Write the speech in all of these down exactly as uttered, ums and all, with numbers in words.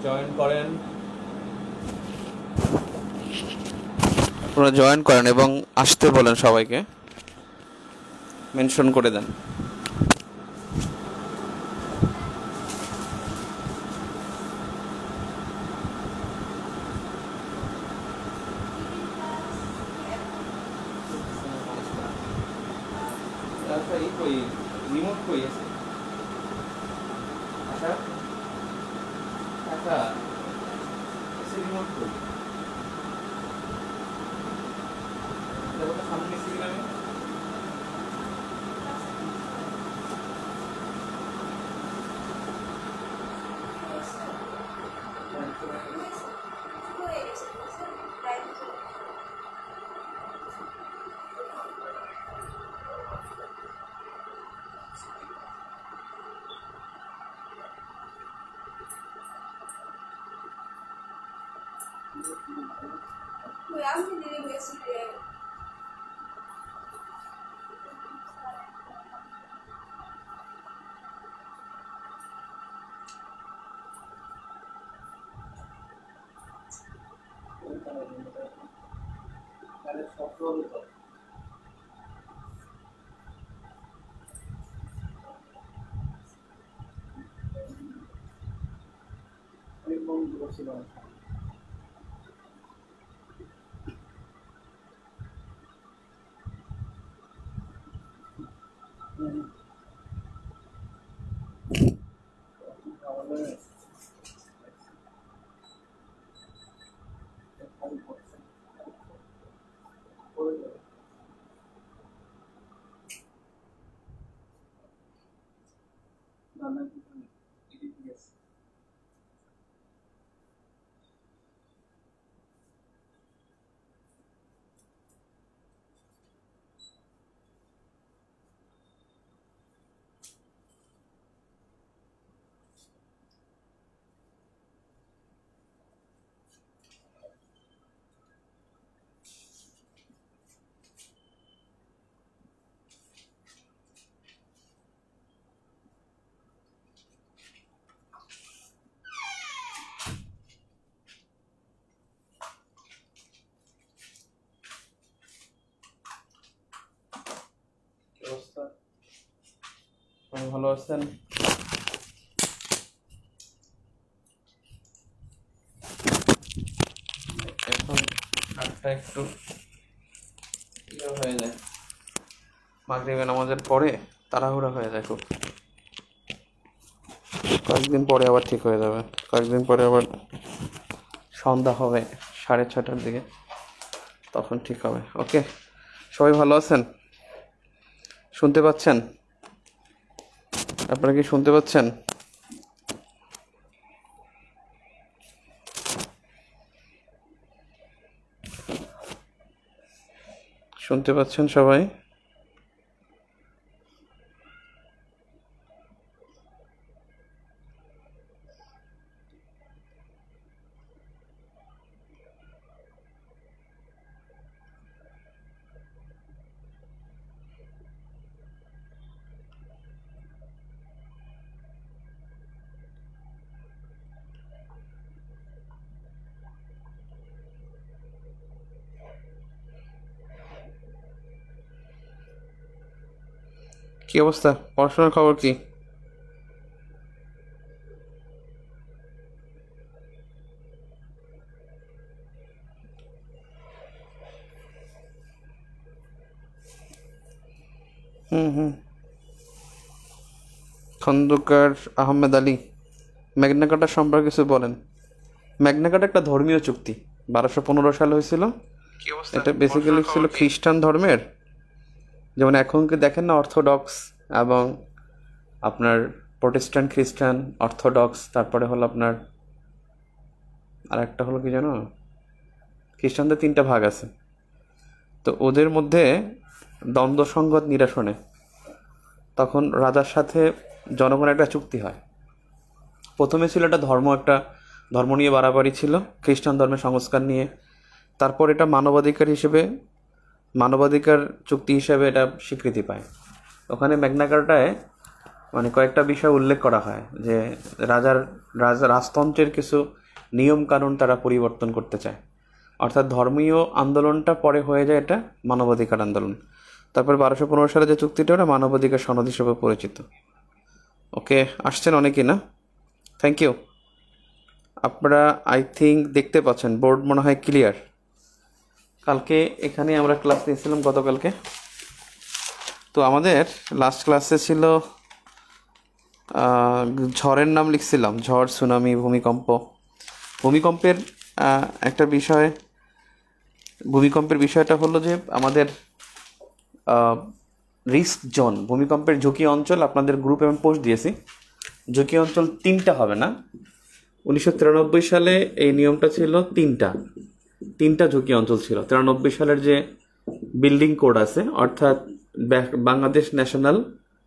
Join করেন, আপনারা join করেন এবং আসতে বলেন, সবাইকে মেনশন করে দেন। আচ্ছা, এই কই রিমোট কই আছে? আচ্ছা আচ্ছা, এসে রিমোট কই? দেখো তো সামনে এসে গেলাম আমি। সবাই ভালো আছেন? এখন হাতটা একটু ইয়ে হয়ে যায়, মাগরিবের নামাজের পরে তাড়াহুড়া হয়ে যায় খুব। কয়েকদিন পরে আবার ঠিক হয়ে যাবে, কয়েকদিন পরে আবার সন্ধ্যা হবে সাড়ে ছটার দিকে, তখন ঠিক হবে। ওকে, সবাই ভালো আছেন? শুনতে পাচ্ছেন? আপনারা কি শুনতে পাচ্ছেন? শুনতে পাচ্ছেন সবাই? কি অবস্থা, পড়াশোনার খবর কি? হুম হুম খন্দকার আহমেদ আলী, ম্যাগনা কার্টা সম্পর্কে কিছু বলেন। ম্যাগনা কার্টা একটা ধর্মীয় চুক্তি, বারোশো পনেরো সালে হয়েছিল। এটা বেসিক্যালি ছিল খ্রিস্টান ধর্মের, যেমন এখনকে দেখেন না অর্থোডক্স এবং আপনার প্রোটেস্ট্যান্ট খ্রিস্টান, অর্থোডক্স, তারপরে হলো আপনার আর একটা হলো কি জানো, খ্রিস্টানদের তিনটা ভাগ আছে। তো ওদের মধ্যে দ্বন্দ্ব সংঘাত নিরসনে তখন রাজার সাথে জনগণের একটা চুক্তি হয়। প্রথমে ছিল একটা ধর্ম, একটা ধর্ম নিয়ে বাড়াবাড়ি ছিল, খ্রিস্টান ধর্মের সংস্কার নিয়ে। তারপর এটা মানবাধিকার হিসেবে, মানবাধিকার চুক্তি হিসেবে এটা স্বীকৃতি পায়। ওখানে ম্যাগনা কার্টায় মানে কয়েকটা বিষয় উল্লেখ করা হয় যে রাজার রাজা রাজতন্ত্রের কিছু নিয়ম কানুন তারা পরিবর্তন করতে চায়, অর্থাৎ ধর্মীয় আন্দোলনটা পরে হয়ে যায় এটা মানবাধিকার আন্দোলন। তারপর বারোশো পনেরো সালে যে চুক্তিটা ওটা মানবাধিকার সনদ হিসেবে পরিচিত। ওকে, আসছেন অনেকেই না? Thank you. আপনারা আই থিঙ্ক দেখতে পাচ্ছেন বোর্ড মনে হয় ক্লিয়ার। কালকে এখানে আমরা ক্লাস নিয়েছিলাম গতকালকে। তো আমাদের লাস্ট ক্লাসে ছিল ঝড়ের নাম লিখছিলাম, ঝড়, সুনামি, ভূমিকম্প। ভূমিকম্পের একটা বিষয় ভূমিকম্পের বিষয়টা হলো যে আমাদের রিস্ক জোন, ভূমিকম্পের ঝুঁকি অঞ্চল আপনাদের গ্রুপে আমি পোস্ট দিয়েছি। ঝুঁকি অঞ্চল তিনটা হবে না, উনিশশো তিরানব্বই সালে এই নিয়মটা ছিল তিনটা তিনটা ঝুঁকি অঞ্চল ছিল। তিরানব্বই সালের যে বিল্ডিং কোড আছে, অর্থাৎ Bangladesh national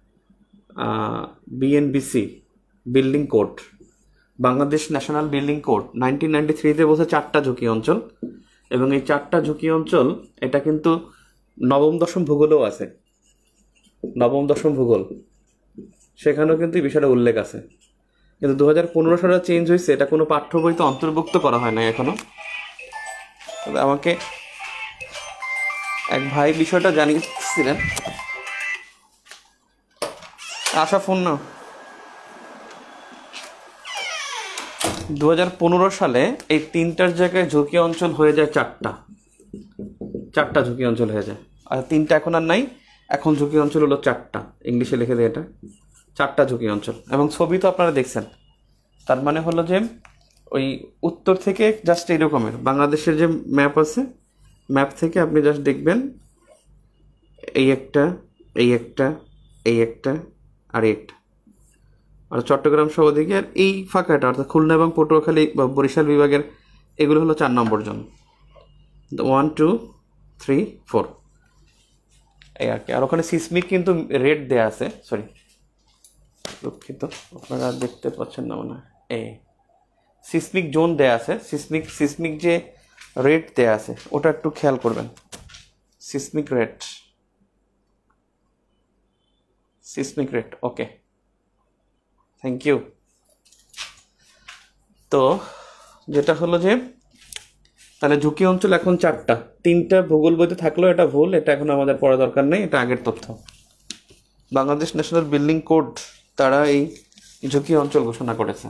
BNBC building code, Bangladesh national building code nineteen ninety থ্রিতে বসে চারটা ঝুঁকি অঞ্চল, এবং এই চারটা ঝুঁকি অঞ্চল এটা কিন্তু নবম দশম ভূগোলেও আছে। নবম দশম ভূগোল সেখানেও কিন্তু এই বিষয়টা উল্লেখ আছে, কিন্তু দু হাজার পনেরো সালে চেঞ্জ হয়েছে, এটা কোনো পাঠ্য বইতে অন্তর্ভুক্ত করা হয় না এখনো। তবে আমাকে এক ভাই বিষয়টা জানিয়েছিলেন। আশা ফোন না। দু হাজার পনেরো সালে এই তিনটার জায়গায় ঝুঁকি অঞ্চল হয়ে যায় চারটা চারটা ঝুঁকি অঞ্চল হয়ে যায়, আর তিনটা এখন আর নাই, এখন ঝুঁকি অঞ্চল হলো চারটা। ইংলিশে লিখে দেয় এটা চারটা ঝুঁকি অঞ্চল, এবং ছবি তো আপনারা দেখছেন। তার মানে হলো যে ওই উত্তর থেকে জাস্ট এইরকমের বাংলাদেশের যে ম্যাপ আছে, ম্যাপ থেকে আপনি জাস্ট দেখবেন এই একটা, এই একটা, এই একটা, আর একটা, আর চট্টগ্রাম সহ দিকে, আর এই ফাঁকাটা অর্থাৎ খুলনা এবং পটুয়াখালী বা বরিশাল বিভাগের এগুলো হলো চার নম্বর জন। ওয়ান টু থ্রি ফোর এই আর কি। আর ওখানে সিসমিক কিন্তু রেড দেয়া আছে, সরি দুঃখিত আপনারা দেখতে পাচ্ছেন না মনে হয়, এই সিসমিক জোন দেয়া আছে, সিসমিক সিসমিক যে রেড দেয়া আছে ওটা একটু খেয়াল করবেন। Seismic red, seismic red, okay, thank you. তো যেটা হলো যে তাহলে ঝুঁকি অঞ্চল এখন চারটা, তিনটা ভূগোল বইতে থাকলেও এটা ভুল, এটা এখন আমাদের পড়া দরকার নেই, এটা আগের তথ্য। বাংলাদেশ ন্যাশনাল বিল্ডিং কোড তারা এই ঝুঁকি অঞ্চল ঘোষণা করেছে,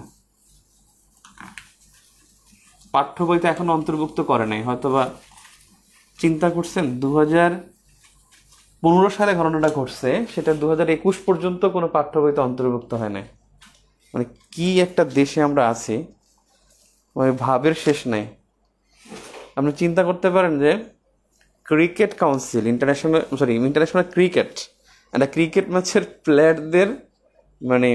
পাঠ্য বইতে এখন অন্তর্ভুক্ত করে নাই। হয়তোবা চিন্তা করছেন দু হাজার পনেরো সালে ঘটনাটা ঘটছে, সেটা দু হাজার একুশ পর্যন্ত কোনো পাঠ্য বইতে অন্তর্ভুক্ত হয় নাই। মানে কি একটা দেশে আমরা আছি, মানে ভাবের শেষ নেই। আপনি চিন্তা করতে পারেন যে cricket council, international sorry international cricket, একটা ক্রিকেট ম্যাচের প্লেয়ারদের মানে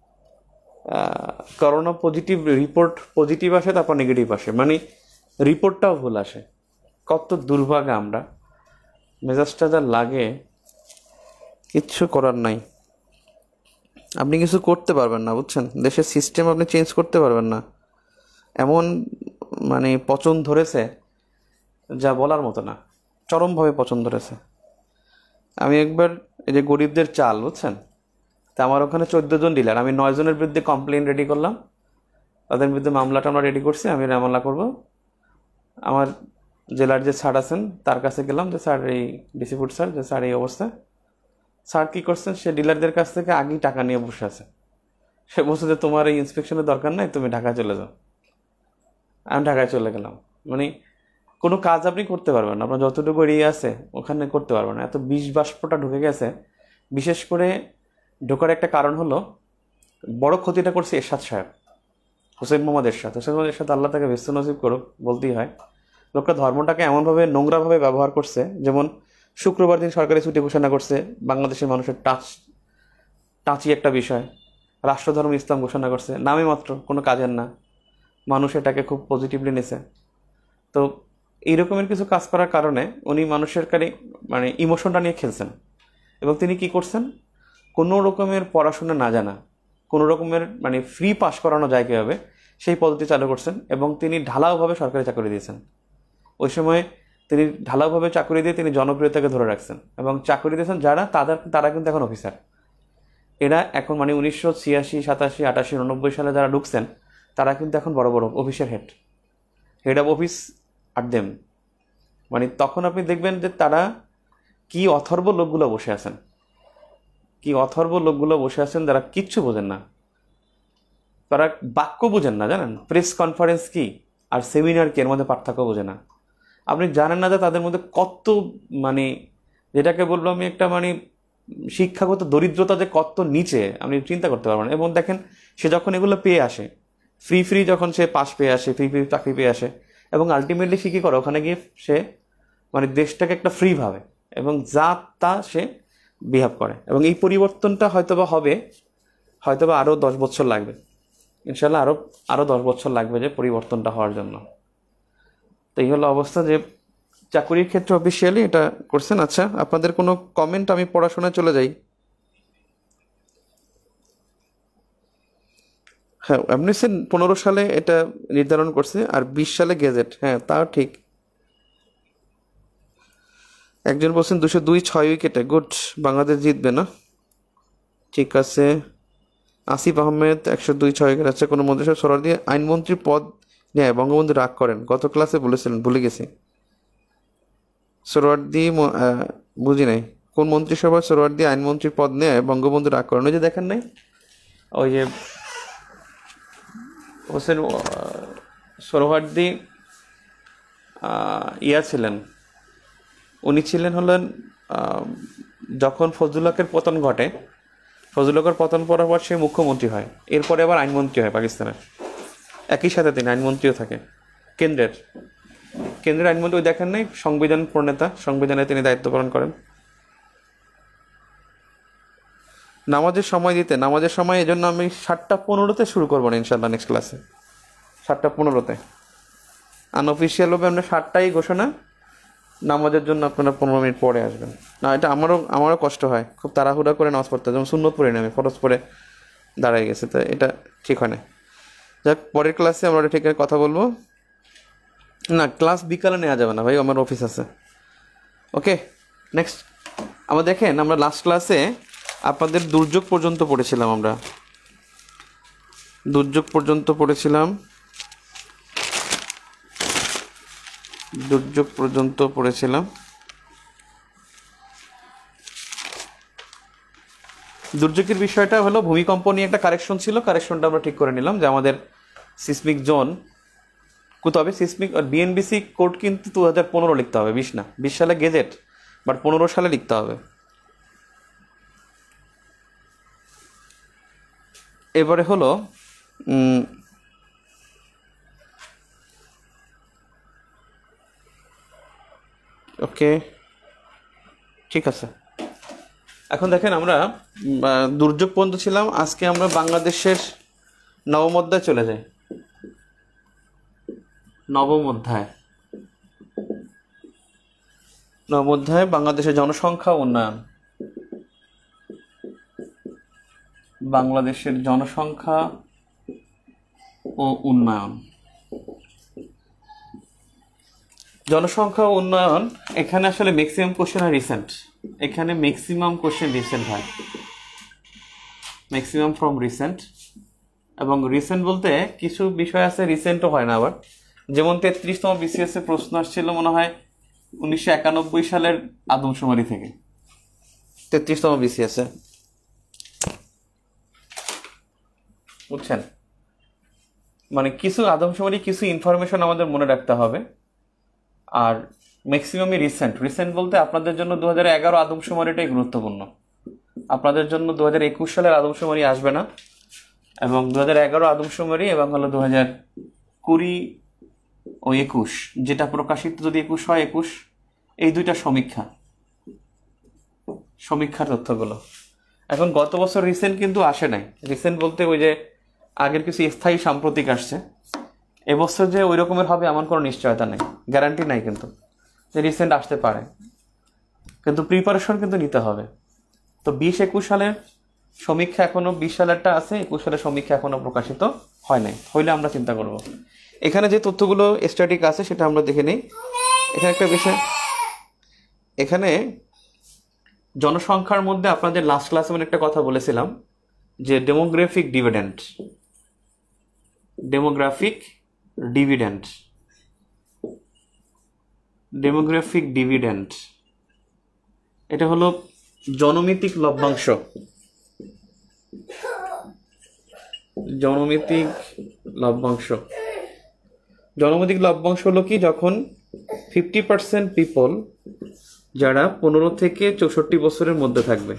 করোনা পজিটিভ রিপোর্ট পজিটিভ আসে, তারপর নেগেটিভ আসে, মানে রিপোর্টটাও ভুল আসে। কত দুর্ভাগা আমরা, মেজাজটা যা লাগে, কিচ্ছু করার নাই। আপনি কিছু করতে পারবেন না, বুঝছেন? দেশের সিস্টেম আপনি চেঞ্জ করতে পারবেন না, এমন মানে পচন ধরেছে যা বলার মতো না, চরমভাবে পচন ধরেছে। আমি একবার এই যে গরিবদের চাল, বুঝছেন, তা আমার ওখানে চোদ্দো জন ডিলার, আমি নয় জনের বিরুদ্ধে কমপ্লেন রেডি করলাম, তাদের বিরুদ্ধে মামলাটা আমরা রেডি করছি, আমি মামলা করব। আমার জেলার যে স্যার আছেন তার কাছে গেলাম যে স্যার এই ডিসি ফুড স্যার, যে স্যার এই অবস্থা। স্যার কী করছেন, সে ডিলারদের কাছ থেকে আগেই টাকা নিয়ে বসে আছে। সে বলছে যে তোমার এই ইন্সপেকশনের দরকার নাই, তুমি ঢাকায় চলে যাও। আমি ঢাকায় চলে গেলাম। মানে কোনো কাজ আপনি করতে পারবেন না, আপনার যতটুকু এরিয়া আছে ওখানে করতে পারবেন না, এত বিষ বাষ্পটা ঢুকে গেছে। বিশেষ করে ঢোকার একটা কারণ হলো, বড় ক্ষতিটা করছে এরশাদ সাহেব, হোসেন মোহাম্মদ এরশাদ। হোসেন মোহাম্মদ এরশাদ আল্লাহ তাকে ব্যস্ত নসিব করুক, বলতেই হয়। লোকটা ধর্মটাকে এমনভাবে নোংরাভাবে ব্যবহার করছে, যেমন শুক্রবার দিন সরকারি ছুটি ঘোষণা করছে, বাংলাদেশের মানুষের টাচ টাচি একটা বিষয়। রাষ্ট্রধর্ম ইসলাম ঘোষণা করছে, নামে মাত্র, কোনো কাজের না। মানুষ এটাকে খুব পজিটিভলি নিছে। তো এইরকমের কিছু কাজ করার কারণে উনি মানুষের কারি মানে ইমোশনটা নিয়ে খেলছেন, এবং তিনি কি করছেন, কোনো রকমের পড়াশোনা না জানা, কোনো রকমের মানে ফ্রি পাস করানো যায় কীভাবে সেই পদ্ধতি চালু করছেন, এবং তিনি ঢালাওভাবে সরকারি চাকরি দিয়েছেন। ওই সময় তিনি ঢালাওভাবে চাকরি দিয়ে তিনি জনপ্রিয়তাকে ধরে রাখছেন, এবং চাকরি দিয়েছেন যারা তাদের তারা কিন্তু এখন অফিসার। এরা এখন মানে উনিশশো ছিয়াশি সাতাশি আটাশি উননব্বই সালে যারা ঢুকছেন তারা কিন্তু এখন বড় বড় অফিসের হেড হেড অফ অফিস আর দেম। মানে তখন আপনি দেখবেন যে তারা কি অথর্ব লোকগুলো বসে আছেন, কি অথর্ব লোকগুলো বসে আছেন যারা কিচ্ছু বোঝেন না, তারা বাক্য বোঝেন না, জানেন প্রেস কনফারেন্স কি আর সেমিনার কি এর মধ্যে পার্থক্য বোঝে না। আপনি জানেন না যে তাদের মধ্যে কত মানে যেটাকে বলবো আমি একটা মানে শিক্ষাগত দরিদ্রতা যে কত নিচে আপনি চিন্তা করতে পারবেন। এবং দেখেন সে যখন এগুলো পেয়ে আসে ফ্রি ফ্রি যখন সে পাস পেয়ে আসে ফ্রি ফ্রি চাকরি পেয়ে আসে এবং আলটিমেটলি সে কী করে ওখানে গিয়ে সে মানে দেশটাকে একটা ফ্রি ভাবে এবং যা তা সে বিহেভ করে। এবং এই পরিবর্তনটা হয়তোবা হবে, হয়তোবা আরও দশ বছর লাগবে ইনশাল্লাহ, আরও আরও দশ বছর লাগবে যে পরিবর্তনটা হওয়ার জন্য। তো এই হলো অবস্থা যে চাকুরির ক্ষেত্রে অফিসিয়ালি এটা করছেন। আচ্ছা, আপনাদের কোনো কমেন্ট? আমি পড়াশোনায় চলে যাই। হ্যাঁ, আপনি সে পনেরো সালে এটা নির্ধারণ করছে আর বিশ সালে গেজেট। হ্যাঁ, তাও ঠিক। একজন বলছেন দুশো দুই ছয় উইকেটে, গুড, বাংলাদেশ জিতবে না? ঠিক আছে। আসিফ আহমেদ একশো দুই ছয় উইকেট। আছে কোনো মন্ত্রী সরার দিয়ে আইনমন্ত্রীর পদ নেয় বঙ্গবন্ধু রাগ করেন, গত ক্লাসে বলেছিলেন, ভুলে গেছি। সোহরাওয়ার্দী বুঝি নাই কোন মন্ত্রিসভায় সোহরাওয়ার্দী আইনমন্ত্রীর পদ নেয় বঙ্গবন্ধু রাগ করেন। ওই যে দেখেন নাই, ওই যে হোসেন সোহরাওয়ার্দী ইয়া ছিলেন, উনি ছিলেন হলেন যখন ফজলুল হকের পতন ঘটে, ফজলুল হকের পতন পড়ার পর সে মুখ্যমন্ত্রী হয়, এরপরে আবার আইনমন্ত্রী হয় পাকিস্তানের, একই সাথে তিনি আইনমন্ত্রীও থাকে কেন্দ্রের কেন্দ্রের আইনমন্ত্রী। ওই দেখেন নাই সংবিধান প্রণেতা, সংবিধানে তিনি দায়িত্ব পালন করেন। নামাজের সময় দিতে, নামাজের সময় এই জন্য আমি সাতটা পনেরোতে শুরু করবো না ইনশাল্লাহ নেক্সট ক্লাসে, সাতটা পনেরোতে। আনঅফিসিয়াল হবে আমরা সাতটাই ঘোষণা, নামাজের জন্য আপনারা পনেরো মিনিট পরে আসবেন। না, এটা আমারও আমারও কষ্ট হয়, খুব তাড়াহুড়া করে নামাজ পড়তে, যেমন সুন্নত পড়ি না আমি, ফরজ পড়ে দাঁড়ায় গেছে, তো এটা ঠিক হয় না। যাক, পরের ক্লাসে আমরা ঠিক কথা বলবো। না, ক্লাস বিকালে নেওয়া যাবে না ভাই, আমার অফিস আছে। ওকে, নেক্সট আমরা দেখেন, আমরা লাস্ট ক্লাসে আপনাদের দুর্যোগ পর্যন্ত পড়েছিলাম, আমরা দুর্যোগ পর্যন্ত পড়েছিলাম দুর্যোগ পর্যন্ত পড়েছিলাম দুর্যোগের বিষয়টা হলো ভূমিকম্প নিয়ে একটা কারেকশন ছিল, কারেকশনটা আমরা ঠিক করে নিলাম যে আমাদের সিসমিক জোন কত হবে, সিসমিক আর বিএনবিসি কোড কিন্তু দু হাজার পনেরো লিখতে হবে, বিশ না, বিশ সালে গেজেট, বাট পনেরো সালে লিখতে হবে। এবারে হলো ওকে, ঠিক আছে। এখন দেখেন আমরা দুর্যোগ পর্যন্ত ছিলাম, আজকে আমরা বাংলাদেশের নবম অধ্যায় চলে যাই। নবম অধ্যায় নবম অধ্যায় বাংলাদেশের জনসংখ্যা উন্নয়ন। বাংলাদেশের জনসংখ্যা ও উন্নয়ন, জনসংখ্যা উন্নয়ন। এখানে আসলে ম্যাক্সিমাম কোশ্চেন হয় রিসেন্ট, এখানে ম্যাক্সিমাম কোশ্চেন রিসেন্ট হয়, ম্যাক্সিমাম ফ্রম রিসেন্ট। এবং রিসেন্ট বলতে কিছু বিষয় আছে রিসেন্টও হয় না আবার, যেমন তেত্রিশতম বিসিএস এর প্রশ্ন আসছিল মনে হয় উনিশশো একানব্বই সালের আদমশুমারি থেকে, তেত্রিশতম বিসিএস এ, বুঝছেন? মানে কিছু আদমশুমারি কিছু ইনফরমেশন আমাদের মনে রাখতে হবে। আর ম্যাক্সিমামই রিসেন্ট, রিসেন্ট বলতে আপনাদের জন্য দু হাজার এগারো আদমশুমারিটাই গুরুত্বপূর্ণ, আপনাদের জন্য দু হাজার একুশ সালের আদমশুমারি আসবে না। এবং দু হাজার এগারো আদমশুমারি এবং হলো দু হাজার কুড়ি ও একুশ, যেটা প্রকাশিত যদি একুশ হয় একুশ, এই দুইটা সমীক্ষা, সমীক্ষার তথ্যগুলো। এখন গত বছর রিসেন্ট কিন্তু আসে নাই, রিসেন্ট বলতে ওই যে আগের কিছু স্থায়ী সাম্প্রতিক আসছে, এবছর যে ওই রকমের হবে এমন কোনো নিশ্চয়তা নেই, গ্যারান্টি নাই কিন্তু যে রিসেন্ট আসতে পারে, কিন্তু প্রিপারেশন কিন্তু নিতে হবে। তো বিশ একুশ সালের সমীক্ষা এখনো, বিশ সালেরটা আছে, একুশ সালের সমীক্ষা এখনো প্রকাশিত হয় নাই, হইলে আমরা চিন্তা করব। এখানে যে তথ্যগুলো স্ট্যাটিক আছে সেটা আমরা দেখে নিই। এখানে একটা বিষয়, এখানে জনসংখ্যার মধ্যে আপনাদের লাস্ট ক্লাসে আমি একটা কথা বলেছিলাম যে demographic dividend demographic dividend demographic dividend এটা হলো জনমিতিক লভ্যাংশ। জনমিতিক লভ্যাংশ জনমিতিক লভ্যাংশ হলো কি, যখন ফিফটি পার্সেন্ট পিপল যারা পনেরো থেকে চৌষট্টি বছরের মধ্যে থাকবে,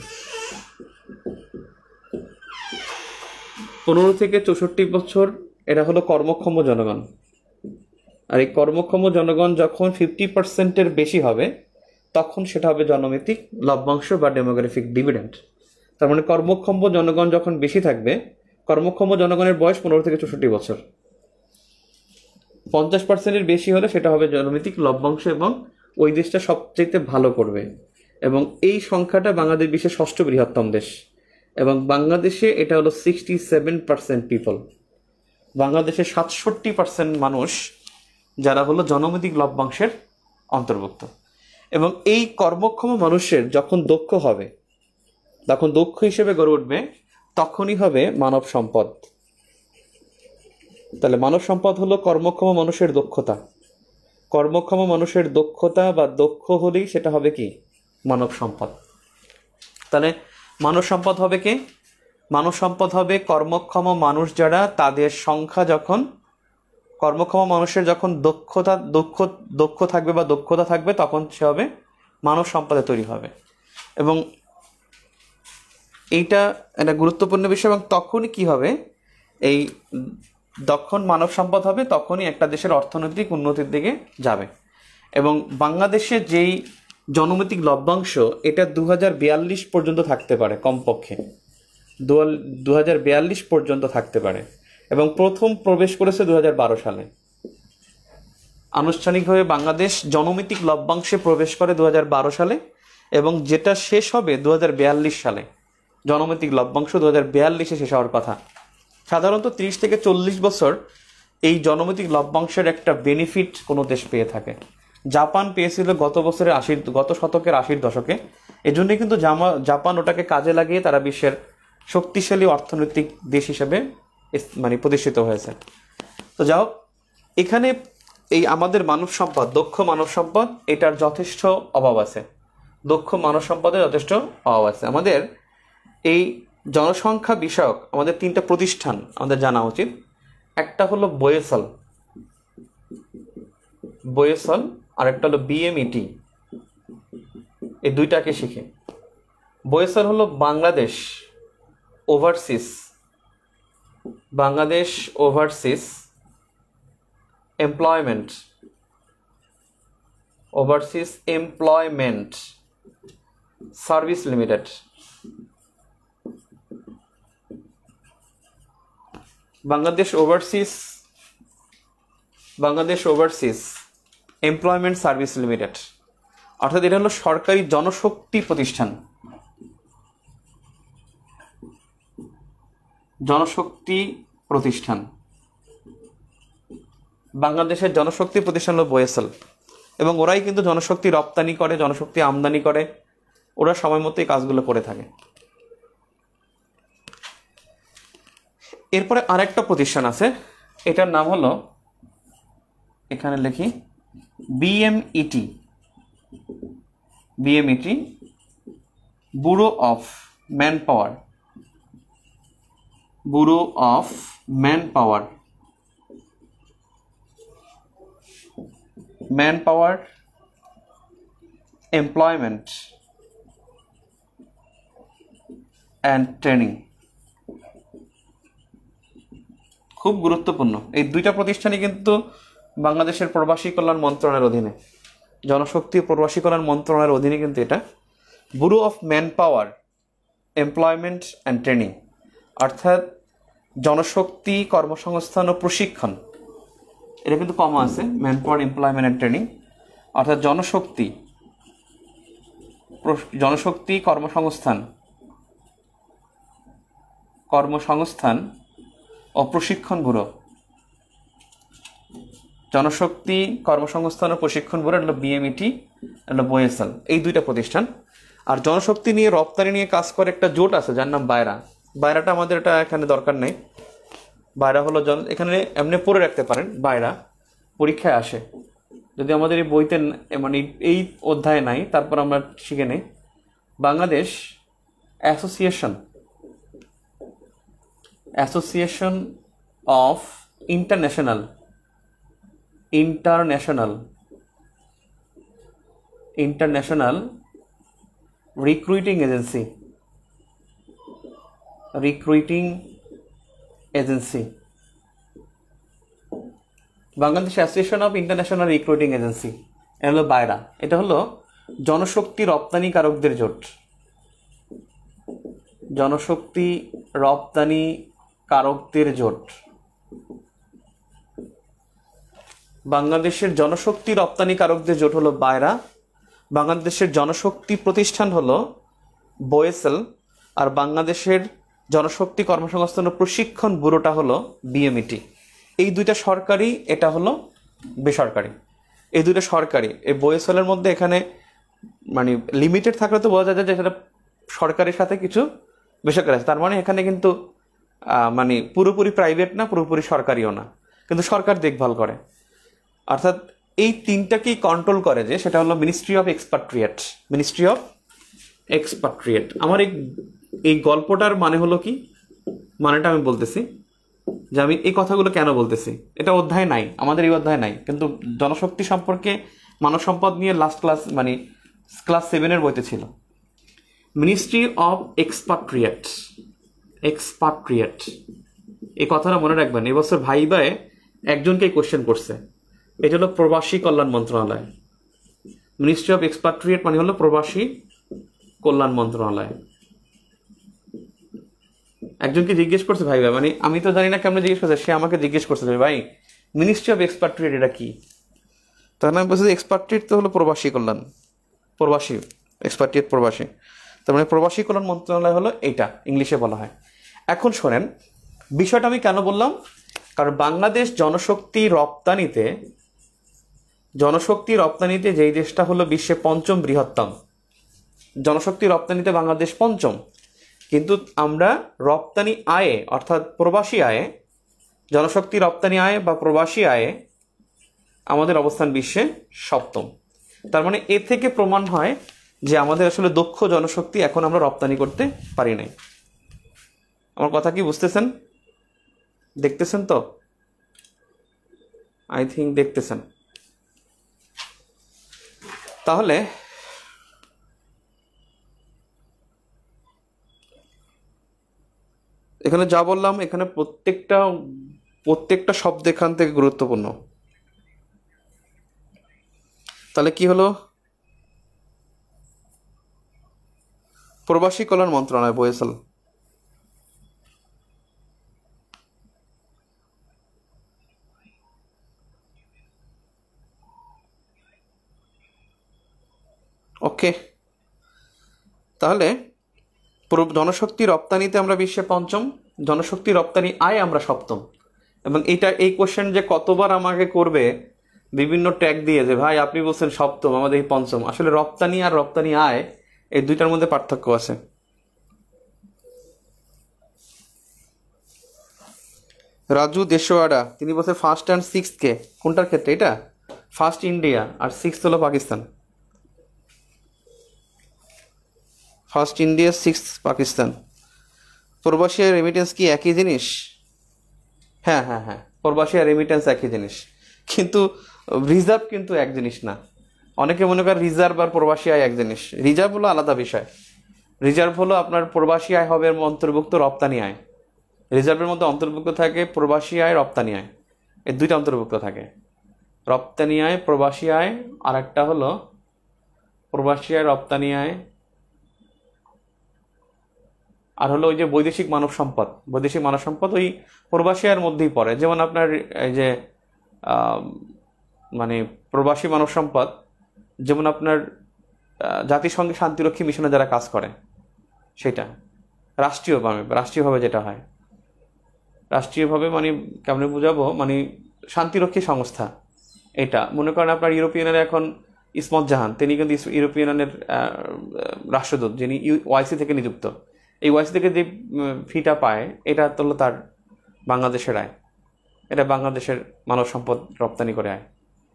পনেরো থেকে চৌষট্টি বছর এরা হলো কর্মক্ষম জনগণ। আর এই কর্মক্ষম জনগণ যখন ফিফটি পার্সেন্টের বেশি হবে তখন সেটা হবে জনমিতিক লভ্যাংশ বা ডেমোগ্রাফিক ডিভিডেন্ড। তার মানে কর্মক্ষম জনগণ যখন বেশি থাকবে, কর্মক্ষম জনগণের বয়স পনেরো থেকে চৌষট্টি বছর, পঞ্চাশ পার্সেন্টের বেশি হলে সেটা হবে জনমিতিক লভ্যাংশ এবং ওই দেশটা সবচেয়ে ভালো করবে। এবং এই সংখ্যাটা বাংলাদেশ বিশ্বের ষষ্ঠ বৃহত্তম দেশ, এবং বাংলাদেশে এটা হলো সিক্সটি সেভেন পার্সেন্ট পিপল। বাংলাদেশে সাতষট্টি পার্সেন্ট মানুষ যারা হলো জনমিতিক লভ্যাংশের অন্তর্ভুক্ত। এবং এই কর্মক্ষম মানুষের যখন দক্ষ হবে, তখন দক্ষ হিসেবে গড়ে উঠবে, তখনই হবে মানব সম্পদ। তাহলে মানব সম্পদ হলো কর্মক্ষম মানুষের দক্ষতা। কর্মক্ষম মানুষের দক্ষতা বা দক্ষ হলেই সেটা হবে কি মানব সম্পদ। তাহলে মানব সম্পদ হবে কি? মানব সম্পদ হবে কর্মক্ষম মানুষ যারা, তাদের সংখ্যা যখন, কর্মক্ষম মানুষের যখন দক্ষতা দক্ষ দক্ষ থাকবে বা দক্ষতা থাকবে তখন সে হবে মানব সম্পদে তৈরি হবে। এবং এইটা একটা গুরুত্বপূর্ণ বিষয়। এবং তখনই কি হবে, এই যখন মানব সম্পদ হবে তখনই একটা দেশের অর্থনৈতিক উন্নতির দিকে যাবে। এবং বাংলাদেশে যেই জনমিতিক লভ্যাংশ, এটা দু হাজার বিয়াল্লিশ পর্যন্ত থাকতে পারে, কমপক্ষে দু হাজার বিয়াল্লিশ পর্যন্ত থাকতে পারে। এবং প্রথম প্রবেশ করেছে দু হাজার বারো সালে। আনুষ্ঠানিকভাবে বাংলাদেশ জনমিতিক লভ্যাংশে প্রবেশ করে দু হাজার বারো সালে, এবং যেটা শেষ হবে দু হাজার বিয়াল্লিশ সালে। জনমিতিক লভ্যাংশ দু হাজার বিয়াল্লিশে শেষ হওয়ার কথা। সাধারণত ত্রিশ থেকে চল্লিশ বছর এই জনমিতিক লভ্যাংশের একটা বেনিফিট কোনো দেশ পেয়ে থাকে। জাপান পেয়েছিল গত বছরের আশির গত শতকের আশির দশকে। এজন্যই কিন্তু জামা জাপান ওটাকে কাজে লাগিয়ে তারা বিশ্বের শক্তিশালী অর্থনৈতিক দেশ হিসেবে মানে প্রতিষ্ঠিত হয়েছে। তো যাও, এখানে এই আমাদের মানব সম্পদ, দক্ষ মানব সম্পদ, এটার যথেষ্ট অভাব আছে। দক্ষ মানব সম্পদের যথেষ্ট অভাব আছে। আমাদের এই জনসংখ্যা বিষয়ক আমাদের তিনটা প্রতিষ্ঠান আমাদের জানা উচিত। একটা হলো বোয়েসল বোয়েসল আর একটা হলো বিএমইটি। এই দুইটাকে শিখে। বোয়েসল হলো Bangladesh overseas Bangladesh overseas employment overseas employment service limited. Bangladesh overseas Bangladesh overseas employment service limited, অর্থাৎ এটা হলো সরকারি জনশক্তি প্রতিষ্ঠান। জনশক্তি প্রতিষ্ঠান বাংলাদেশের জনশক্তি প্রতিষ্ঠান হলো বোয়েসল। এবং ওরাই কিন্তু জনশক্তি রপ্তানি করে, জনশক্তি আমদানি করে, ওরা সময় মতো এই কাজগুলো করে থাকে। এরপরে আরেকটা প্রতিষ্ঠান আছে, এটার নাম হলো, এখানে লিখি BMET BMET bureau of manpower bureau of manpower manpower employment and training. খুব গুরুত্বপূর্ণ। এই দুইটা প্রতিষ্ঠানই কিন্তু বাংলাদেশের প্রবাসী কল্যাণ মন্ত্রণালয়ের অধীনে, জনশক্তি প্রবাসী কল্যাণ মন্ত্রণালয়ের অধীনে কিন্তু এটা। Bureau of manpower employment and training, অর্থাৎ জনশক্তি কর্মসংস্থান ও প্রশিক্ষণ, এটা কিন্তু কমা আছে, manpower employment and training, অর্থাৎ জনশক্তি জনশক্তি কর্মসংস্থান কর্মসংস্থান ও প্রশিক্ষণ ব্যুরো। জনশক্তি কর্মসংস্থান ও প্রশিক্ষণ ব্যুরো হলো বিএমইটি, হলো বোয়েসল, এই দুইটা প্রতিষ্ঠান। আর জনশক্তি নিয়ে রপ্তানি নিয়ে কাজ করে একটা জোট আছে যার নাম বায়রা, বাইরাটা আমাদের এটা এখানে দরকার নেই। বাইরা হলো জন, এখানে এমনি পড়ে রাখতে পারেন, বাইরা পরীক্ষায় আসে। যদি আমাদের এই বইতে মানে এই অধ্যায়ে নাই, তারপর আমরা শিখে নেই। Bangladesh association association of international international international recruiting agency recruiting agency Bangladesh association of international recruiting agency, এটা হলো বাইরা। এটা হলো জনশক্তি রপ্তানিকারকদের জোট। জনশক্তি রপ্তানিকারকদের জোট। বাংলাদেশের জনশক্তি রপ্তানিকারকদের জোট হলো বাইরা। বাংলাদেশের জনশক্তি প্রতিষ্ঠান হলো বোয়েসেল। আর বাংলাদেশের জনশক্তি কর্মসংস্থান ও প্রশিক্ষণ ব্যুরোটা হলো বিএমইটি। এই দুইটা সরকারি, এটা হলো বেসরকারি। এই দুইটা সরকারি। এই বোয়েসেলের মধ্যে এখানে মানে লিমিটেড থাকলে তো বোঝা যায় যে সেটা সরকারের সাথে কিছু বেসরকারি আছে। তার মানে এখানে কিন্তু মানে পুরোপুরি প্রাইভেট না, পুরোপুরি সরকারিও না, কিন্তু সরকার দেখভাল করে। অর্থাৎ এই তিনটাকেই কন্ট্রোল করে, যে সেটা হলো ministry of expatriate. Ministry of expatriate. আমার এই এই গল্পটার মানে হলো কি, মানেটা আমি বলতেছি যে আমি এই কথাগুলো কেন বলতেছি। এটা অধ্যায় নাই, আমাদের এই অধ্যায় নাই, কিন্তু জনশক্তি সম্পর্কে মানব সম্পদ নিয়ে লাস্ট ক্লাস মানে ক্লাস সেভেনের বইতে ছিল। মিনিস্ট্রি অফ এক্সপাট্রিয়েট এক্সপাট্রিয়েট এই কথাটা মনে রাখবেন। এবছর ভাইবায় একজনকেই কোশ্চেন করছে। এটা হলো প্রবাসী কল্যাণ মন্ত্রণালয়। মিনিস্ট্রি অফ এক্সপাট্রিয়েট মানে হলো প্রবাসী কল্যাণ মন্ত্রণালয়। একজনকে জিজ্ঞেস করছে ভাই ভাই মানে আমি তো জানি না কেমন জিজ্ঞেস করছে, সে আমাকে জিজ্ঞেস করছে ভাই মিনিস্ট্রি অফ এক্সপাট্রিয়েট এটা কি। তখন আমি বলছি এক্সপাট্রিয়েট তো হলো প্রবাসী কল্যাণ, প্রবাসী এক্সপাট্রিয়েট প্রবাসী। তার মানে প্রবাসী কল্যাণ মন্ত্রণালয় হলো এইটা, ইংলিশে বলা হয়। এখন শোনেন বিষয়টা আমি কেন বললাম, কারণ বাংলাদেশ জনশক্তি রপ্তানিতে জনশক্তি রপ্তানিতে যেই দেশটা হলো বিশ্বে পঞ্চম বৃহত্তম, জনশক্তি রপ্তানিতে বাংলাদেশ পঞ্চম, কিন্তু আমরা রপ্তানি আয়ে অর্থাৎ প্রবাসী আয়ে, জনশক্তি রপ্তানি আয়ে বা প্রবাসী আয়ে আমাদের অবস্থান বিশ্বে সপ্তম। তার মানে এ থেকে প্রমাণ হয় যে আমাদের আসলে দক্ষ জনশক্তি এখন আমরা রপ্তানি করতে পারি নাই। আমার কথা কি বুঝতেছেন? দেখতেছেন তো? আই থিঙ্ক দেখতেছেন। তাহলে এখানে যা বললাম, এখানে প্রত্যেকটা প্রত্যেকটা শব্দ এখান থেকে গুরুত্বপূর্ণ। তাহলে কি হলো? প্রবাসী কল্যাণ মন্ত্রণালয় বোয়েসেল। ওকে, তাহলে জনশক্তি রপ্তানিতে আমরা বিশ্বে পঞ্চম, জনশক্তি রপ্তানি আয় আমরা সপ্তম। এবং এটা এই কোশ্চেন যে কতবার আমাকে করবে বিভিন্ন ট্যাগ দিয়ে, যে ভাই আপনি বলছেন সপ্তম, আমাদের এই পঞ্চম। আসলে রপ্তানি আর রপ্তানি আয় এই দুইটার মধ্যে পার্থক্য আছে। রাজু দেশওয়াডা তিনি বলছে ফার্স্ট অ্যান্ড সিক্স কে কোনটার ক্ষেত্রে? এটা ফার্স্ট ইন্ডিয়া আর সিক্স হলো Pakistan. First India, six Pakistan. প্রবাসী আর রেমিটেন্স কি একই জিনিস? হ্যাঁ হ্যাঁ হ্যাঁ, প্রবাসী আর রেমিটেন্স একই জিনিস, কিন্তু রিজার্ভ কিন্তু এক জিনিস না। অনেকে মনে করে রিজার্ভ আর প্রবাসী আয় এক জিনিস। রিজার্ভ হলো আলাদা বিষয়। রিজার্ভ হলো আপনার প্রবাসী আয় হবে অন্তর্ভুক্ত রপ্তানি আয়। রিজার্ভের মধ্যে অন্তর্ভুক্ত থাকে প্রবাসী আয়, রপ্তানি আয়, এই দুইটা অন্তর্ভুক্ত থাকে। রপ্তানি আয়, প্রবাসী আয়, আর একটা হলো প্রবাসী আয়, রপ্তানি আয়, আর হলো ওই যে বৈদেশিক মানব সম্পদ। বৈদেশিক মানব সম্পদ ওই প্রবাসী আয়ের মধ্যেই পড়ে। যেমন আপনার এই যে মানে প্রবাসী মানব সম্পদ, যেমন আপনার জাতিসংঘে শান্তিরক্ষী মিশনে যারা কাজ করে, সেটা রাষ্ট্রীয়ভাবে রাষ্ট্রীয়ভাবে যেটা হয়, রাষ্ট্রীয়ভাবে মানে কেমন বুঝাবো, মানে শান্তিরক্ষী সংস্থা। এটা মনে করেন আপনার ইউরোপিয়ানের এখন ইসমত জাহান, তিনি কিন্তু ইউরোপিয়ানের রাষ্ট্রদূত, যিনি ওআইসি থেকে নিযুক্ত। এই ওয়াইসি থেকে যে ফিটা পায় এটা তো হলো তার বাংলাদেশের আয়, এটা বাংলাদেশের মানব সম্পদ রপ্তানি করে আয়।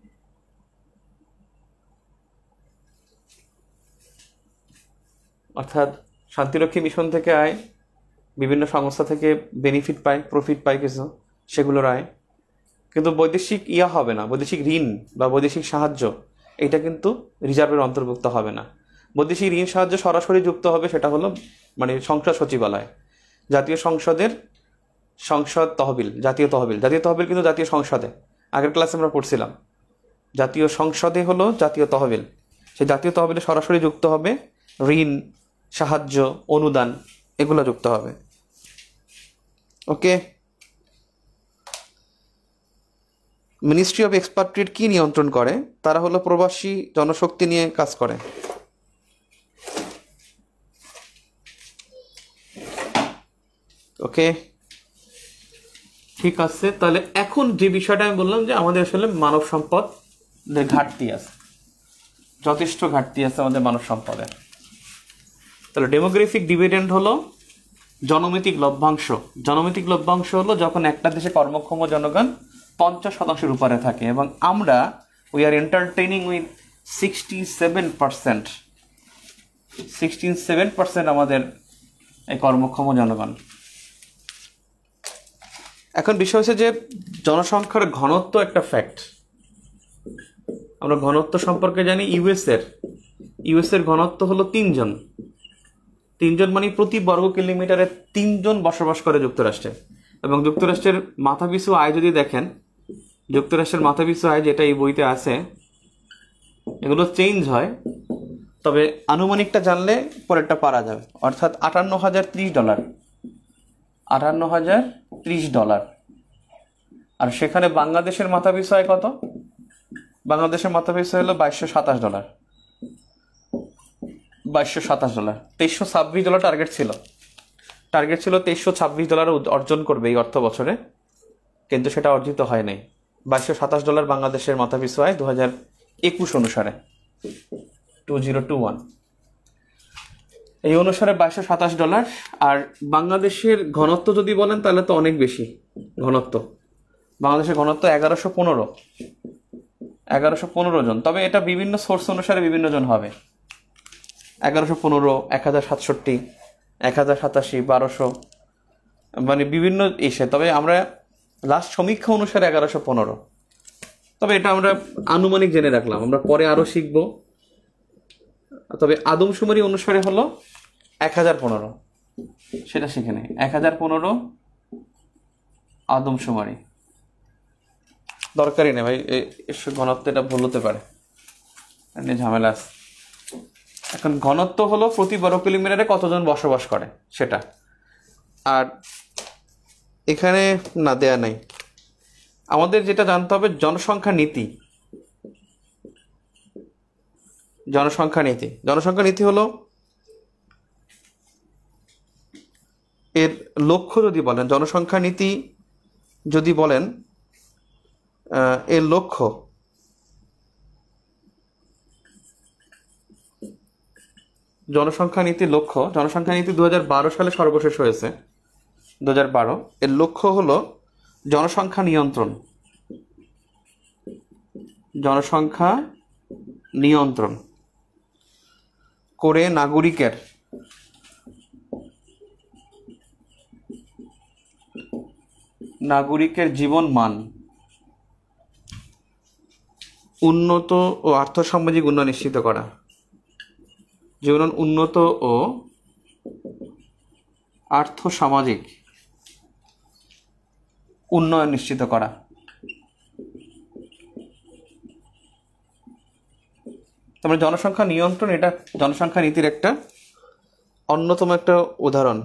অর্থাৎ শান্তিরক্ষী মিশন থেকে আয়, বিভিন্ন সংস্থা থেকে বেনিফিট পায়, প্রফিট পায় কিছু, সেগুলোর আয়। কিন্তু বৈদেশিক ইয়া হবে না, বৈদেশিক ঋণ বা বৈদেশিক সাহায্য এটা কিন্তু রিজার্ভের অন্তর্ভুক্ত হবে না। বৈদেশিক ঋণ সাহায্য সরাসরি যুক্ত হবে, সেটা হলো মানে সংসদ সচিবালয়, জাতীয় সংসদের সংসদ তহবিল, জাতীয় তহবিল। জাতীয় তহবিল কিন্তু জাতীয় সংসদে, আগের ক্লাসে আমরা পড়ছিলাম, জাতীয় সংসদে হলো জাতীয় তহবিল। সেই জাতীয় তহবিলে সরাসরি যুক্ত হবে ঋণ, সাহায্য, অনুদান, এগুলো যুক্ত হবে। ওকে। মিনিস্ট্রি অফ এক্সপার্ট্রিট কি নিয়ন্ত্রণ করে? তারা হলো প্রবাসী জনশক্তি নিয়ে কাজ করে। ওকে, ঠিক আছে। তাহলে এখন যে বিষয়টা আমি বললাম যে আমাদের আসলে মানব সম্পদ ঘাটতি আছে, যথেষ্ট ঘাটতি আছে আমাদের মানব সম্পদের। তাহলে ডেমোগ্রাফিক ডিভিডেন্ড হলো জনমিতিক লভ্যাংশ। জনমিতিক লভ্যাংশ হলো যখন একটা দেশে কর্মক্ষম জনগণ পঞ্চাশ শতাংশের উপরে থাকে, এবং আমরা we are entertaining with sixty seven percent sixty seven percent আমাদের এই কর্মক্ষম জনগণ। এখন বিষয় হচ্ছে যে জনসংখ্যার ঘনত্ব একটা ফ্যাক্ট। আমরা ঘনত্ব সম্পর্কে জানি, ইউএস এর ইউএস এর ঘনত্ব হলো তিনজন। তিনজন মানে প্রতি বর্গ কিলোমিটারে তিনজন বসবাস করে যুক্তরাষ্ট্রে। এবং যুক্তরাষ্ট্রের মাথাপিছু আয় যদি দেখেন, যুক্তরাষ্ট্রের মাথাপিছু আয় যেটা এই বইতে আছে, এগুলো চেঞ্জ হয়, তবে আনুমানিকটা জানলে পরেরটা পারা যাবে। অর্থাৎ আটান্ন হাজার ত্রিশ ডলার আটান্ন হাজার ত্রিশ ডলার। আর সেখানে বাংলাদেশের মাথাপিছু আয় কত? বাংলাদেশের মাথাপিছু হলো বাইশশো সাতাশ ডলার বাইশশো সাতাশ ডলার তেইশশো ছাব্বিশ ডলার টার্গেট ছিল টার্গেট ছিল তেইশশো ছাব্বিশ ডলার অর্জন করবে এই অর্থ বছরে, কিন্তু সেটা অর্জিত হয় নাই। বাইশশো সাতাশ ডলার বাংলাদেশের মাথাপিছু আয় দু হাজার একুশ অনুসারে, টু জিরো টু ওয়ান এই অনুসারে বাইশশো সাতাশ ডলার। আর বাংলাদেশের ঘনত্ব যদি বলেন তাহলে তো অনেক বেশি ঘনত্ব। বাংলাদেশের ঘনত্ব এগারোশো পনেরো এগারোশো পনেরো জন। তবে এটা বিভিন্ন সোর্স অনুসারে বিভিন্ন জন হবে। এগারোশো পনেরো, এক হাজার সাতষট্টি, এক হাজার সাতাশি, বারোশো, মানে বিভিন্ন এসে। তবে আমরা লাস্ট সমীক্ষা অনুসারে এগারোশো পনেরো। তবে এটা আমরা আনুমানিক জেনে রাখলাম, আমরা পরে আরও শিখব। তবে আদমশুমারি অনুসারে হলো এক হাজার পনেরো, সেটা শিখে নেই। এক হাজার পনেরো আদমশুমারি দরকারই নেই ভাই, ঘনত্ব এটা ভুল হতে পারে, ঝামেলা আছে। এখন ঘনত্ব হলো প্রতি বর্গ কিলোমিটারে কতজন বসবাস করে সেটা। আর এখানে না দেয়া নাই। আমাদের যেটা জানতে হবে জনসংখ্যা নীতি। জনসংখ্যা নীতি জনসংখ্যা নীতি হলো এর লক্ষ্য যদি বলেন, জনসংখ্যা নীতি যদি বলেন এর লক্ষ্য জনসংখ্যা নীতির লক্ষ্য জনসংখ্যা নীতি দু হাজার বারো সালে সর্বশেষ হয়েছে, দু হাজার বারো। এর লক্ষ্য হলো জনসংখ্যা নিয়ন্ত্রণ জনসংখ্যা নিয়ন্ত্রণ করে নাগরিকের নাগরিকের জীবন মান উন্নত ও আর্থসামাজিক উন্নয়ন নিশ্চিত করা জীবন উন্নত ও আর্থসামাজিক উন্নয়ন নিশ্চিত করা। তারপরে জনসংখ্যা নিয়ন্ত্রণ, এটা জনসংখ্যা নীতির একটা অন্যতম একটা উদাহরণ।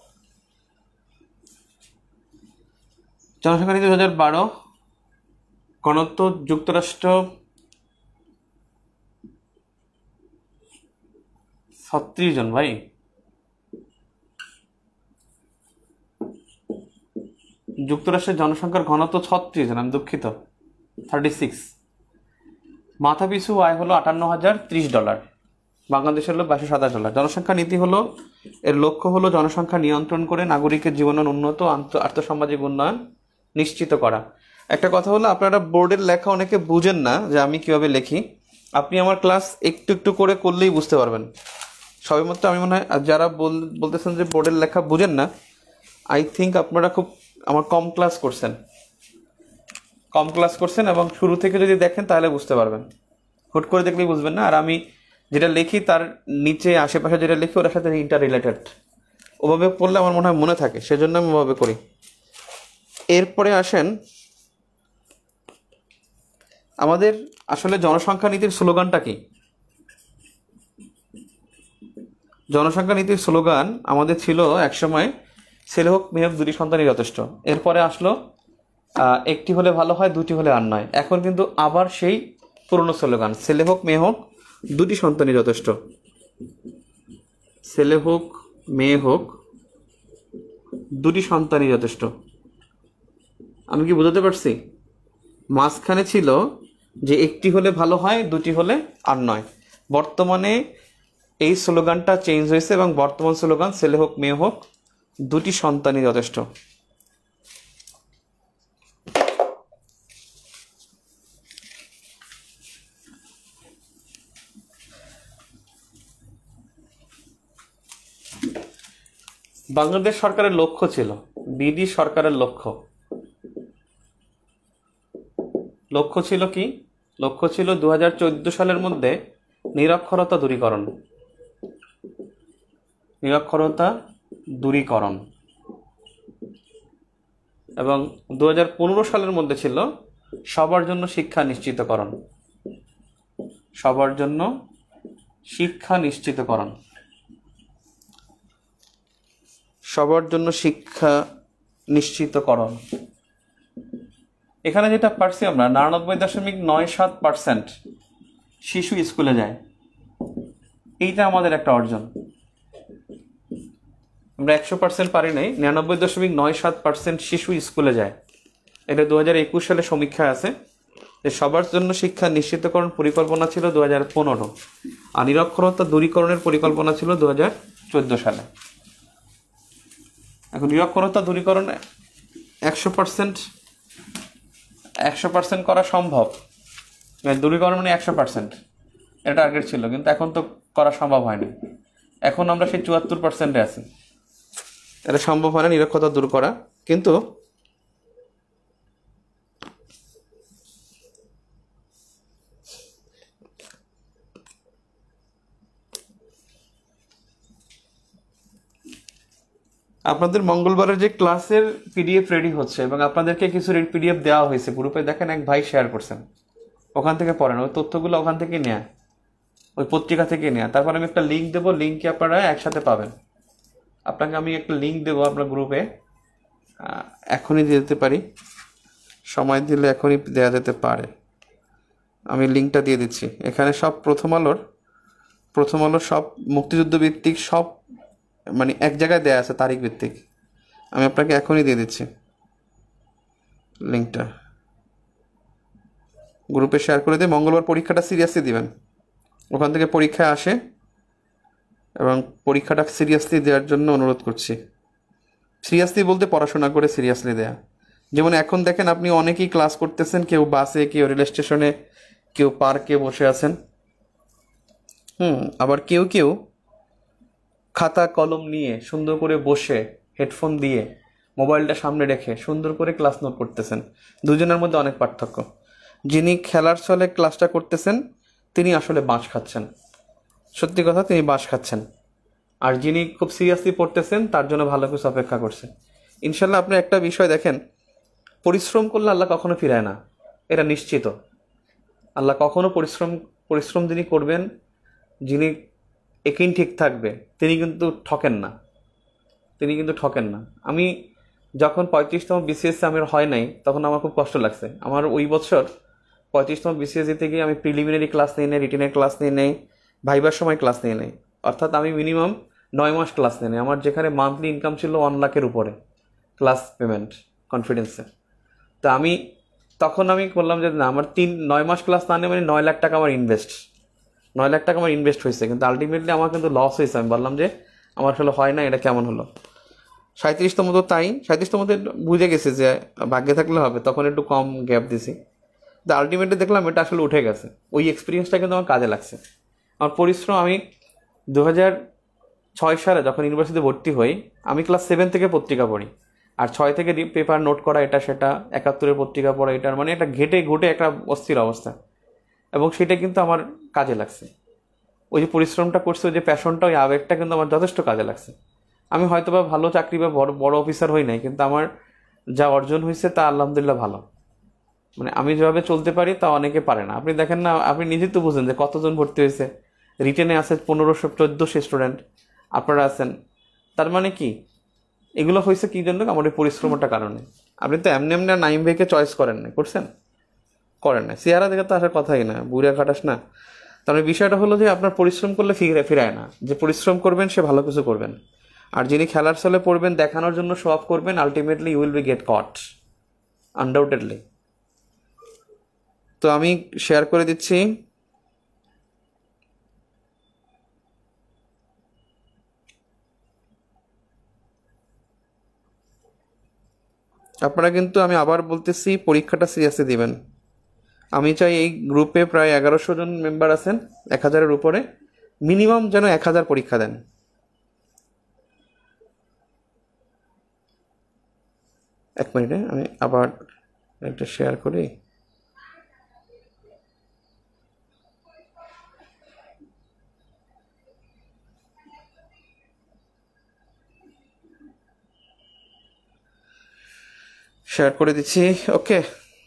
জনসংখ্যা নীতি দু হাজার বারো ঘনত্ব যুক্তরাষ্ট্র ছত্রিশ জন ভাই, যুক্তরাষ্ট্রের জনসংখ্যার ঘনত্ব ছত্রিশ জন, আমি দুঃখিত, থার্টি সিক্স। মাথা পিছু আয় হলো আটান্ন হাজার ত্রিশ ডলার, বাংলাদেশের হলো বাইশশো সাতাশ ডলার। জনসংখ্যা নীতি হলো, এর লক্ষ্য হলো জনসংখ্যা নিয়ন্ত্রণ করে নাগরিকের জীবনের উন্নত আর্থসামাজিক উন্নয়ন নিশ্চিত করা। একটা কথা হলো, আপনারা বোর্ডের লেখা অনেকে বুঝেন না যে আমি কিভাবে লিখি। আপনি আমার ক্লাস একটু একটু করে করলেই বুঝতে পারবেন। সবেমাত্র আমি মনে হয় যারা বলতেছেন যে বোর্ডের লেখা বুঝেন না, আই থিঙ্ক আপনারা খুব আমার কম ক্লাস করছেন কম ক্লাস করছেন এবং শুরু থেকে যদি দেখেন তাহলে বুঝতে পারবেন, হুট করে দেখলেই বুঝবেন না। আর আমি যেটা লিখি তার নিচে আশেপাশে যেটা লিখি ওটার সাথে ইন্টার রিলেটেড, ওভাবে পড়লে আমার মনে হয় মনে থাকে, সেজন্য আমি ওভাবে করি। এরপরে আসেন, আমাদের আসলে জনসংখ্যা নীতির স্লোগানটা কি? জনসংখ্যা নীতির স্লোগান আমাদের ছিল একসময় ছেলে হোক মেয়ে হোক দুটি সন্তানই যথেষ্ট। এরপরে আসলো একটি হলে ভালো হয়, দুটি হলে আর নয়। এখন কিন্তু আবার সেই পুরনো স্লোগান, ছেলে হোক মেয়ে হোক দুটি সন্তানই যথেষ্ট। ছেলে হোক মেয়ে হোক দুটি সন্তানই যথেষ্ট। আমি কি বোঝাতে পারছি? মাঝখানে ছিল যে একটি হলে ভালো হয়, দুটি হলে আর নয়। বর্তমানে এই স্লোগানটা চেঞ্জ হয়েছে এবং বর্তমান স্লোগান ছেলে হোক মেয়ে হোক দুটি সন্তানই যথেষ্ট। বাংলাদেশ সরকারের লক্ষ্য ছিল, বিডি সরকারের লক্ষ্য লক্ষ্য ছিল কি? লক্ষ্য ছিল দু হাজার চোদ্দ সালের মধ্যে নিরক্ষরতা দূরীকরণ নিরক্ষরতা দূরীকরণ এবং দু হাজার পনেরো সালের মধ্যে ছিল সবার জন্য শিক্ষা নিশ্চিতকরণ সবার জন্য শিক্ষা নিশ্চিতকরণ সবার জন্য শিক্ষা নিশ্চিতকরণ। এখানে যেটা পারছি আমরা, নিরানব্বই দশমিক নয় সাত পার্সেন্ট শিশু স্কুলে যায়, এইটা আমাদের একটা অর্জন। আমরা একশো পার্সেন্ট পারি নাই, নিরানব্বই দশমিক নয় সাত পার্সেন্ট শিশু স্কুলে যায়। এটা দু হাজার একুশ সালে সমীক্ষায় আছে যে সবার জন্য শিক্ষা নিশ্চিতকরণ পরিকল্পনা ছিল দু হাজার পনেরো, আর নিরক্ষরতা দূরীকরণের পরিকল্পনা ছিল দু হাজার চোদ্দ সালে। এখন নিরক্ষরতা দূরীকরণ একশো পার্সেন্ট একশো পার্সেন্ট করা সম্ভব, দূরীকরণ মানে একশো পার্সেন্ট, এটা টার্গেট ছিল, কিন্তু এখন তো করা সম্ভব হয়নি। এখন আমরা সেই চুয়াত্তর পার্সেন্টে আছি। এটা সম্ভব হয় না নিরক্ষরতা দূর করা, কিন্তু আপনাদের মঙ্গলবারের যে ক্লাসের পিডিএফ রেডি হচ্ছে এবং আপনাদেরকে কিছু পিডিএফ দেওয়া হয়েছে গ্রুপে, দেখেন এক ভাই শেয়ার করছেন, ওখান থেকে পড়েন, ওই তথ্যগুলো ওখান থেকে নেয়া, ওই পত্রিকা থেকে নেয়া। তারপর আমি একটা লিঙ্ক দেবো, লিঙ্কে আপনারা একসাথে পাবেন। আপনাকে আমি একটা লিঙ্ক দেবো আপনার গ্রুপে, এখনই দিয়ে দিতে পারি, সময় দিলে এখনই দেওয়া যেতে পারে। আমি লিঙ্কটা দিয়ে দিচ্ছি। এখানে সব প্রথম আলোর প্রথম আলোর সব মুক্তিযুদ্ধ ভিত্তিক সব মানে এক জায়গায় দেয়া আছে, তারিখ ভিত্তিক। আমি আপনাকে এখনই দিয়ে দিচ্ছি লিঙ্কটা, গ্রুপে শেয়ার করে দিয়ে। মঙ্গলবার পরীক্ষাটা সিরিয়াসলি দিবেন, ওখান থেকে পরীক্ষায় আসে এবং পরীক্ষাটা সিরিয়াসলি দেওয়ার জন্য অনুরোধ করছি। সিরিয়াসলি বলতে পড়াশোনা করে সিরিয়াসলি দেয়া। যেমন এখন দেখেন আপনি অনেকেই ক্লাস করতেছেন, কেউ বাসে, কেউ রেল স্টেশনে, কেউ পার্কে বসে আছেন, হুম আবার কেউ কেউ খাতা কলম নিয়ে সুন্দর করে বসে হেডফোন দিয়ে মোবাইলটা সামনে রেখে সুন্দর করে ক্লাস নোট করতেছেন। দুজনের মধ্যে অনেক পার্থক্য। যিনি খেলার ছলে ক্লাসটা করতেছেন তিনি আসলে বাঁশ খাচ্ছেন, সত্যি কথা, তিনি বাঁশ খাচ্ছেন। আর যিনি খুব সিরিয়াসলি পড়তেছেন তার জন্য ভালো কিছু অপেক্ষা করছে। ইনশাল্লাহ আপনি একটা বিষয় দেখেন, পরিশ্রম করলে আল্লাহ কখনো ফিরায় না, এটা নিশ্চিত। আল্লাহ কখনো পরিশ্রম পরিশ্রম যিনি করবেন, যিনি একিন ঠিক থাকবে, তিনি কিন্তু ঠকেন না তিনি কিন্তু ঠকেন না। আমি যখন পঁয়ত্রিশতম বিসিএস আমার হয় নাই তখন আমার খুব কষ্ট লাগছে। আমার ওই বছর পঁয়ত্রিশতম বিসিএস দিতে গিয়ে আমি প্রিলিমিনারি ক্লাস নিয়ে নেই, রিটেনের ক্লাস নিয়ে নেই, ভাইবার সময় ক্লাস নিয়ে নেই, অর্থাৎ আমি মিনিমাম নয় মাস ক্লাস নিয়ে নেই। আমার যেখানে মান্থলি ইনকাম ছিল ওয়ান লাখের উপরে ক্লাস পেমেন্ট কনফিডেন্সে। তো আমি তখন আমি বললাম যে না, আমার তিন নয় মাস ক্লাস না নিয়ে মানে নয় লাখ টাকা আমার ইনভেস্ট নয় লাখ টাকা আমার ইনভেস্ট হয়েছে, কিন্তু আলটিমেটলি আমার কিন্তু লস হয়েছে। আমি বললাম যে আমার আসলে হয় না, এটা কেমন হলো। সাঁত্রিশতম তো তাই, সাঁত্রিশতম তো বুঝে গেছে যে ভাগ্যে থাকলে হবে, তখন একটু কম গ্যাপ দিছি। তো আলটিমেটলি দেখলাম এটা আসলে উঠে গেছে। ওই এক্সপিরিয়েন্সটা কিন্তু আমার কাজে লাগছে। আমার পরিশ্রম, আমি দু হাজার ছয় সালে যখন ইউনিভার্সিটিতে ভর্তি হই, আমি ক্লাস সেভেন থেকে পত্রিকা পড়ি, আর ছয় থেকে পেপার নোট করা, এটা সেটা, একাত্তরের পত্রিকা পড়া, এটার মানে একটা ঘেটে ঘুটে একটা অস্থির অবস্থা, এবং সেটা কিন্তু আমার কাজে লাগছে। ওই যে পরিশ্রমটা করছে, ওই যে প্যাশনটা, ওই আবেগটা কিন্তু আমার যথেষ্ট কাজে লাগছে। আমি হয়তো বা ভালো চাকরি বা বড় বড় অফিসার হই নাই, কিন্তু আমার যা অর্জন হয়েছে তা আলহামদুলিল্লাহ ভালো। মানে আমি যেভাবে চলতে পারি তা অনেকে পারে না। আপনি দেখেন না, আপনি নিজেই তো বুঝেন যে কতজন ভর্তি হয়েছে, রিটেনে আছে পনেরোশো চোদ্দোশো স্টুডেন্ট, আপনারা আছেন। তার মানে কি, এগুলো হয়েছে কি জন্য? আমার এই পরিশ্রমটার কারণে। আপনি তো এমনি এমনি নাইম ভাইকে চয়েস করেন না, করছেন? করেন না। চেহারা দেখে তো আসার কথাই না, বুড়া খাটাস না। তাহলে বিষয়টা হলো যে আপনার পরিশ্রম করলে ফিরে ফিরায় না। যে পরিশ্রম করবেন সে ভালো কিছু করবেন, আর যিনি খেলার ছলে পড়বেন, দেখানোর জন্য শো অফ করবেন, ultimately you will be get caught, undoubtedly. তো আমি শেয়ার করে দিচ্ছি। আপনারা কিন্তু, আমি আবার বলতেছি, পরীক্ষাটা সিরিয়াসলি দিবেন। আমি চাই এই গ্রুপে প্রায় এগারোশো জন মেম্বার আছেন, এক হাজারের উপরে, মিনিমাম যেন এক হাজার পরীক্ষা দেন। এক মিনিটে আমি আবার একটা শেয়ার করি। শেয়ার করে দিচ্ছি, ওকে।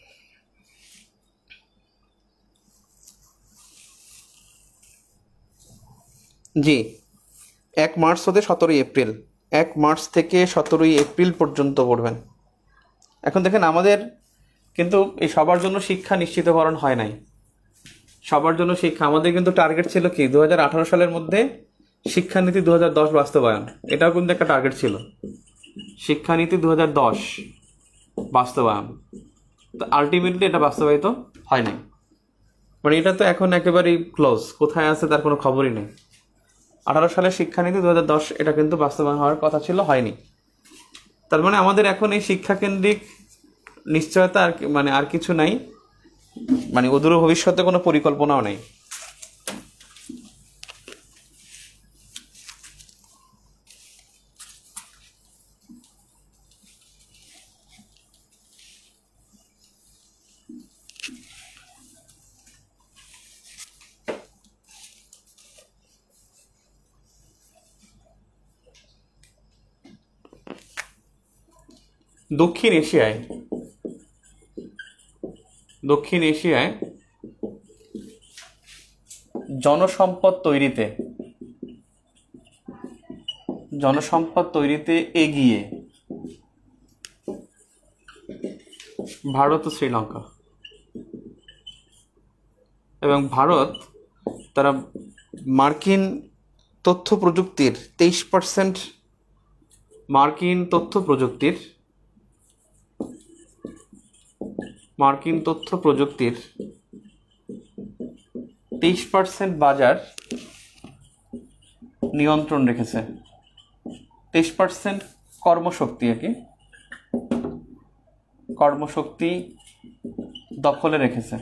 জি, এক মার্চ হতে সতেরোই এপ্রিল, এক মার্চ থেকে সতেরোই এপ্রিল পর্যন্ত পড়বেন। এখন দেখেন, আমাদের কিন্তু এই সবার জন্য শিক্ষা নিশ্চিতকরণ হয় নাই। সবার জন্য শিক্ষা, আমাদের কিন্তু টার্গেট ছিল কি, দু হাজার আঠারো সালের মধ্যে শিক্ষানীতি দু হাজার দশ বাস্তবায়ন, এটাও কিন্তু একটা টার্গেট ছিল। শিক্ষানীতি দু হাজার দশ বাস্তবায়ন, তো আলটিমেটলি এটা বাস্তবায়িত হয় নাই। মানে এটা তো এখন একেবারেই ক্লোজ, কোথায় আছে তার কোনো খবরই নেই। আঠারো সালের শিক্ষানীতি দু হাজার দশ এটা কিন্তু বাস্তবায়ন হওয়ার কথা ছিল, হয়নি। তার মানে আমাদের এখন এই শিক্ষাকেন্দ্রিক নিশ্চয়তা আর মানে আর কিছু নাই, মানে অদূর ভবিষ্যতে কোনো পরিকল্পনাও নেই। দক্ষিণ এশিয়ায় দক্ষিণ এশিয়ায় জনসম্পদ তৈরিতে জনসম্পদ তৈরিতে এগিয়ে ভারত ও শ্রীলঙ্কা। এবং ভারত, তারা মার্কিন তথ্য প্রযুক্তির তেইশ পার্সেন্ট মার্কিন তথ্য প্রযুক্তির মার্কিন তথ্য প্রযুক্তির তেইশ পার্সেন্ট বাজার নিয়ন্ত্রণ রেখেছে। তেইশ পার্সেন্ট কর্মশক্তি আর কি কর্মশক্তি দখলে রেখেছে।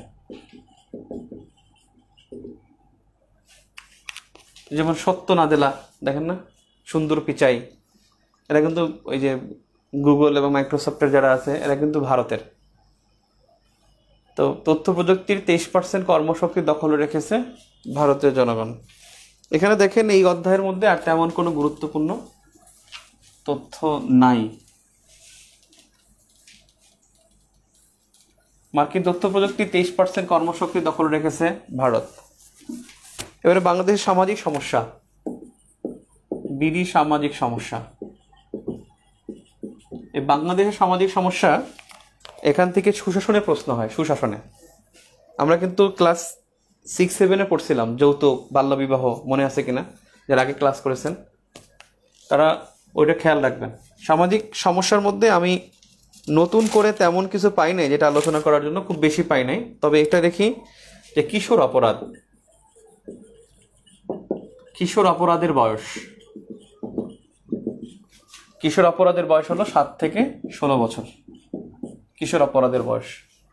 যেমন সত্য নাদেলা, দেখেন না, সুন্দর পিচাই, এরা কিন্তু ওই যে গুগল এবং মাইক্রোসফটের যারা আছে, এরা কিন্তু ভারতের। তো তথ্য প্রযুক্তির তেইশ পার্সেন্ট কর্মশক্তি দখলে রেখেছে ভারতের জনগণ। এখানে দেখেন এই অধ্যায়ের মধ্যে আর তেমন কোনো গুরুত্বপূর্ণ তথ্য নাই। মার্কিন তথ্য প্রযুক্তি তেইশ পার্সেন্ট কর্মশক্তি দখলে রেখেছে ভারত। এবারে বাংলাদেশের সামাজিক সমস্যা, বিডি সামাজিক সমস্যা। এই বাংলাদেশের সামাজিক সমস্যা, এখান থেকে সুশাসনে প্রশ্ন হয়। সুশাসনে আমরা কিন্তু ক্লাস সিক্স সেভেনে পড়ছিলাম যৌতুক, বাল্যবিবাহ, মনে আছে কিনা? যারা আগে ক্লাস করেছেন তারা ওইটা খেয়াল রাখবেন। সামাজিক সমস্যার মধ্যে আমি নতুন করে তেমন কিছু পাই নাই যেটা আলোচনা করার জন্য, খুব বেশি পাই নাই। তবে এটা দেখি যে কিশোর অপরাধ, কিশোর অপরাধের বয়স, কিশোর অপরাধের বয়স হলো সাত থেকে ষোলো বছর। কিশোর অপরাধের বয়স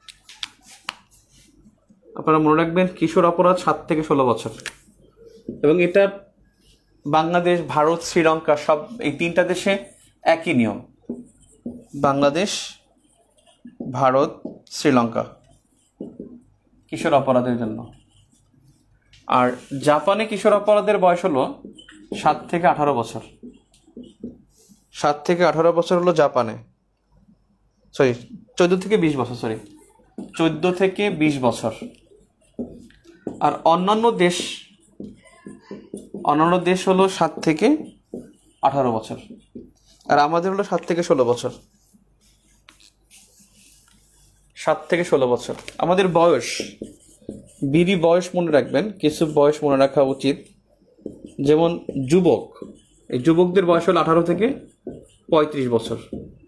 আপনারা মনে রাখবেন, কিশোর অপরাধ সাত থেকে ষোলো বছর। এবং এটা বাংলাদেশ, ভারত, শ্রীলঙ্কা সব এই তিনটা দেশে একই নিয়ম। বাংলাদেশ, ভারত, শ্রীলঙ্কা কিশোর অপরাধের জন্য। আর জাপানে কিশোর অপরাধের বয়স হলো সাত থেকে আঠারো বছর। সাত থেকে আঠারো বছর হলো জাপানে, সরি চোদ্দ থেকে বিশ বছর, সরি চোদ্দ থেকে বিশ বছর। আর অন্যান্য দেশ, অন্যান্য দেশ হলো সাত থেকে আঠারো বছর, আর আমাদের হলো সাত থেকে ষোলো বছর। সাত থেকে ষোলো বছর আমাদের বয়স। বিড়ি বয়স মনে রাখবেন, কিছু বয়স মনে রাখা উচিত। যেমন যুবক, এই যুবকদের বয়স হলো আঠারো থেকে পঁয়ত্রিশ বছর।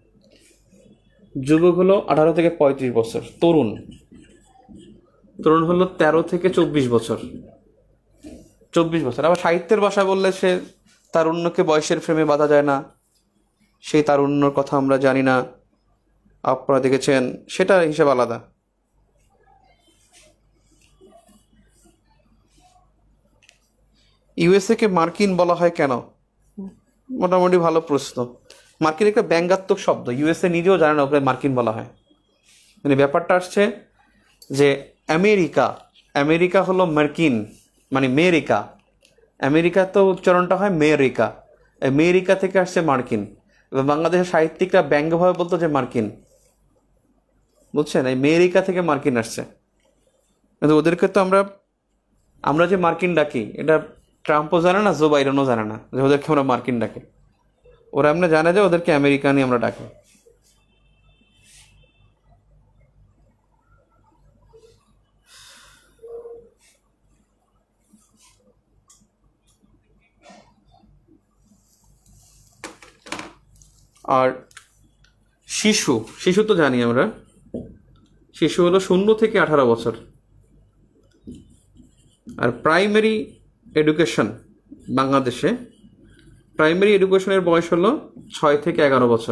যুবক হলো আঠারো থেকে পঁয়ত্রিশ বছর। তরুণ, তরুণ হলো তেরো থেকে চব্বিশ বছর। চব্বিশ বছর। আবার সাহিত্যের ভাষা বললে সে তারুণ্যকে বয়সের ফ্রেমে বাঁধা যায় না, সেই তারুণ্যর কথা আমরা জানি না, আপনারা দেখেছেন, সেটা হিসাব আলাদা। ইউএসএ কে মার্কিন বলা হয় কেন? মোটামুটি ভালো প্রশ্ন। মার্কিন একটা ব্যঙ্গাত্মক শব্দ, ইউএসএ নিজেও জানে না ওকে মার্কিন বলা হয়। মানে ব্যাপারটা আসছে যে আমেরিকা, আমেরিকা হলো মার্কিন, মানে মেরিকা। আমেরিকা তো উচ্চারণটা হয় মেরিকা, আমেরিকা থেকে আসছে মার্কিন। বাংলাদেশের সাহিত্যিকরা ব্যঙ্গভাবে বলতো যে মার্কিন, বুঝছেন? এই মেরিকা থেকে মার্কিন আসছে। কিন্তু ওদেরকে তো আমরা আমরা যে মার্কিন ডাকি, এটা ট্রাম্পও জানে না, জো বাইডেনও জানে না যে ওদেরকে আমরা মার্কিন ডাকি। ওরা এমনি জানে যে ওদেরকে আমেরিকানই আমরা ডাকি। আর শিশু, শিশু তো জানি আমরা, শিশু হলো শূন্য থেকে আঠারো বছর। আর প্রাইমারি এডুকেশন, বাংলাদেশে প্রাইমারি এডুকেশনের বয়স হলো ছয় থেকে এগারো বছর।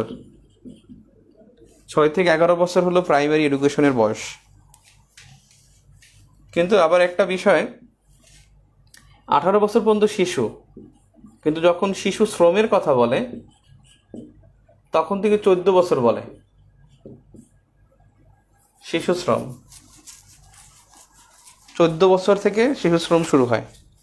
ছয় থেকে এগারো বছর হলো প্রাইমারি এডুকেশনের বয়স। কিন্তু আবার একটা বিষয়, আঠারো বছর পর্যন্ত শিশু, কিন্তু যখন শিশু শ্রমের কথা বলে তখন থেকে চোদ্দ বছর বলে। শিশু শ্রম, চোদ্দ বছর থেকে শিশু শ্রম শুরু হয়।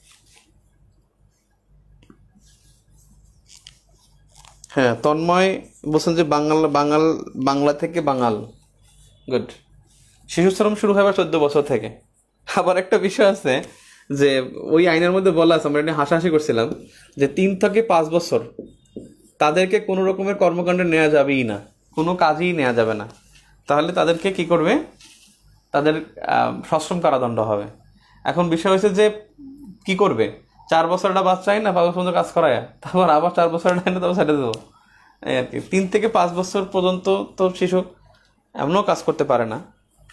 হ্যাঁ, তন্ময় বলছেন যে বাঙাল, বাঙাল বাংলা থেকে বাঙাল, গুড। শিশু শ্রম শুরু হয় আবার চোদ্দ বছর থেকে। আবার একটা বিষয় আছে যে ওই আইনের মধ্যে বলা আছে, আমরা এটা হাসাহাসি করছিলাম, যে তিন থেকে পাঁচ বছর তাদেরকে কোনো রকমের কর্মকাণ্ডে নেওয়া যাবেই না, কোনো কাজেই নেওয়া যাবে না। তাহলে তাদেরকে কি করবে? তাদের সশ্রম কারাদণ্ড হবে। এখন বিষয় হয়েছে যে কি করবে, চার বছর একটা বাচ্চাই না পাঁচ বছর কাজ করায়, তারপর আবার চার বছর না তারপর ছেড়ে দেবো, এই আর কি। তিন থেকে পাঁচ বছর পর্যন্ত তো শিশু এমনও কাজ করতে পারে না।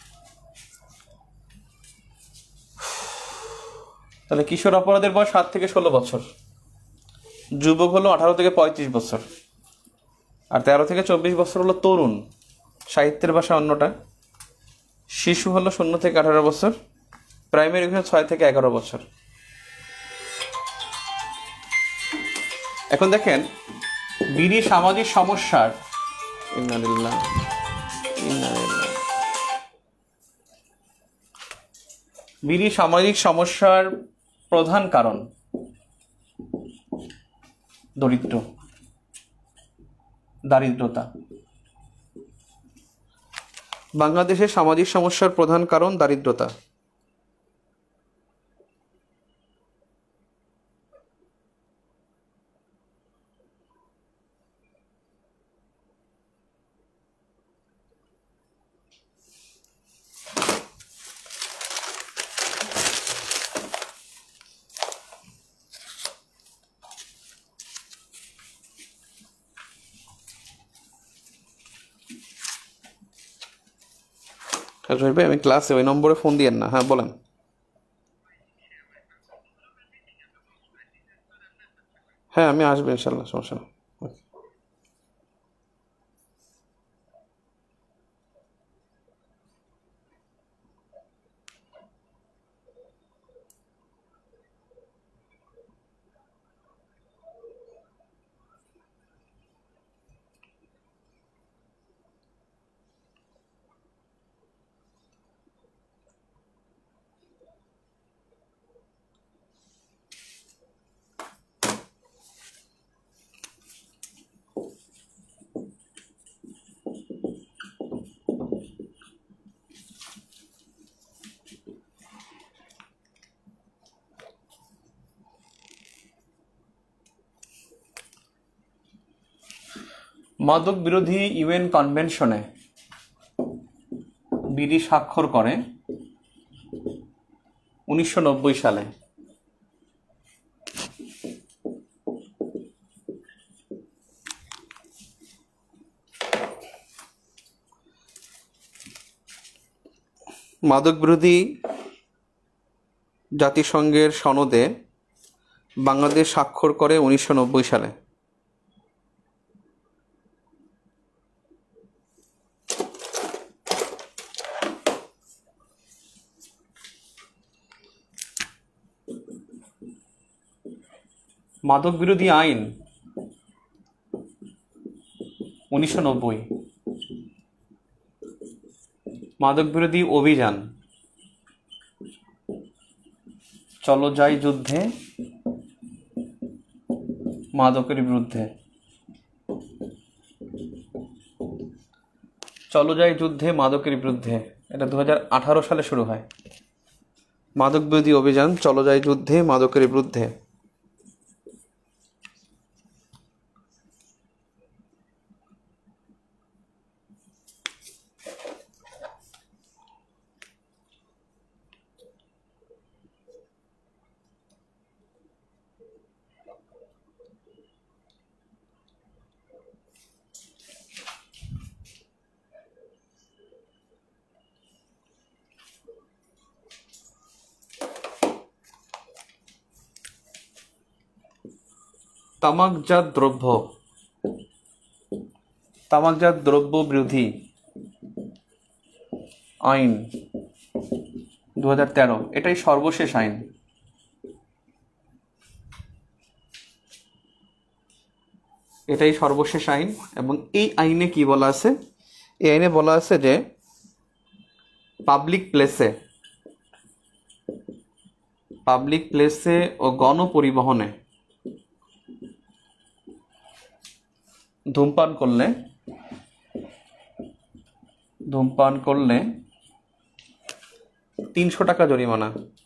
তাহলে কিশোর অপরাধের বয়স সাত থেকে ষোলো বছর। যুবক হলো আঠারো থেকে পঁয়ত্রিশ বছর। আর তেরো থেকে চব্বিশ বছর হলো তরুণ, সাহিত্যের ভাষা অন্যটা। শিশু হলো শূন্য থেকে আঠারো বছর। প্রাইমারি এডুকেশন ছয় থেকে এগারো বছর। এখন দেখেন, বিড়ি সামাজিক সমস্যার ইন্নালিল্লাহ ইন্নালিল্লাহ বিড়ি সামাজিক সমস্যার প্রধান কারণ দরিদ্র, দারিদ্রতা। বাংলাদেশের সামাজিক সমস্যার প্রধান কারণ দারিদ্রতা। জহির ভাই আমি ক্লাসে, ওই নম্বরে ফোন দিয়েন না। হ্যাঁ বলেন। হ্যাঁ আমি আসবো ইনশাল্লাহ, সমস্যা নেই। মাদক বিরোধী ইউএন কনভেনশনে বিডি স্বাক্ষর করে উনিশশো নব্বই সালে। মাদক বিরোধী জাতিসংঘের সনদে বাংলাদেশ স্বাক্ষর করে উনিশশো নব্বই সালে। মাদক বিরোধী আইন উনিশশো নব্বই, মাদক বিরোধী অভিযান চলো যাই যুদ্ধে মাদকের বিরুদ্ধে, চলো যাই যুদ্ধে মাদকের বিরুদ্ধে, এটা দু হাজার আঠারো সালে শুরু হয়। মাদক বিরোধী অভিযান চলো যাই যুদ্ধে মাদকের বিরুদ্ধে। তামাকজাত দ্রব্য তামাকজাত দ্রব্য বিরোধী আইন দু হাজার তেরো, এটাই সর্বশেষ আইন। এটাই সর্বশেষ আইন এবং এই আইনে কি বলা আছে? এই আইনে বলা আছে যে পাবলিক প্লেসে পাবলিক প্লেসে ও গণপরিবহনে ধূমপান করলে ধূমপান করলে তিনশো টাকা জরিমানা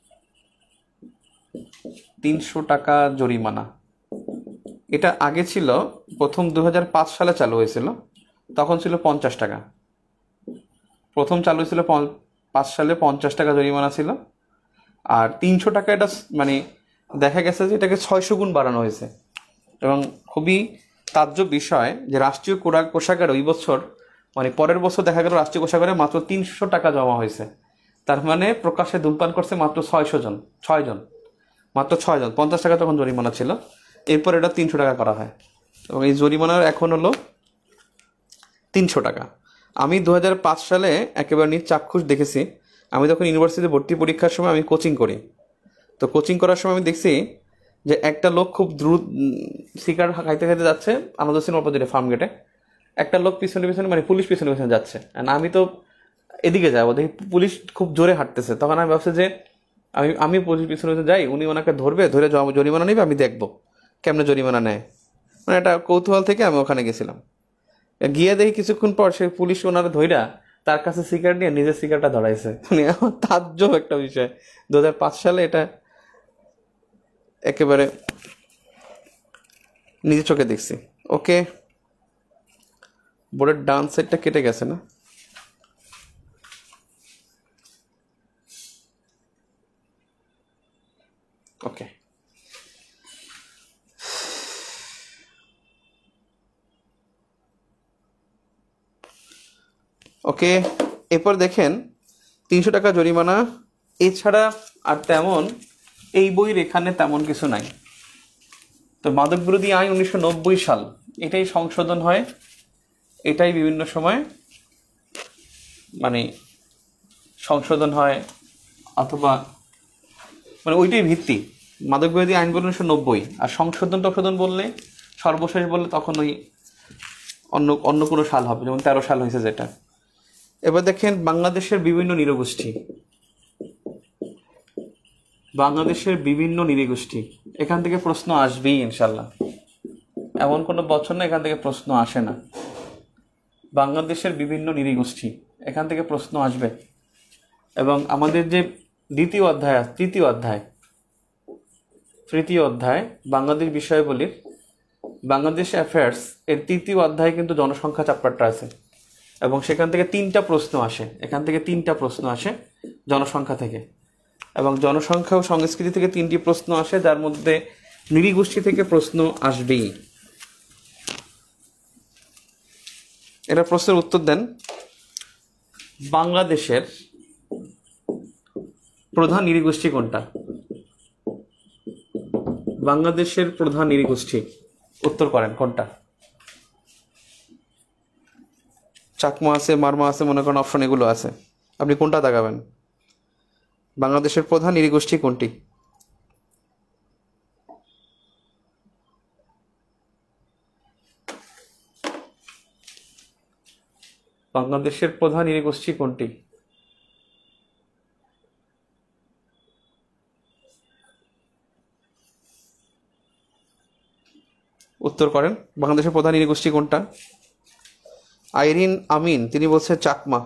তিনশো টাকা জরিমানা। এটা আগে ছিল, প্রথম দু হাজার পাঁচ সালে চালু হয়েছিল, তখন ছিল পঞ্চাশ টাকা। প্রথম চালু হয়েছিল পাঁচ সালে, পঞ্চাশ টাকা জরিমানা ছিল। আর তিনশো টাকা এটা মানে দেখা গেছে যে এটাকে ছয়শো গুণ বাড়ানো হয়েছে। এবং খুবই তাজ্জব বিষয় যে রাষ্ট্রীয় কোষাগারে ওই বছর মানে পরের বছর দেখা গেল রাষ্ট্রীয় কোষাগারে মাত্র তিনশো টাকা জমা হয়েছে। তার মানে প্রকাশ্যে ধূমপান করছে মাত্র ছয়শো জন ছয় জন মাত্র ছয় জন পঞ্চাশ টাকা তখন জরিমানা ছিল, এরপর এটা তিনশো টাকা করা হয় এবং এই জরিমানার এখন হলো তিনশো টাকা। আমি দু হাজার পাঁচ সালে একেবারে নিজ চাক্ষুষ দেখেছি। আমি তখন ইউনিভার্সিটিতে ভর্তি পরীক্ষার সময় আমি কোচিং করি, তো কোচিং করার সময় আমি দেখছি যে একটা লোক খুব দ্রুত সিগারেট খাইতে খাইতে যাচ্ছে আমাদের সিনেমা অপোজিটে ফার্ম গেটে, একটা লোক পিছনে পিছনে মানে পুলিশ পিছনে পিছনে যাচ্ছে, আমি তো এদিকে যাবো, দেখি পুলিশ খুব জোরে হাঁটতেছে। তখন আমি ভাবছি যে আমি আমি পুলিশ পিছনে পিছনে যাই, উনি ওনাকে ধরবে, ধরে জরিমানা নেবে, আমি দেখবো কেমনে জরিমানা নেয়। মানে একটা কৌতূহল থেকে আমি ওখানে গেছিলাম। গিয়ে দেখি কিছুক্ষণ পর সে পুলিশ ওনারা ধইরা তার কাছে সিগারেট নিয়ে নিজের সিগারেটটা ধরাইছে। মানে আমার তাজ্জব একটা বিষয়, দু হাজার পাঁচ সালে এটা একেবারে নিজের চোখে দেখছি। ওকে, বোর্ডের ডান সাইডটা কেটে গেছে না? ওকে, ওকে এরপর দেখেন তিনশো টাকা জরিমানা। এছাড়া আর তেমন এই বইয়ের এখানে তেমন কিছু নাই। তো মাদক বিরোধী আইন উনিশশো নব্বই সাল, এটাই সংশোধন হয়, এটাই বিভিন্ন সময় মানে সংশোধন হয়, অথবা মানে ওইটাই ভিত্তি। মাদক বিরোধী আইন বললে উনিশশো নব্বই, আর সংশোধন টংশোধন বললে সর্বশেষ বললে তখন ওই অন্য অন্য কোনো সাল হবে, যেমন তেরো সাল হয়েছে যেটা। এবার দেখেন বাংলাদেশের বিভিন্ন নৃগোষ্ঠী, বাংলাদেশের বিভিন্ন নৃগোষ্ঠী, এখান থেকে প্রশ্ন আসবেই ইনশাল্লাহ, এমন কোনো বছর না এখান থেকে প্রশ্ন আসে না। বাংলাদেশের বিভিন্ন নৃগোষ্ঠী, এখান থেকে প্রশ্ন আসবে। এবং আমাদের যে দ্বিতীয় অধ্যায়, তৃতীয় অধ্যায় তৃতীয় অধ্যায় বাংলাদেশ বিষয়াবলীর বাংলাদেশ অ্যাফেয়ার্স এর তৃতীয় অধ্যায়ে কিন্তু জনসংখ্যা চ্যাপ্টারটা আছে, এবং সেখান থেকে তিনটা প্রশ্ন আসে, এখান থেকে তিনটা প্রশ্ন আসে জনসংখ্যা থেকে, এবং জনসংখ্যা ও সংস্কৃতি থেকে তিনটি প্রশ্ন আসে, যার মধ্যে নৃগোষ্ঠী থেকে প্রশ্ন আসবেই। এটা প্রশ্নের উত্তর দেন। বাংলাদেশের প্রধান নৃগোষ্ঠী কোনটা? বাংলাদেশের প্রধান নৃগোষ্ঠী উত্তর করেন কোনটা? চাকমা আছে, মারমা আছে, মনে করেন অপশন এগুলো আছে, আপনি কোনটা তাকাবেন? বাংলাদেশের প্রধান নৃগোষ্ঠী কোনটি? বাংলাদেশের প্রধান নৃগোষ্ঠী কোনটি? উত্তর করেন, বাংলাদেশের প্রধান নৃগোষ্ঠী কোনটা? আইরিন আমিন তিনি বলছে চাকমা।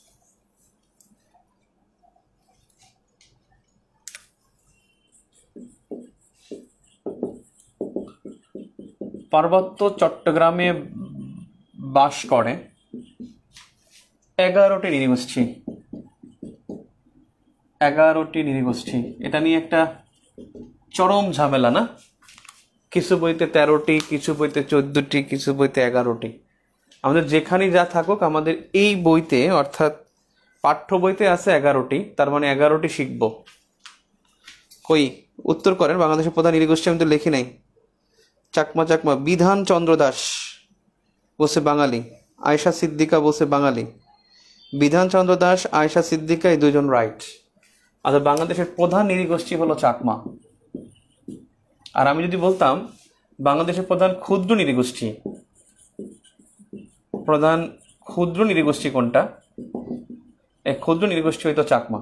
পার্বত্য চট্টগ্রামে বাস করে এগারোটি নৃগোষ্ঠী, এগারোটি নৃগোষ্ঠী। এটা নিয়ে একটা চরম ঝামেলা না? কিছু বইতে তেরোটি, কিছু বইতে চোদ্দটি, কিছু বইতে এগারোটি। আমাদের যেখানেই যা থাকুক, আমাদের এই বইতে অর্থাৎ পাঠ্য বইতে আছে এগারোটি, তার মানে এগারোটি শিখব। কই উত্তর করেন, বাংলাদেশের প্রধান নৃগোষ্ঠী আমি তো লিখি নাই। চাকমা চাকমা বিধান চন্দ্র দাস বলছে বাঙালি, আয়েশা সিদ্দিকা বলছে বাঙালি। বিধান চন্দ্র দাস, আয়েশা সিদ্দিকা এই দুজন রাইট। আর বাংলাদেশের প্রধান নৃগোষ্ঠী হলো চাকমা। আর আমি যদি বলতাম বাংলাদেশের প্রধান ক্ষুদ্র নৃগোষ্ঠী, প্রধান ক্ষুদ্র নৃগোষ্ঠী কোনটা? এই ক্ষুদ্র নৃগোষ্ঠী হইতো চাকমা।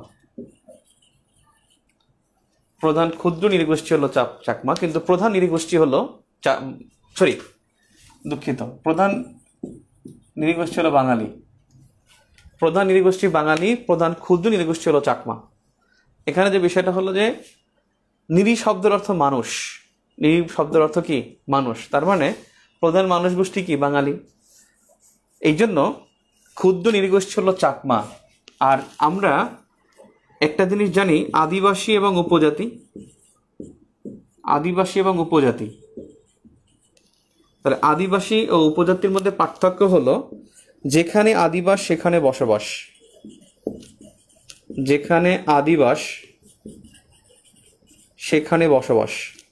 প্রধান ক্ষুদ্র নৃগোষ্ঠী হলো চাকমা, কিন্তু প্রধান নৃগোষ্ঠী হলো সরি দুঃখিত প্রধান নৃগোষ্ঠী হলো বাঙালি। প্রধান নৃগোষ্ঠী বাঙালি, প্রধান ক্ষুদ্র নৃগোষ্ঠী হলো চাকমা। এখানে যে বিষয়টা হলো যে নৃ শব্দের অর্থ মানুষ, নৃ শব্দের অর্থ কি? মানুষ। তার মানে প্রধান মানুষ গোষ্ঠী কি? বাঙালি। এই জন্য ক্ষুদ্র নৃগোষ্ঠী হলো চাকমা। আর আমরা একটা জিনিস জানি, আদিবাসী এবং উপজাতি, আদিবাসী এবং উপজাতি। তাহলে আদিবাসী ও উপজাতির মধ্যে পার্থক্য হলো যেখানে আদিবাস সেখানে বসবাস, যেখানে আদিবাস সেখানে বসবাস।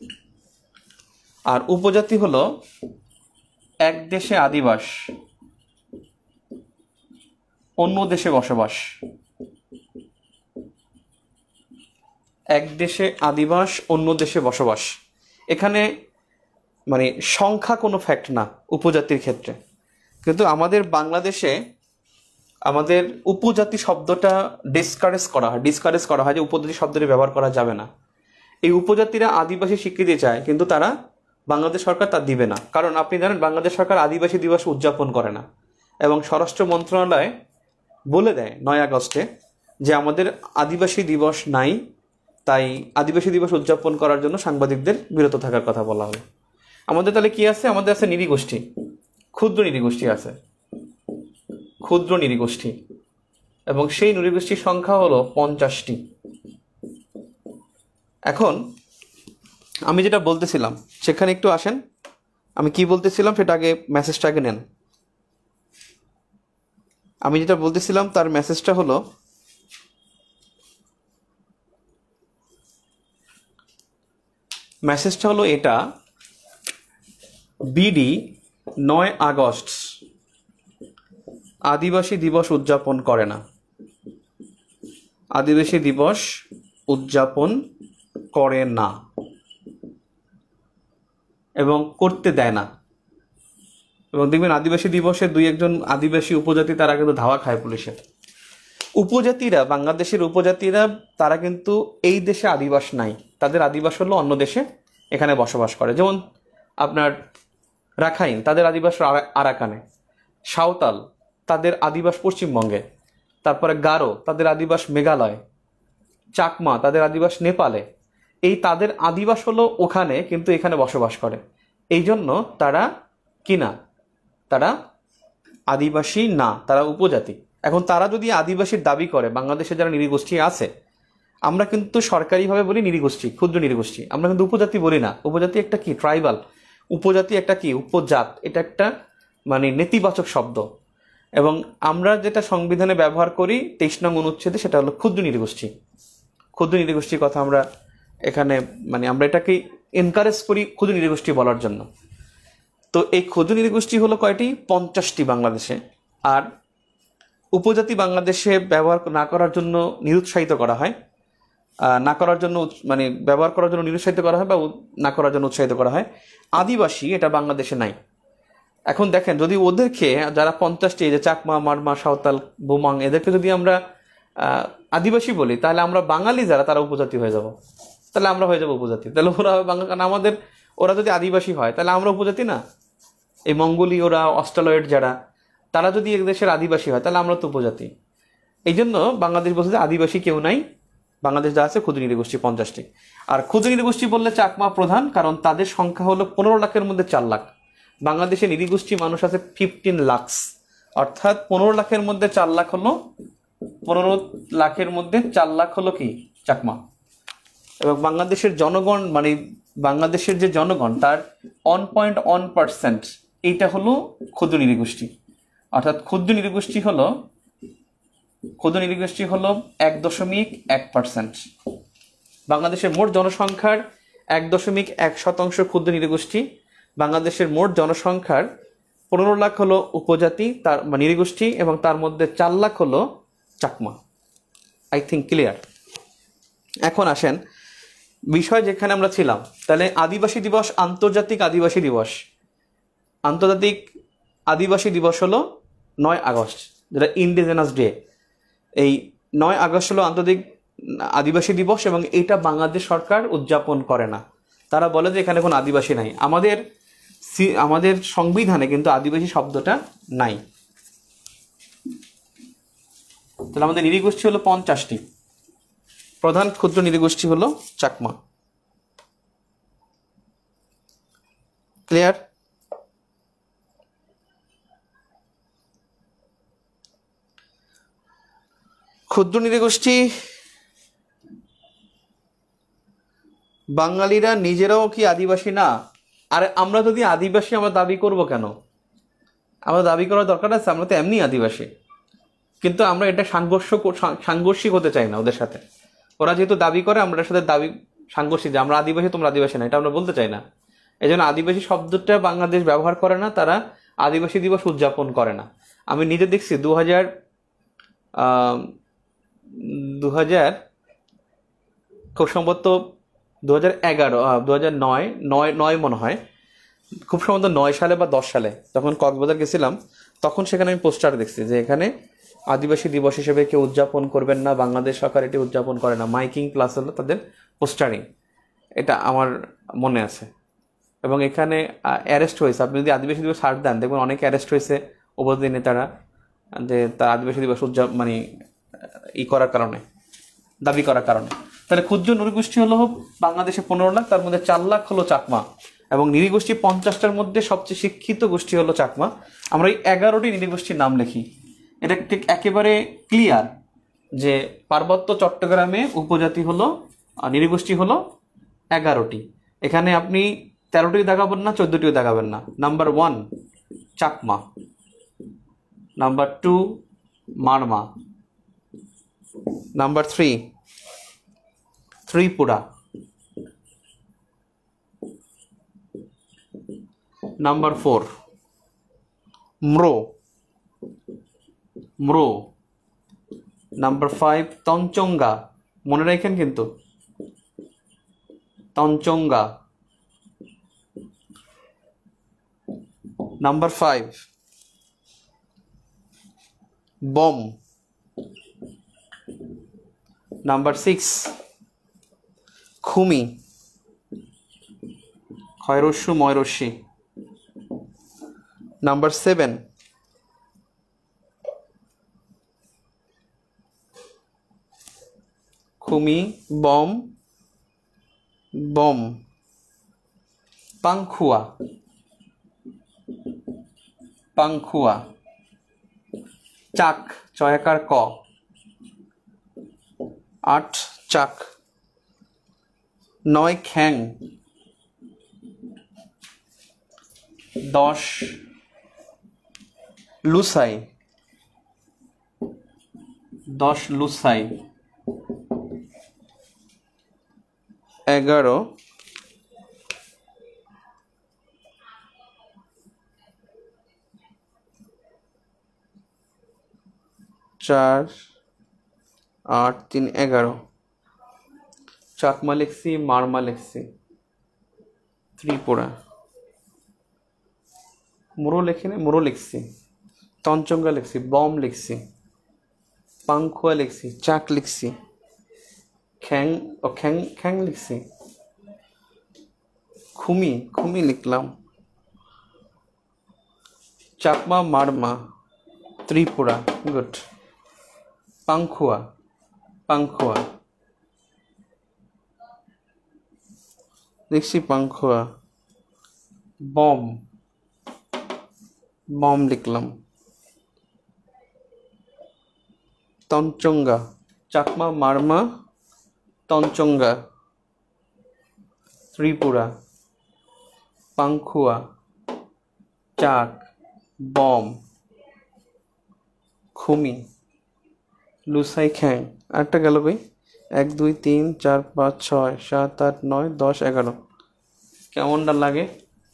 আর উপজাতি হলো এক দেশে আদিবাস, অন্য দেশে বসবাস। এক দেশে আদিবাস, অন্য দেশে বসবাস। এখানে মানে সংখ্যা কোনো ফ্যাক্ট না উপজাতির ক্ষেত্রে। কিন্তু আমাদের বাংলাদেশে আমাদের উপজাতি শব্দটা ডিসকারেজ করা হয়, ডিসকারেজ করা হয় যে উপজাতি শব্দটি ব্যবহার করা যাবে না। এই উপজাতিরা আদিবাসী স্বীকৃতি চায়, কিন্তু তারা বাংলাদেশ সরকার তা দিবে না। কারণ আপনি জানেন বাংলাদেশ সরকার আদিবাসী দিবস উদযাপন করে না, এবং স্বরাষ্ট্র মন্ত্রণালয় বলে দেয় নয় আগস্টে যে আমাদের আদিবাসী দিবস নাই, তাই আদিবাসী দিবস উদযাপন করার জন্য সাংবাদিকদের বিরত থাকার কথা বলা হলো। আমাদের তাহলে কি আছে? আমাদের আছে নৃগোষ্ঠী, ক্ষুদ্র নৃগোষ্ঠী আছে, ক্ষুদ্র নৃগোষ্ঠী, এবং সেই নৃগোষ্ঠীর সংখ্যা হলো পঞ্চাশটি। এখন আমি যেটা বলতেছিলাম সেখানে একটু আসেন। আমি কি বলতেছিলাম সেটা আগে, মেসেজটা আগে নেন। আমি যেটা বলতেছিলাম তার মেসেজটা হলো মেসেজটা হলো এটা, বিডি নয় আগস্ট আদিবাসী দিবস উদযাপন করে না, আদিবাসী দিবস উদযাপন করে না এবং করতে দেয় না। এবং দেখবেন আদিবাসী দিবসে দুই একজন আদিবাসী উপজাতি তারা কিন্তু ধাওয়া খায় পুলিশের। উপজাতিরা, বাংলাদেশের উপজাতিরা তারা কিন্তু এই দেশে আদিবাস নাই, তাদের আদিবাস হলো অন্য দেশে, এখানে বসবাস করে। যেমন আপনার রাখাইন, তাদের আদিবাস আরাকানে, সাঁওতাল তাদের আদিবাস পশ্চিমবঙ্গে, তারপরে গারো তাদের আদিবাস মেঘালয়, চাকমা তাদের আদিবাস নেপালে। এই তাদের আদিবাস হলো ওখানে, কিন্তু এখানে বসবাস করে। এই জন্য তারা কি না, তারা আদিবাসী না, তারা উপজাতি। এখন তারা যদি আদিবাসীর দাবি করে, বাংলাদেশে যারা নৃগোষ্ঠী আছে, আমরা কিন্তু সরকারিভাবে বলি নৃগোষ্ঠী, ক্ষুদ্র নৃগোষ্ঠী, আমরা কিন্তু উপজাতি বলি না। উপজাতি একটা কি, ট্রাইবাল। উপজাতি একটা কি, উপজাত। এটা একটা মানে নেতিবাচক শব্দ। এবং আমরা যেটা সংবিধানে ব্যবহার করি তেইশ নং অনুচ্ছেদে, সেটা হলো ক্ষুদ্র নৃগোষ্ঠী। ক্ষুদ্র নৃগোষ্ঠীর কথা আমরা এখানে মানে আমরা এটাকে এনকারেজ করি ক্ষুদ্র নৃগোষ্ঠী বলার জন্য। তো এই ক্ষুদ্র নৃগোষ্ঠী হলো কয়টি, পঞ্চাশটি বাংলাদেশে। আর উপজাতি বাংলাদেশে ব্যবহার না করার জন্য নিরুৎসাহিত করা হয়, না করার জন্য মানে ব্যবহার করার জন্য নিরুৎসাহিত করা হয় বা না করার জন্য উৎসাহিত করা হয়। আদিবাসী এটা বাংলাদেশে নাই। এখন দেখেন, যদি ওদেরকে যারা পঞ্চাশটি, যে চাকমা, মারমা, সাঁওতাল, বোমাং, এদেরকে যদি আমরা আদিবাসী বলি, তাহলে আমরা বাঙালি যারা তারা উপজাতি হয়ে যাব, তাহলে আমরা হয়ে যাবো উপজাতি। তাহলে ওরা বাংলা, কারণ আমাদের ওরা যদি আদিবাসী হয় তাহলে আমরা উপজাতি না। এই মঙ্গোলি, ওরা অস্ট্রালয়েড যারা, তারা যদি এক দেশের আদিবাসী হয় তাহলে আমরা তো উপজাতি। এই জন্য বাংলাদেশ বলছে যে আদিবাসী কেউ নাই, বাংলাদেশ যা আছে ক্ষুদ্র নৃগোষ্ঠী পঞ্চাশটি। আর ক্ষুদ্র নৃগোষ্ঠী বললে চাকমা প্রধান, কারণ তাদের সংখ্যা হলো পনেরো লাখের মধ্যে চার লাখ। বাংলাদেশে নৃগোষ্ঠী মানুষ আছে ফিফটিন লাখস, অর্থাৎ পনেরো লাখের মধ্যে চার লাখ হলো, পনেরো লাখের মধ্যে চার লাখ হলো কি, চাকমা। এবং বাংলাদেশের জনগণ মানে বাংলাদেশের যে জনগণ তার ওয়ান পয়েন্ট ওয়ান পার্সেন্ট এইটা হলো ক্ষুদ্র নৃগোষ্ঠী। অর্থাৎ ক্ষুদ্র নৃগোষ্ঠী হলো ক্ষুদ্র নৃগোষ্ঠী হলো এক দশমিক এক পার্সেন্ট। বাংলাদেশের মোট জনসংখ্যার এক দশমিক এক শতাংশ ক্ষুদ্র নৃগোষ্ঠী। বাংলাদেশের মোট জনসংখ্যার পনেরো লাখ হলো উপজাতি, তার নৃগোষ্ঠী, এবং তার মধ্যে চার লাখ হলো চাকমা। I think clear. এখন আসেন বিষয় যেখানে আমরা ছিলাম, তাহলে আদিবাসী দিবস, আন্তর্জাতিক আদিবাসী দিবস, আন্তর্জাতিক আদিবাসী দিবস হলো নয় আগস্ট, যেটা ইন্ডিজেনাস ডে। এই নয় আগস্ট হলো আন্তর্জাতিক আদিবাসী দিবস, এবং এইটা বাংলাদেশ সরকার উদযাপন করে না। তারা বলে যে এখানে কোনো আদিবাসী নাই। আমাদের আমাদের সংবিধানে কিন্তু আদিবাসী শব্দটা নাই। তাহলে আমাদের নৃগোষ্ঠী হলো পঞ্চাশটি, প্রধান ক্ষুদ্র নৃগোষ্ঠী হলো চাকমা। ক্লিয়ার? ক্ষুদ্র নৃগোষ্ঠী বাঙালিরা নিজেরাও কি আদিবাসী না? আর আমরা যদি আদিবাসী আমরা দাবি করব কেন? আমরা দাবি করার দরকার আছে, আমরা তো এমনি আদিবাসী। কিন্তু আমরা এটা সাংঘর্ষ সাংঘর্ষিক হতে চাই না ওদের সাথে। ওরা যেহেতু দাবি করে, আমরা সাথে দাবি সাংঘর্ষিক যে আমরা আদিবাসী, তোমরা আদিবাসী না, এটা আমরা বলতে চাই না। এই জন্য আদিবাসী শব্দটা বাংলাদেশ ব্যবহার করে না, তারা আদিবাসী দিবস উদযাপন করে না। আমি নিজে দেখছি দু হাজার দু হাজার খুব সম্ভবত দু হাজার এগারো দু হাজার নয় নয় নয় মনে হয়, খুব সম্ভবত নয় সালে বা দশ সালে যখন কক্সবাজার গেছিলাম, তখন সেখানে আমি পোস্টার দেখছি যে এখানে আদিবাসী দিবস হিসেবে কেউ উদযাপন করবেন না, বাংলাদেশ সরকার এটি উদযাপন করে না। মাইকিং প্লাস হলো তাদের পোস্টারিং, এটা আমার মনে আছে। এবং এখানে অ্যারেস্ট হয়েছে, আপনি যদি আদিবাসী দিবস সার্চ দেন দেখবেন অনেকে অ্যারেস্ট হয়েছে উপজাতি নেতারা, যে তার আদিবাসী দিবস উদযাপন মানে ই করার কারণে, দাবি করার কারণে। তাহলে ক্ষুদ্র নৃগোষ্ঠী হলো বাংলাদেশে পনেরো লাখ, তার মধ্যে চার লাখ হলো চাকমা, এবং নৃগোষ্ঠী পঞ্চাশটার মধ্যে সবচেয়ে শিক্ষিত গোষ্ঠী হলো চাকমা। আমরা এই এগারোটি নৃগোষ্ঠীর নাম লিখি, এটা ঠিক একেবারে ক্লিয়ার যে পার্বত্য চট্টগ্রামে উপজাতি হলো নৃগোষ্ঠী হলো এগারোটি। এখানে আপনি তেরোটি দেখাবেন না, চোদ্দটিও দেখাবেন না। Number one Chakma, number two Marma, number three Tripura, number four Mro Mro. Number five Tanchangya, মনে রাখেন কিন্তু Tanchangya. Number five Bawm. Number six Khumi, ক্ষয়রস্যু ময়রস্যি। Number seven Khumi Bawm Bawm. পাংখুয়া পাংখুয়া। চাক, চয়াকার ক, আট চাক। নয় খ্যাং, দশ লুসাই, দশ লুসাই। এগারো চার আট তিন এগারো। চাকমা লিখছি, মারমা লিখছি, ত্রিপুরা। মুরো লিখিনি, মুরো লিখছি, তঞ্চঙ্গা লিখছি, বম লিখছি, পাংখুয়া লিখছি, চাক লিখছি, খ্যাং ও খ্যাং খ্যাং লিখছি, খুমি খুমি লিখলাম, চাকমা মারমা, ত্রিপুরা, গুড। পাংখুয়া পাংখুয়া লিখছি, পাংখুয়া। বম বম লিখলাম। তঞ্চঙ্গা, চাকমা মারমা তঞ্চঙ্গা, ত্রিপুরা, পাংখুয়া, চাক, বম, খুমি, লুসাই খ্যাং। আরেকটা গেল ভাই, এক দুই তিন চার পাঁচ ছয় সাত আট নয় দশ এগারো। কেমনটা লাগে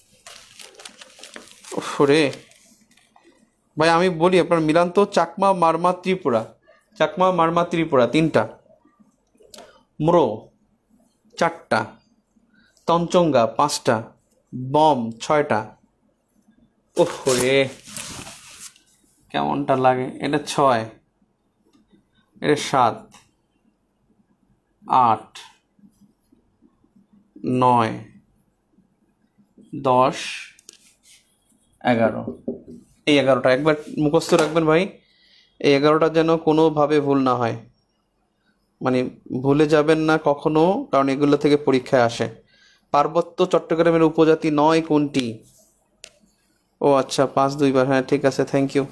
ওরে ভাই? আমি বলি আপনার মিলান তো, চাকমা মারমা ত্রিপুরা, চাকমা মারমা ত্রিপুরা তিনটা, ম্রো চারটা, তঞ্চঙ্গা পাঁচটা, বম ছয়টা। ওরে কেমনটা লাগে? এটা ছয়, এটা সাত, আট, নয়, দশ, এগারো। এই এগারোটা একবার মুখস্থ রাখবেন ভাই, এই এগারোটা যেন কোনোভাবে ভুল না হয়, মানে ভুলে যাবেন না কখনো, কারণ এগুলো থেকে পরীক্ষায় আসে। পার্বত্য চট্টগ্রামের উপজাতি নয় কোনটি? ও আচ্ছা, পাঁচ দুইবার, হ্যাঁ ঠিক আছে, থ্যাংক ইউ,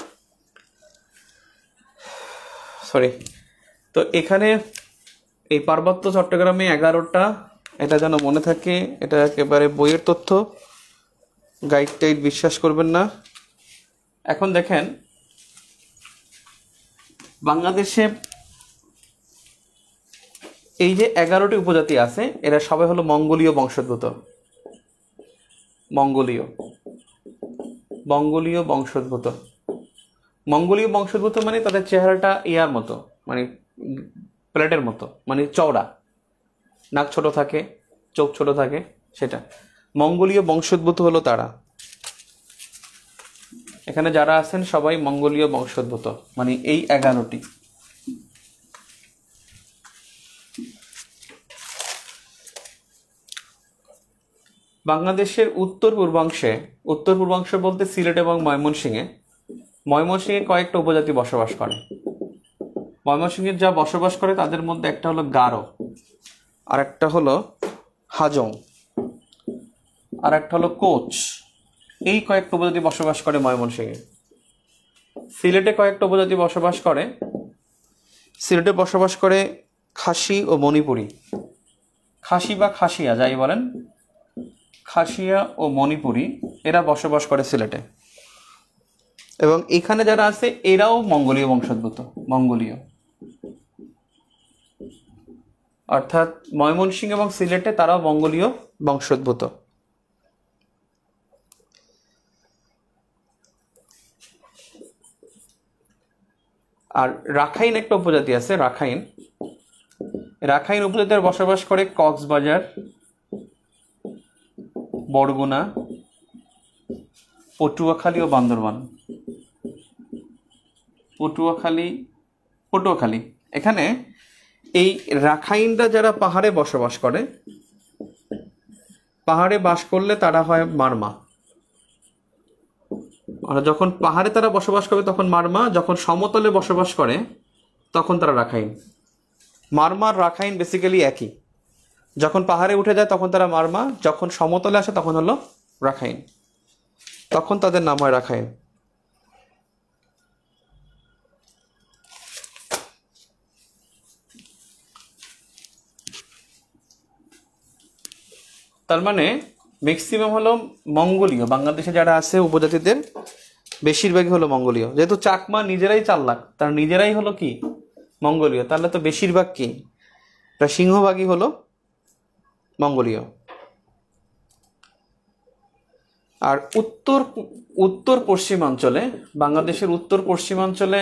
সরি। তো এখানে এই পার্বত্য চট্টগ্রামে এগারোটা, এটা যেন মনে থাকে, এটা একেবারে বইয়ের তথ্য, গাইড টাইড বিশ্বাস করবেন না। এখন দেখেন বাংলাদেশে এই যে এগারোটি উপজাতি আছে, এরা সবাই হলো মঙ্গোলীয় বংশোদ্ভূত, মঙ্গোলীয় মঙ্গোলীয় বংশোদ্ভূত। মঙ্গোলীয় বংশোদ্ভূত মানে তাদের চেহারাটা ইয়ার মতো, মানে প্লেটের মতো, মানে চওড়া, নাক ছোট থাকে, চোখ ছোট থাকে, সেটা মঙ্গোলীয় বংশোদ্ভূত হলো তারা। এখানে যারা আছেন সবাই মঙ্গোলীয় বংশোদ্ভূত, মানে এই এগারোটি। বাংলাদেশের উত্তর পূর্বাংশে, উত্তর পূর্বাংশ বলতে সিলেট এবং ময়মনসিংহে, ময়মনসিংহে কয়েকটা উপজাতি বসবাস করে। ময়মনসিংহের যা বসবাস করে তাদের মধ্যে একটা হলো গারো, আর একটা হলো হাজং, আর একটা হলো কোচ। এই কয়েকটা উপজাতি বসবাস করে ময়মনসিংহে। সিলেটে কয়েকটা উপজাতি বসবাস করে, সিলেটে বসবাস করে খাসি ও মণিপুরি। খাসি বা খাসিয়া যাই বলেন, খাসিয়া ও মণিপুরি এরা বসবাস করে সিলেটে। এবং এখানে যারা আছে এরাও মঙ্গোলীয় বংশোদ্ভূত, মঙ্গোলীয়। অর্থাৎ ময়মনসিংহ এবং সিলেটে তারাও মঙ্গোলীয় বংশোদ্ভূত। আর রাখাইন একটা উপজাতি আছে, রাখাইন রাখাইন উপজাতির বসবাস করে কক্সবাজার, বরগুনা, পটুয়াখালী ও বান্দরবান। পটুয়াখালী পটুয়াখালী এখানে এই রাখাইনরা যারা পাহাড়ে বসবাস করে, পাহাড়ে বাস করলে তারা হয় মারমা। আর যখন পাহাড়ে তারা বসবাস করে তখন মারমা, যখন সমতলে বসবাস করে তখন তারা রাখাইন। মারমার রাখাইন বেসিক্যালি একই। যখন পাহাড়ে উঠে যায় তখন তারা মারমা, যখন সমতলে আসে তখন হলো রাখাইন, তখন তাদের নাম হয় রাখাইন। তার মানে ম্যাক্সিমাম হলো মঙ্গোলীয়। বাংলাদেশে যারা আছে উপজাতিদের বেশিরভাগই হলো মঙ্গোলীয়। যেহেতু চাকমা নিজেরাই চার লাখ, তার নিজেরাই হলো কি মঙ্গোলীয়, তাহলে তো বেশিরভাগ কি প্রায় সিংহভাগই হলো মঙ্গোলীয়। আর উত্তর উত্তর পশ্চিমাঞ্চলে, বাংলাদেশের উত্তর পশ্চিমাঞ্চলে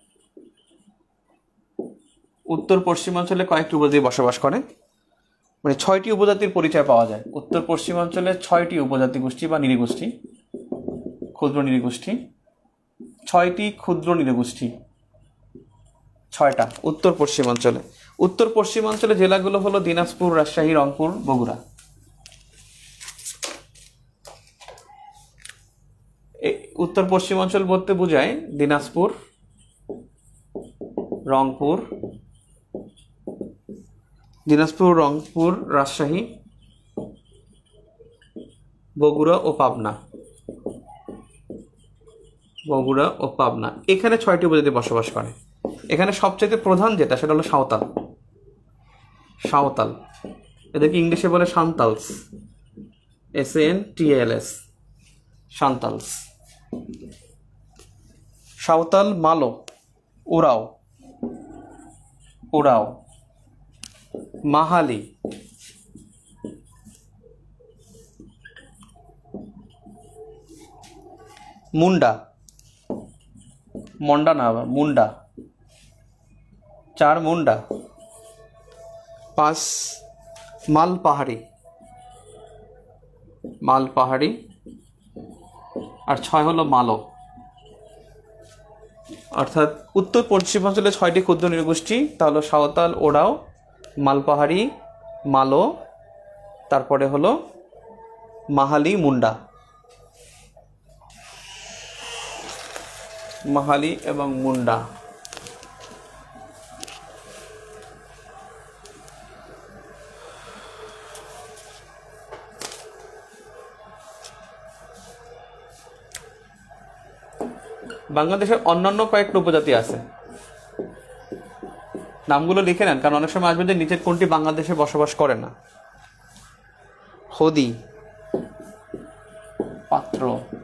উত্তর পশ্চিমাঞ্চলে কয়েকটি উপজাতি বসবাস করে, মানে ছয়টি উপজাতির পরিচয় পাওয়া যায়। উত্তর পশ্চিমাঞ্চলে ছয়টি উপজাতি গোষ্ঠী বা নৃগোষ্ঠী, ক্ষুদ্র নৃগোষ্ঠী, ছয়টি ক্ষুদ্র নৃগোষ্ঠী, ছয়টা উত্তর পশ্চিমাঞ্চলে। উত্তর পশ্চিমাঞ্চলে জেলাগুলো হলো দিনাজপুর, রাজশাহী, রংপুর, বগুড়া। উত্তর পশ্চিমাঞ্চল বলতে বোঝায় দিনাজপুর, রংপুর দিনাজপুর রংপুর রাজশাহী, বগুড়া ও পাবনা। বগুড়া ও পাবনা এখানে ছয়টি উপজাতি বসবাস করে। এখানে সবচেয়ে প্রধান যেটা সেটা হলো সাঁওতাল। সাঁওতাল এদেরকে ইংলিশে বলে Santals, S N T L S, Santals. Santal, Malo, Oraon Oraon Mahali, Munda, মন্ডা না মুন্ডা, চার মুন্ডা, পাঁচ মাল পাহাড়ি, মাল পাহাড়ি, আর ছয় হলো মালো। অর্থাৎ উত্তর পশ্চিমাঞ্চলে ছয়টি ক্ষুদ্র নৃগোষ্ঠী, তা হলো সাঁওতাল, ওরাও, মালপাহাড়ি, মালো, তারপরে হলো মাহালি, মুন্ডা। মাহালি এবং মুন্ডা। বাংলাদেশের অন্যান্য কয়েকটা উপজাতি আছে, নামগুলো লিখে নেন, কারণ অনেক সময় আসবে যে নিচের কোনটি বাংলাদেশে বসবাস করে না। হদি, পাত্র,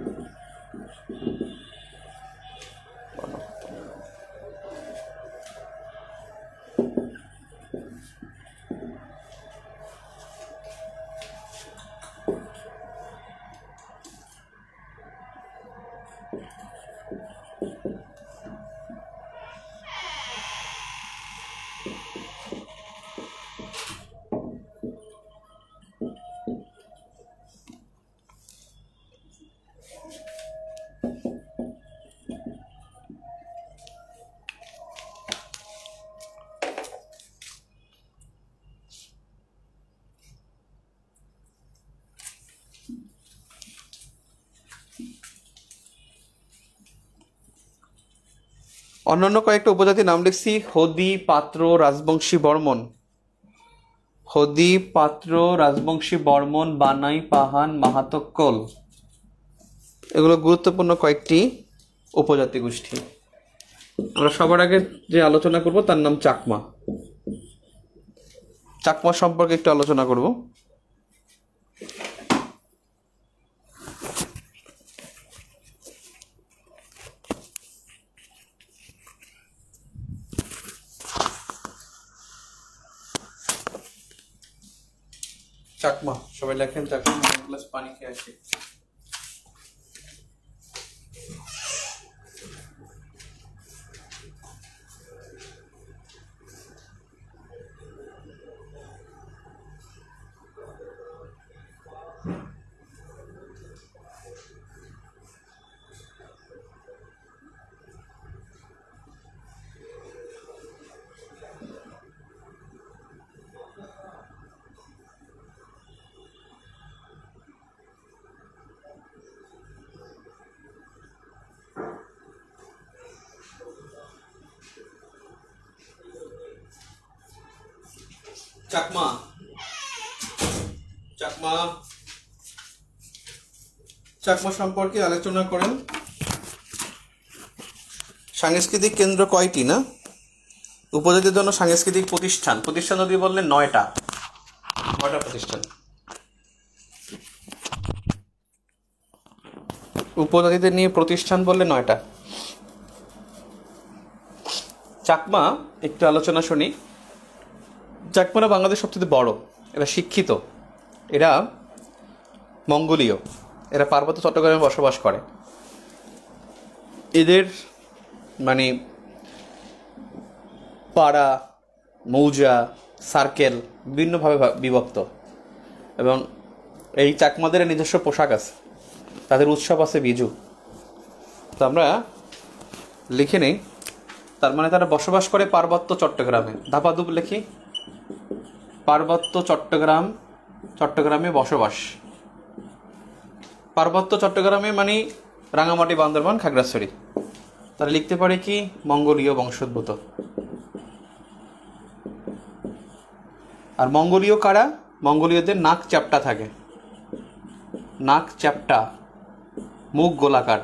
অন্যান্য কয়েকটা উপজাতির নাম লিখছি। হদি, পাত্র, রাজবংশী, বর্মন। হদি, পাত্র, রাজবংশী, বর্মন, বানাই, পাহান, মাহাতো, কোল, এগুলো গুরুত্বপূর্ণ কয়েকটি উপজাতি গোষ্ঠী। আমরা সবার আগে যে আলোচনা করব তার নাম চাকমা। চাকমা সম্পর্কে একটু আলোচনা করব। চাকমা সবাই লেখেন, চাকমা। গ্লাস পানি খেয়ে আসি। চাকমা চাকমা চাকমা সম্পর্কে আলোচনা করেন। সাংস্কৃতিক কেন্দ্র কয়টি না? উপজাতির জন্য সাংস্কৃতিক প্রতিষ্ঠান প্রতিষ্ঠান যদি বললেন নয়টা নয়টা প্রতিষ্ঠান। উপজাতিদের নিয়ে প্রতিষ্ঠান বললে নয়টা। চাকমা একটু আলোচনা শুনি। চাকমারা বাংলাদেশ সবচেয়ে বড়, এরা শিক্ষিত, এরা মঙ্গোলীয়, এরা পার্বত্য চট্টগ্রামে বসবাস করে। এদের মানে পাড়া, মৌজা, সার্কেল বিভিন্নভাবে বিভক্ত এবং এই চাকমাদের নিজস্ব পোশাক আছে, তাদের উৎসব আছে বিজু। তো আমরা লিখে নেই, তার মানে তারা বসবাস করে পার্বত্য চট্টগ্রামে। ধাপাধুপ লিখি, পার্বত্য চট্টগ্রাম, চট্টগ্রামে বসবাস। পার্বত্য চট্টগ্রামে মানে রাঙামাটি, বান্দরবান, খাগড়াছড়ি। তারা লিখতে পারে কি মঙ্গোলীয় বংশোদ্ভূত। আর মঙ্গোলীয় কারা? মঙ্গোলীয়দের নাক চ্যাপ্টা থাকে, নাক চ্যাপ্টা, মুখ গোলাকার,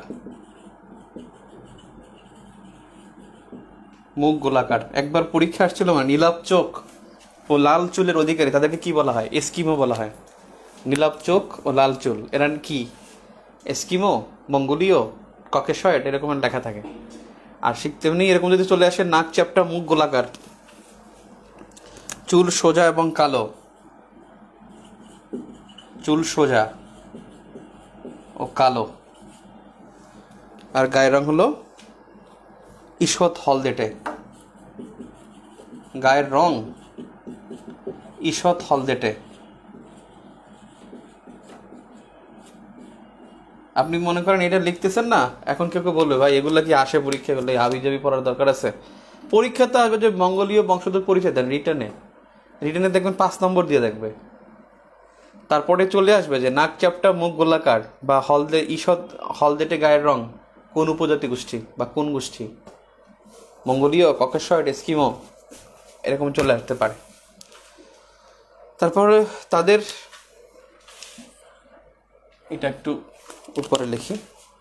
মুখ গোলাকার। একবার পরীক্ষা আসছিল মানে নীলাভ চোখ ও লাল চুলের অধিকারী, তাদেরকে কি বলা হয়? এস্কিমো বলা হয়। নীলাভ চোখ ও লাল চুল, এরা কি এস্কিমো, মঙ্গোলীয়, ককেশয়েড এরকম লেখা থাকে। আর শিখতে এমনি এরকম যদি চলে আসে নাক চ্যাপ্টা, মুখ গোলাকার, চুল সোজা এবং কালো, চুল সোজা ও কালো, আর গায়ের রং হলো ঈষৎ হলদেটে। গায়ের রং ঈষৎ হলদেটে। আপনি মনে করেন এটা লিখতেছেন না, এখন কেউ কেউ বলবে ভাই এগুলা কি আসে পরীক্ষা করলে, হাবি জাবি পড়ার দরকার আছে? পরীক্ষাতে আসবে যে মঙ্গোলীয় বংশোদ্ভূত পরিচয় দেন, রিটার্নে রিটার্নে দেখবেন পাঁচ নম্বর দিয়ে দেখবে। তারপরে চলে আসবে যে নাক চ্যাপ্টা, মুখ গোলাকার বা হলদে, ঈষৎ হলদেটে গায়ের রং, কোন উপজাতি গোষ্ঠী বা কোন গোষ্ঠী, মঙ্গোলীয়, ককেশয়েড, এস্কিমো, এরকম চলে আসতে পারে। তারপরে তাদের এটা একটু উপরে লিখি,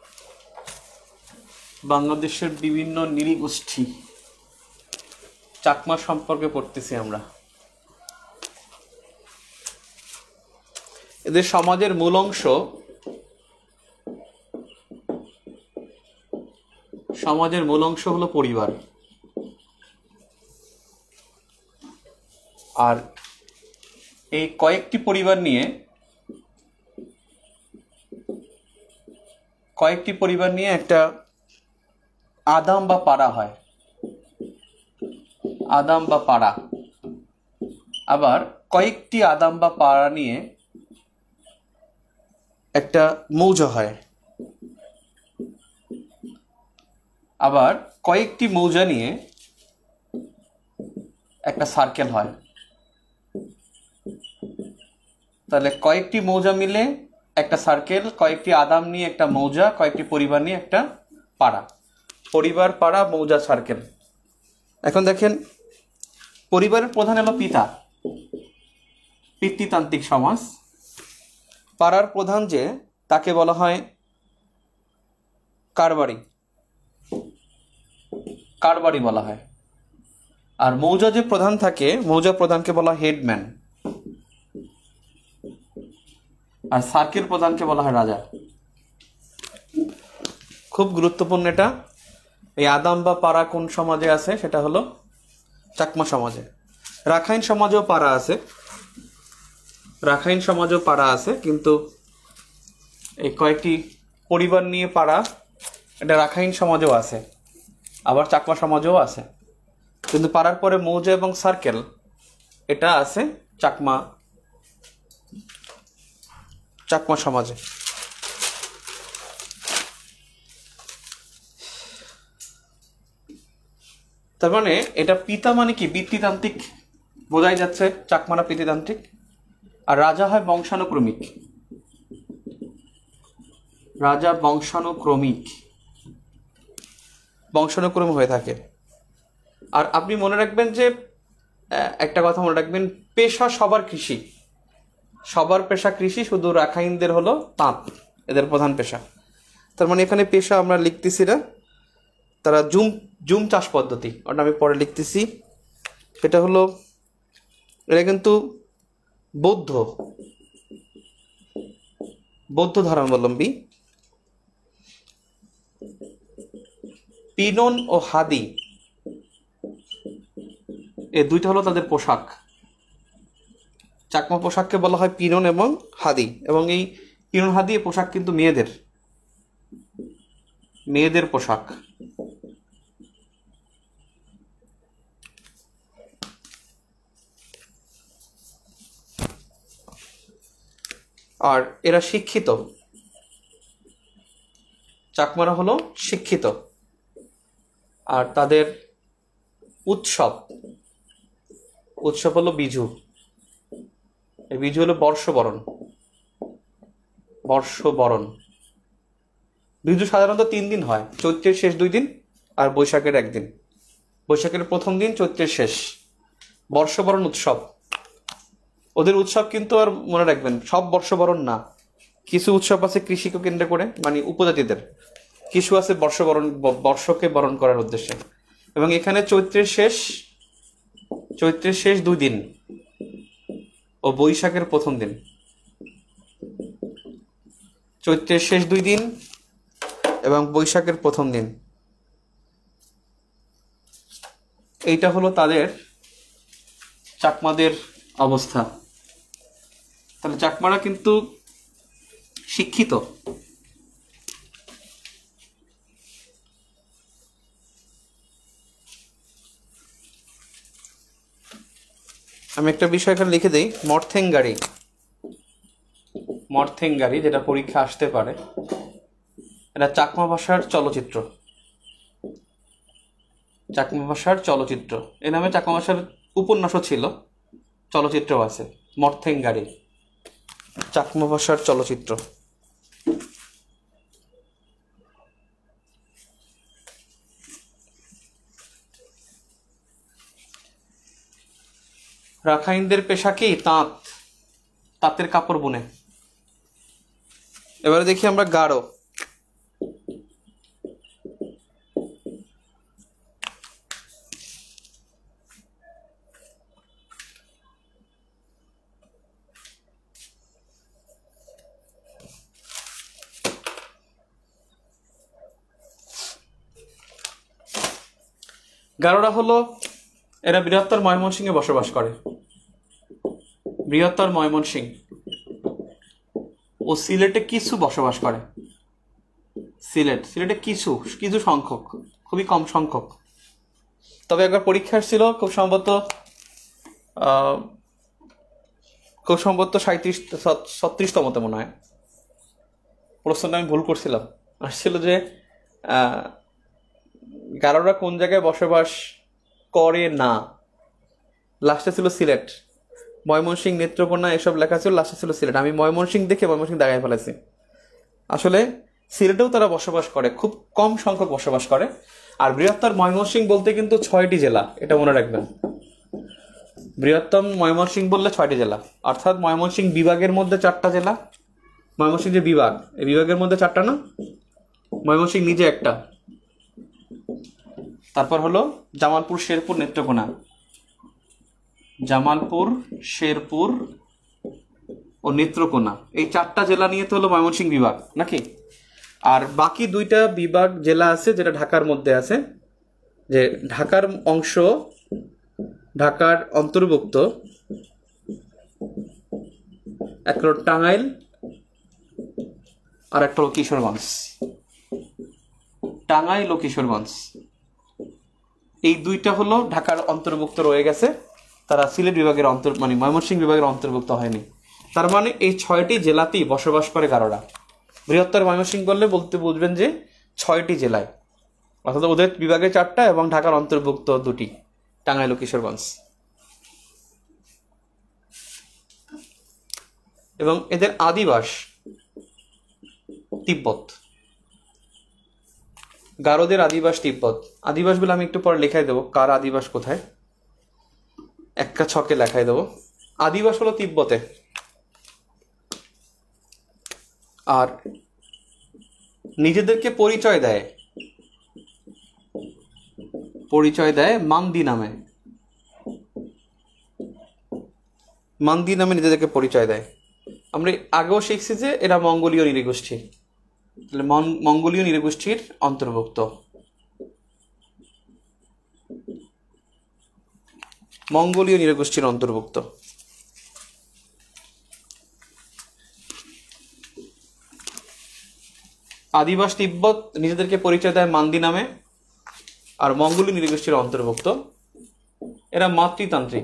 বাংলাদেশের বিভিন্ন নৃগোষ্ঠী চাকমা সম্পর্কে পড়তেছি আমরা। এদের সমাজের মূল অংশ, সমাজের মূল অংশ হলো পরিবার। আর এই কয়েকটি পরিবার নিয়ে কয়েকটি পরিবার নিয়ে একটা আদাম বা পাড়া হয়, আদাম বা পাড়া। আবার কয়েকটি আদাম বা পাড়া নিয়ে একটা মৌজা হয়। আবার কয়েকটি মৌজা নিয়ে একটা সার্কেল হয়। তাহলে কয়েকটি মৌজা মিলে একটা সার্কেল, কয়েকটি আদাম নিয়ে একটা মৌজা, কয়েকটি পরিবার নিয়ে একটা পাড়া। পরিবার, পাড়া, মৌজা, সার্কেল। এখন দেখেন, পরিবারের প্রধান হলো পিতা, পিতৃতান্ত্রিক সমাজ। পাড়ার প্রধান যে, তাকে বলা হয় কারবারি, কারবারি বলা হয়। আর মৌজা যে প্রধান থাকে, মৌজা প্রধানকে বলা হয় হেডম্যান। আর সার্কেল প্রধানকে বলা হয় রাজা। খুব গুরুত্বপূর্ণ এটা। এই আদাম বা পাড়া কোন সমাজে আছে? সেটা হলো চাকমা সমাজে। রাখাইন সমাজেও পাড়া আছে, রাখাইন সমাজেও পাড়া আছে, কিন্তু এই কয়েকটি পরিবার নিয়ে পাড়া, এটা রাখাইন সমাজেও আছে, আবার চাকমা সমাজেও আছে। কিন্তু পাড়ার পরে মৌজা এবং সার্কেল, এটা আছে চাকমা চাকমা সমাজে। তার মানে এটা পিতা মানে কি পিতৃতান্ত্রিক বোঝাই যাচ্ছে, চাকমারা পিতৃতান্ত্রিক। আর রাজা হয় বংশানুক্রমিক, রাজা বংশানুক্রমিক, বংশানুক্রম হয়ে থাকে। আর আপনি মনে রাখবেন যে আহ, একটা কথা মনে রাখবেন, পেশা সবার কৃষি, সবার পেশা কৃষি, শুধু রাখাইনদের হলো তাঁত, এদের প্রধান পেশা। তার মানে এখানে পেশা আমরা লিখতেছি না, তারা জুম জুম চাষ পদ্ধতি, ওটা আমি পরে লিখতেছি। এটা হলো, এটা কিন্তু বৌদ্ধ বৌদ্ধ ধর্মাবলম্বী। পিনন ও হাদি এই দুইটা হলো তাদের পোশাক। চাকমা পোশাককে বলা হয় পিনন এবং হাদি, এবং এই পিনন হাদি এই পোশাক কিন্তু মেয়েদের মেয়েদের পোশাক। আর এরা শিক্ষিত, চাকমারা হলো শিক্ষিত। আর তাদের উৎসব উৎসব হলো বিজু। এই বিজু হলো বর্ষবরণ বর্ষবরণ বিজু সাধারণত তিন দিন হয়, চৈত্রের শেষ দুই দিন আর বৈশাখের একদিন। বৈশাখের প্রথম দিন, চৈত্রের শেষ। বর্ষবরণ উৎসব, ওদের উৎসব কিন্তু আর মনে রাখবেন সব বর্ষবরণ না, কিছু উৎসব আছে কৃষিকে কেন্দ্র করে, মানে উপজাতিদের, কিছু আছে বর্ষবরণ, বর্ষকে বরণ করার উদ্দেশ্যে। এবং এখানে চৈত্রের শেষ চৈত্রের শেষ দুই দিন ও বৈশাখের প্রথম দিন, চৈত্রের শেষ দুই দিন এবং বৈশাখের প্রথম দিন, এইটা হলো তাদের চাকমাদের অবস্থা। তাহলে চাকমারা কিন্তু শিক্ষিত। আমি একটা বিষয় এখানে লিখে দিই, মর্থেঙ্গারি মর্থেঙ্গারি যেটা পরীক্ষা আসতে পারে, এটা চাকমা ভাষার চলচ্চিত্র। চাকমা ভাষার চলচ্চিত্র, এ নামে চাকমা ভাষার উপন্যাসও ছিল, চলচ্চিত্রও আছে। মর্থেঙ্গারি চাকমা ভাষার চলচ্চিত্র। রাখাইনদের পেশা কি? তাঁত, তাঁতের কাপড় বুনে। এবারে দেখি আমরা গারো। গারোরা হলো, এরা বৃহত্তর ময়মনসিংহে বসবাস করে। বৃহত্তর ময়মনসিংহ ও সিলেটে কিছু বসবাস করে। সিলেট সিলেটে কিছু কিছু সংখ্যক, খুবই কম সংখ্যক। তবে একবার পরীক্ষা ছিল, খুব সম্ভবত আহ খুব সম্ভবত সাঁত্রিশ ছত্রিশতমতে মনে হয়, প্রশ্নটা আমি ভুল করছিলাম। আসছিল যে আহ গারোরা কোন জায়গায় বসবাস করে না, লাস্টে ছিল সিলেট। ময়মনসিংহ, নেত্রকোনা এসব লেখা ছিল, লাস্টে ছিল সিলেট। আমি ময়মনসিংহ দেখে ময়মনসিংহ দাগায় ফেলেছি। আসলে সিলেটেও তারা বসবাস করে, খুব কম সংখ্যক বসবাস করে। আর বৃহত্তর ময়মনসিংহ বলতে কিন্তু ছয়টি জেলা, এটা মনে রাখবেন। বৃহত্তম ময়মনসিংহ বললে ছয়টি জেলা, অর্থাৎ ময়মনসিংহ বিভাগের মধ্যে চারটা জেলা। ময়মনসিংহ যে বিভাগ, এই বিভাগের মধ্যে চারটা না, ময়মনসিংহ নিজে একটা। তারপর হলো জামালপুর, শেরপুর, নেত্রকোনা। জামালপুর, শেরপুর ও নেত্রকোনা, এই চারটা জেলা নিয়ে তো হলো ময়মনসিংহ বিভাগ নাকি। আর বাকি দুইটা বিভাগ জেলা আছে যেটা ঢাকার মধ্যে আছে, যে ঢাকার অংশ, ঢাকার অন্তর্ভুক্ত, একটা হলো টাঙ্গাইল আর একটা হলো কিশোরগঞ্জ। টাঙ্গাইল ও কিশোরগঞ্জ এই দুইটা হলো ঢাকার অন্তর্ভুক্ত রয়ে গেছে, তারা সিলেট বিভাগের অন্তর মানে ময়মনসিংহ বিভাগের অন্তর্ভুক্ত হয়নি। তার মানে এই ছয়টি জেলাতেই বসবাস করে গারোরা। বৃহত্তর ময়মনসিংহ বললে বলতে বুঝবেন যে ছয়টি জেলায়, অর্থাৎ ওদের বিভাগে চারটা এবং ঢাকার অন্তর্ভুক্ত দুটি, টাঙ্গাইল ও কিশোরগঞ্জ। এবং এদের আদিবাস তিব্বত। গারোদের আদিবাস তিব্বত। আদিবাস বলে আমি একটু পরে লেখাই দেবো কার আদিবাস কোথায়। একটা ছকে লেখাই দেবো। আদিবাস হলো তিব্বতে, আর নিজেদেরকে পরিচয় দেয় পরিচয় দেয় মান্দি নামে। মান্দি নামে নিজেদেরকে পরিচয় দেয়। আমরা আগেও শিখছি যে এরা মঙ্গোলীয় নৃগোষ্ঠী, তাহলে মঙ্গোলীয় নৃগোষ্ঠীর অন্তর্ভুক্ত। মঙ্গোলীয় নৃগোষ্ঠীর অন্তর্ভুক্ত। আদিবাস তিব্বত নিজেদেরকে পরিচয় দেয় মান্দি নামে, আর মঙ্গোলীয় নৃগোষ্ঠীর অন্তর্ভুক্ত। এরা মাতৃতান্ত্রিক।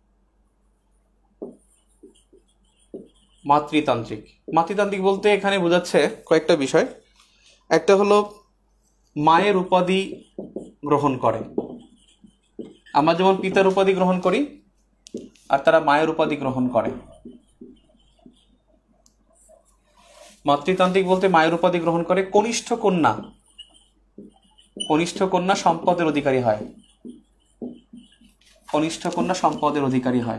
মাতৃতান্ত্রিক মাতৃতান্ত্রিক বলতে এখানে বোঝাচ্ছে কয়েকটা বিষয়। একটা হলো মায়ের উপাধি গ্রহণ করে। আমরা যেমন পিতার উপাধি গ্রহণ করি, আর তারা মায়ের উপাধি গ্রহণ করে। মাতৃতান্ত্রিক বলতে মায়ের উপাধি গ্রহণ করে। কনিষ্ঠ কন্যা কনিষ্ঠ কন্যা সম্পদের অধিকারী হয়। কনিষ্ঠ কন্যা সম্পদের অধিকারী হয়।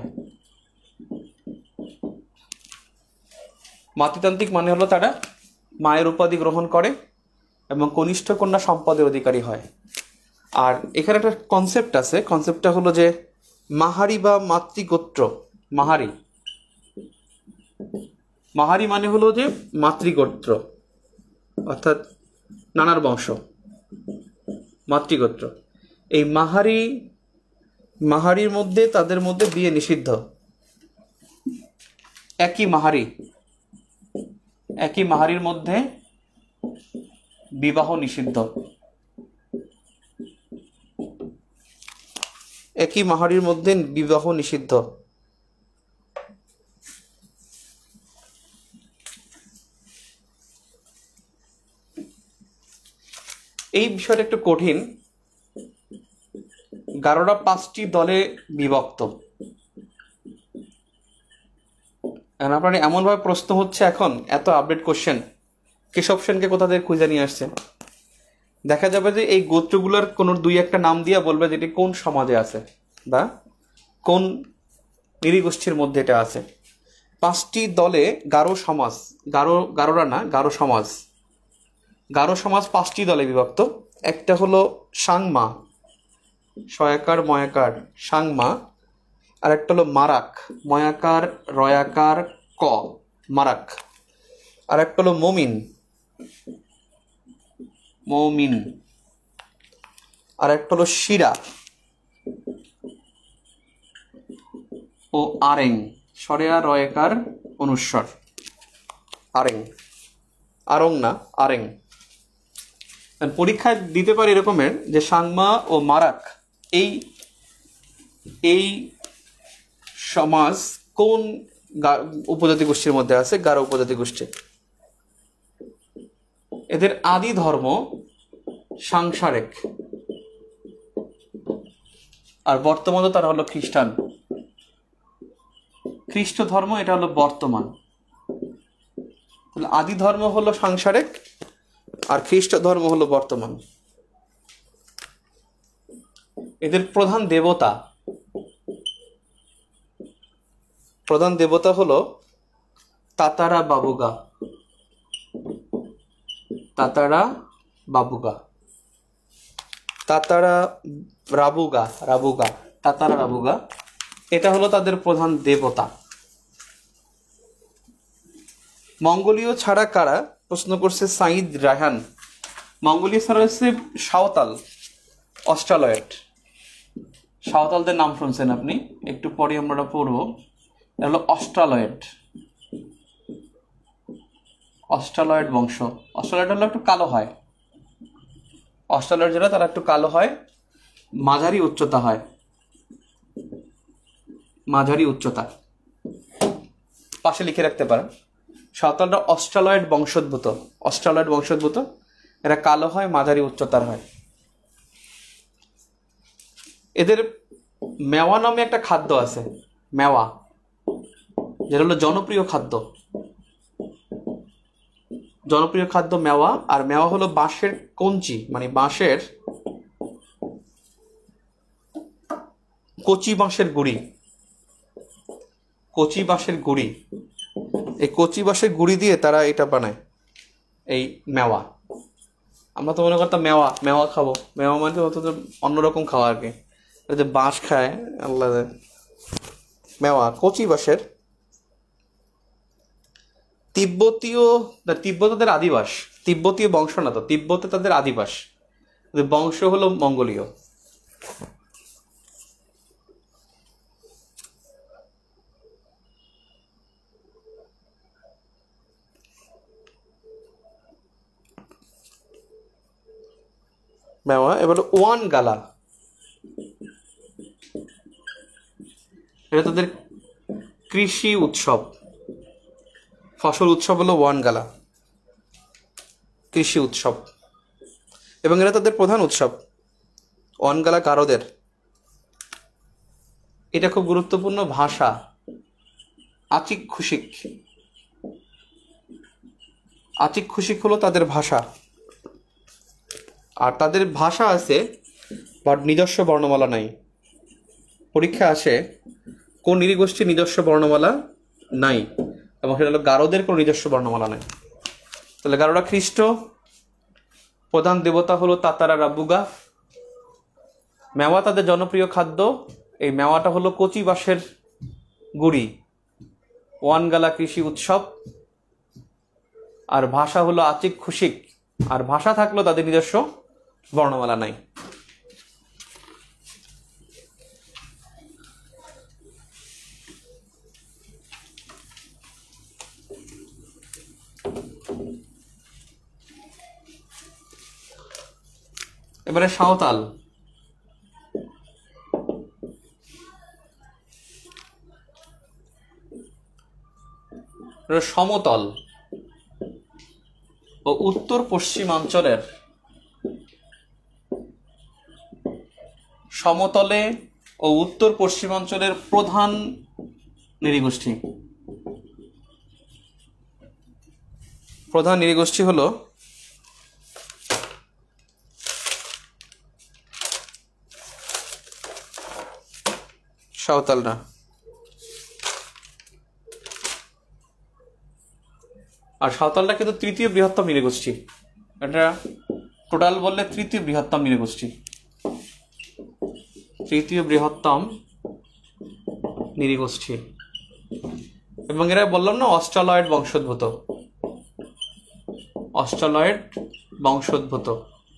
মাতৃতান্ত্রিক মানে হলো তারা মায়ের উপাধি গ্রহণ করে এবং কনিষ্ঠ কন্যা সম্পদের অধিকারী হয়। আর এখানে একটা কনসেপ্ট আছে, কনসেপ্টটা হলো যে মাহারি বা মাতৃগোত্র। মাহারি মাহারি মানে হলো যে মাতৃগোত্র, অর্থাৎ নানার বংশ, মাতৃগোত্র। এই মাহারি মাহারির মধ্যে তাদের মধ্যে বিয়ে নিষিদ্ধ। একই মাহারি একই মাহারির মধ্যে বিবাহ নিষিদ্ধ। একই মাহারির মধ্যে বিবাহ নিষিদ্ধ। এই বিষয়টা একটু কঠিন। গারোরা পাঁচটি দলে বিভক্ত। আপনার এমন ভাবে প্রশ্ন হচ্ছে এখন, এত আপডেট কোশ্চেন, কেশব সেনকে কোথা থেকে খুঁজে নিয়ে আসছে। দেখা যাবে যে এই গোত্রগুলোর কোন দুই একটা নাম দিয়ে বলবে যে এটি কোন সমাজে আছে বা কোন নৃগোষ্ঠীর মধ্যে এটা আছে। পাঁচটি দলে গারো সমাজ, গারো গারোরা না, গারো সমাজ। গারো সমাজ পাঁচটি দলে বিভক্ত। একটা হলো সাংমা, শয়াকার ময়াকার সাংমা। আর একটা হলো মারাক, ময়াকার রয়াকার ক, মারাক। আর একটা হলো মমিন, মমিন। আর একটা হলো শিরা ও আরেং, সরেয়া রয়াকার অনুস্বর, আরেং, আরং না আরেং। পরীক্ষায় দিতে পারে এরকমের যে সাংমা ও মারাক এই এই সমাজ কোন উপজাতি গোষ্ঠীর মধ্যে আছে? গারো উপজাতি গোষ্ঠী। এদের আদি ধর্ম সাংসারিক, আর বর্তমানে তারা হলো খ্রিস্টান। খ্রিস্ট ধর্ম এটা হলো বর্তমান। আদি ধর্ম হলো সাংসারিক আর খ্রিস্ট ধর্ম হলো বর্তমান। এদের প্রধান দেবতা প্রধান দেবতা হলো তাতারা বাবুগা, তাতারা বাবুগা, তাতারা রাবুগা, রাবুগা, তাতারা রাবুগা। এটা হলো তাদের প্রধান দেবতা। মঙ্গোলীয় ছাড়া কারা? প্রশ্ন করছে সাইদ রায়হান। মঙ্গোলীয় ছাড়া হচ্ছে সাঁওতাল, অস্ট্রালয়েড। সাঁওতালদের নাম শুনছেন আপনি, একটু পরে আমরা পড়বো। এটা হলো অস্ট্রালয়েড, অস্ট্রালয়েড বংশ। অস্ট্রালয়েড হলো একটু কালো হয়। অস্ট্রালয়েড যারা তারা একটু কালো হয়, মাঝারি উচ্চতা হয়, মাঝারি উচ্চতা। পাশে লিখে রাখতে পারেন, সাঁওতালরা অস্ট্রালয়েড বংশোদ্ভূত। অস্ট্রালয়েড বংশোদ্ভূত, এরা কালো হয়, মাঝারি উচ্চতার হয়। এদের মেওয়া নামে একটা খাদ্য আছে, মেওয়া, যেটা হলো জনপ্রিয় খাদ্য। জনপ্রিয় খাদ্য মেওয়া। আর মেওয়া হলো বাঁশের কঞ্চি, মানে বাঁশের কচি বাঁশের গুড়ি, কচি বাঁশের গুড়ি, এই কচি বাঁশের গুড়ি দিয়ে তারা এটা বানায়, এই মেওয়া। আমরা তো মনে করতাম মেওয়া মেওয়া খাবো, মেওয়া মানে অথচ অন্যরকম খাওয়া আর কি, যে বাঁশ খায় আল্লাহ। মেওয়া কচি বাঁশের, তিব্বতীয়, তিব্বত তাদের আদিবাস, তিব্বতীয় বংশ না তো, তিব্বতে তাদের আদিবাস, বংশ হলো মঙ্গোলীয়। মেওয়া। এবার ওয়ান গালা, এটা তাদের কৃষি উৎসব, ফসল উৎসব হলো ওয়ান গালা, কৃষি উৎসব, এবং এটা তাদের প্রধান উৎসব। ওয়ান গালা গারোদের, এটা খুব গুরুত্বপূর্ণ ভাষা, আচিক খুশিক, আচিক খুশিক হলো তাদের ভাষা। আর তাদের ভাষা আছে বাট নিজস্ব বর্ণমালা নাই। পরীক্ষা আসে কোন নৃগোষ্ঠীর নিজস্ব বর্ণমালা নাই, এবং সেটা হলো গারোদের কোনো নিজস্ব বর্ণমালা নাই। তাহলে গারোরা খ্রিস্ট, প্রধান দেবতা হলো তাতারা রাব্বুগা। মেওয়া তাদের জনপ্রিয় খাদ্য, এই মেওয়াটা হলো কচি বাঁশের গুড়ি, ওয়ান গালা কৃষি উৎসব, আর ভাষা হলো আচিক খুশিক, আর ভাষা থাকলো তাদের নিজস্ব বর্ণমালা নাই। এবারে সাঁওতাল। সমতল ও উত্তর পশ্চিমাঞ্চলের, সমতলে ও উত্তর পশ্চিমাঞ্চলের প্রধান নৃগোষ্ঠী, প্রধান নৃগোষ্ঠী হলো সাঁওতালরা। আর সাঁওতালরা কিন্তু তৃতীয় বৃহত্তম নৃগোষ্ঠী, এটা টোটাল বললে তৃতীয় বৃহত্তম নৃগোষ্ঠী, তৃতীয় বৃহত্তম নৃগোষ্ঠী। এবং এরা বললাম না অস্ট্রালয়েড বংশোদ্ভূত, অস্ট্রালয়েড বংশোদ্ভূত,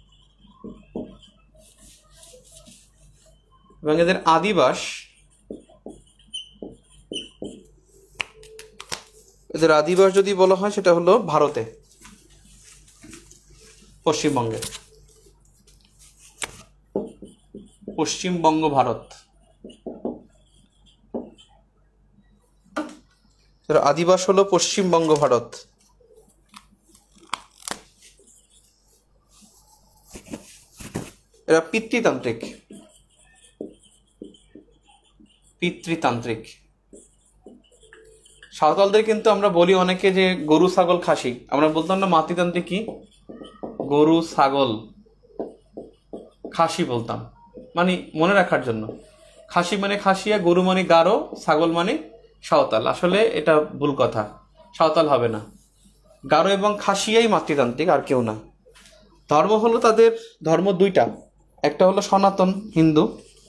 এবং এদের আদিবাস, এদের আদিবাস যদি বলা হয় সেটা হলো ভারতে, পশ্চিমবঙ্গে, পশ্চিমবঙ্গ ভারত। এর আদিবাস হলো পশ্চিমবঙ্গ ভারত। এরা পিতৃতান্ত্রিক, পিতৃতান্ত্রিক। সাঁওতালদের কিন্তু আমরা বলি অনেকে যে গরু ছাগল খাসি, আমরা বলতাম না মাতৃতান্ত্রিক কি, গরু ছাগল খাসি বলতাম, মানে মনে রাখার জন্য। খাসি মানে খাসিয়া, গরু মানে গারো, ছাগল মানে সাঁওতাল। আসলে এটা ভুল কথা, সাঁওতাল হবে না, গারো এবং খাসিয়াই মাতৃতান্ত্রিক, আর কেউ না। ধর্ম হলো তাদের, ধর্ম দুইটা, একটা হলো সনাতন হিন্দু,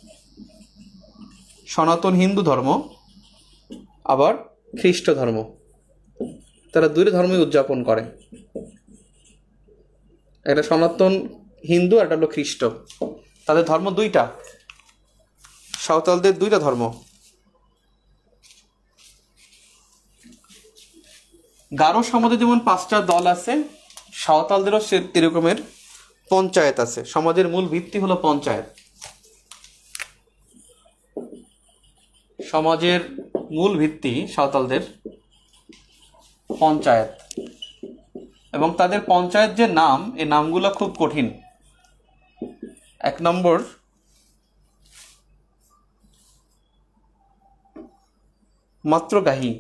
সনাতন হিন্দু ধর্ম, আবার খ্রিস্ট ধর্ম। তারা দুইটা ধর্মই উদযাপন করে, একটা সনাতন হিন্দু আর একটা হলো খ্রিস্ট। তাদের ধর্ম দুইটা, সাঁওতালদের দুইটা ধর্ম। গারো সমাজে যেমন পাঁচটা দল আছে, সাঁওতালদেরও সেরকমের পঞ্চায়েত আছে। সমাজের মূল ভিত্তি হলো পঞ্চায়েত, সমাজের মূল ভিত্তি সাঁওতালদের পঞ্চায়েত, এবং তাদের পঞ্চায়েত যে নাম, এই নামগুলো খুব কঠিন। এক নম্বর মাত্রগাহী,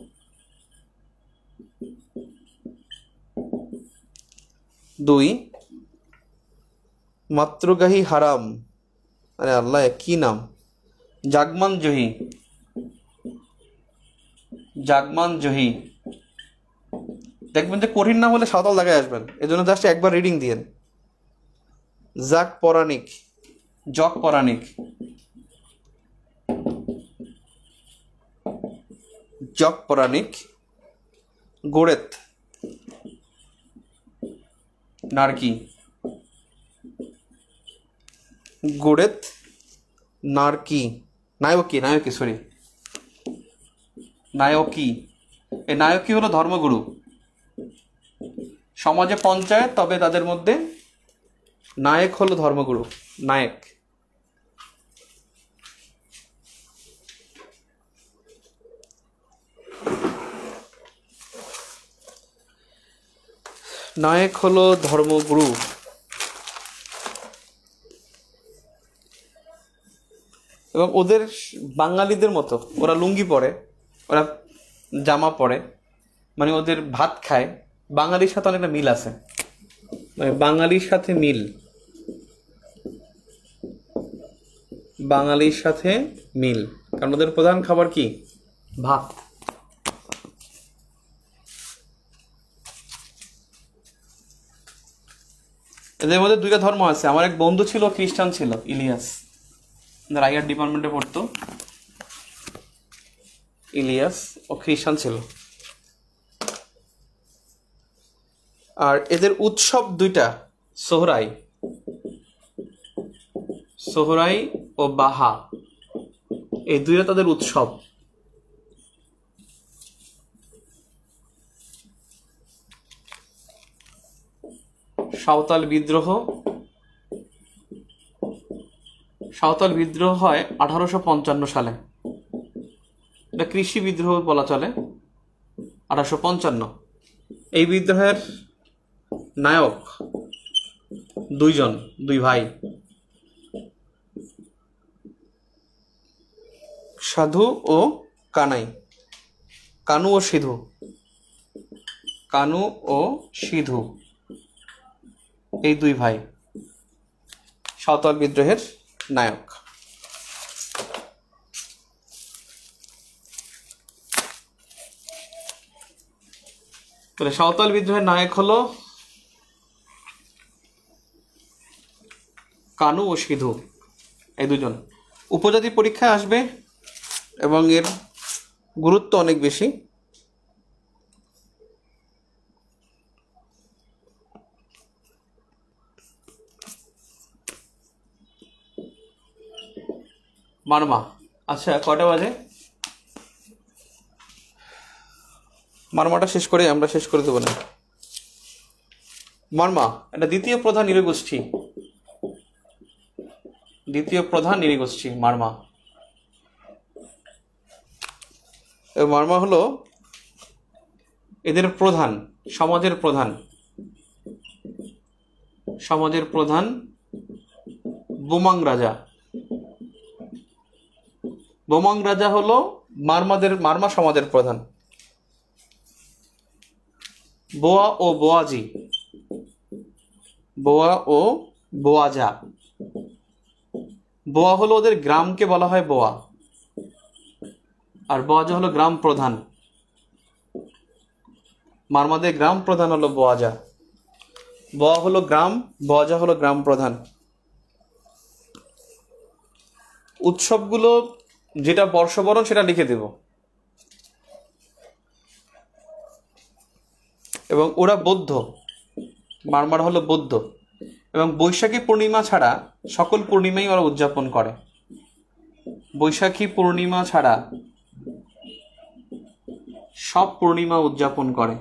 দুই মাত্রগাহী হারাম, আরে আল্লাহ কি নাম, জাগমান জহি, জাগমান জহি। দেখবেন যে কঠিন নাম হলে সাঁওতাল জায়গায় আসবেন, এজন্য জাস্ট একবার রিডিং দিয়েন। জাগ পরাণিক, জগ পরাণিক, জগ পরাণিক। গোড়েত, নারকি, গোড়েত নারকি, নায়কি, নায়কি সরি নায়কি। এই নায়কি হলো ধর্মগুরু, সমাজে পঞ্চায়েত, তবে তাদের মধ্যে নায়ক হলো ধর্মগুরু, নায়ক। নায়ক হলো ধর্মগুরু। এবং ওদের বাঙালিদের মতো ওরা লুঙ্গি পরে, ওরা জামা পরে, মানে ওদের ভাত খায়। বাঙালির সাথে অনেকটা মিল আছে, মানে বাঙালির সাথে মিল, বাঙালির সাথে মিল, কারণ ওদের প্রধান খাবার কি? ভাত। এদের মধ্যে দুইটা ধর্ম আছে। আমার এক বন্ধু ছিল, খ্রিস্টান ছিল, ইলিয়াস, রাইয়ার ডিপার্টমেন্টে পড়তো। ইলিয়াস ও খ্রিস্টান ছিল। আর এদের উৎসব দুইটা, সোহরাই, সোহরাই ও বাহা, এই দুইটা তাদের উৎসব। সাঁওতাল বিদ্রোহ, সাঁওতাল বিদ্রোহ হয় আঠারোশো পঞ্চান্ন সালে। এটা কৃষি বিদ্রোহ বলা চলে, আঠারোশো পঞ্চান্ন। এই বিদ্রোহের নায়ক দুইজন, দুই ভাই, সাধু ও কানাই, কানু ও সিধু, কানু ও সিধু, এই দুই ভাই সাঁওতাল বিদ্রোহের নায়ক। তাহলে সাঁওতাল বিদ্রোহের নায়ক হলো কানু ও সিধু, এই দুজন। উপজাতি পরীক্ষায় আসবে এবং এর গুরুত্ব অনেক বেশি। মারমা, আচ্ছা কটা বাজে? মারমাটা শেষ করে আমরা শেষ করে দেবো না। মারমা এটা দ্বিতীয় প্রধান নৃগোষ্ঠী, দ্বিতীয় প্রধান নৃগোষ্ঠী মারমা। মারমা হলো এদের প্রধান, সমাজের প্রধান, সমাজের প্রধান বোমাং রাজা। বোমাং রাজা হলো মারমাদের, মারমা সমাজের প্রধান। বোয়া ও বোয়াজি, বোয়া ও বোয়াজা। বোয়া হলো ওদের গ্রামকে বলা হয় বোয়া, আর বোয়াজা হলো গ্রাম প্রধান। মারমাদের গ্রাম প্রধান হলো বোয়াজা। বোয়া হলো গ্রাম, বোয়াজা হলো গ্রাম প্রধান। উৎসবগুলো যেটা বর্ষবরণ সেটা লিখে দেব। এবং ওরা বৌদ্ধ, মারমার হলো বৌদ্ধ, এবং বৈশাখী পূর্ণিমা ছাড়া সকল পূর্ণিমাই ওরা উদযাপন করে। বৈশাখী পূর্ণিমা ছাড়া সব পূর্ণিমা উদযাপন করে।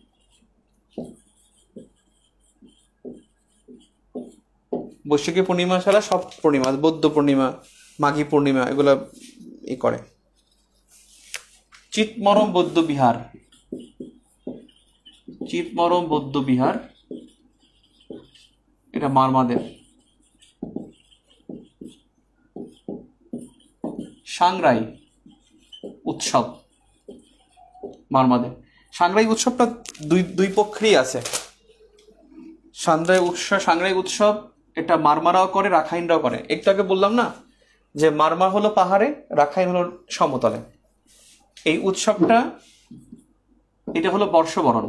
বৈশাখী পূর্ণিমা ছাড়া সব পূর্ণিমা, বৌদ্ধ পূর্ণিমা, মাঘী পূর্ণিমা, এগুলা ই করে। চিতমরম বৌদ্ধ বিহার, চিতমরম বৌদ্ধ বিহার, এটা মারমাদের। সাংরাই উৎসব মারমাদের। সাংরাই উৎসবটা দুই দুই পক্ষেরই আছে। সাংরাই উৎসব, সাংরাই উৎসব এটা মারমারাও করে, রাখাইনরাও করে। একটু আগে বললাম না যে মারমা হলো পাহাড়ে, রাখাইন হলো সমতলে। এই উৎসবটা এটা হলো বর্ষবরণ।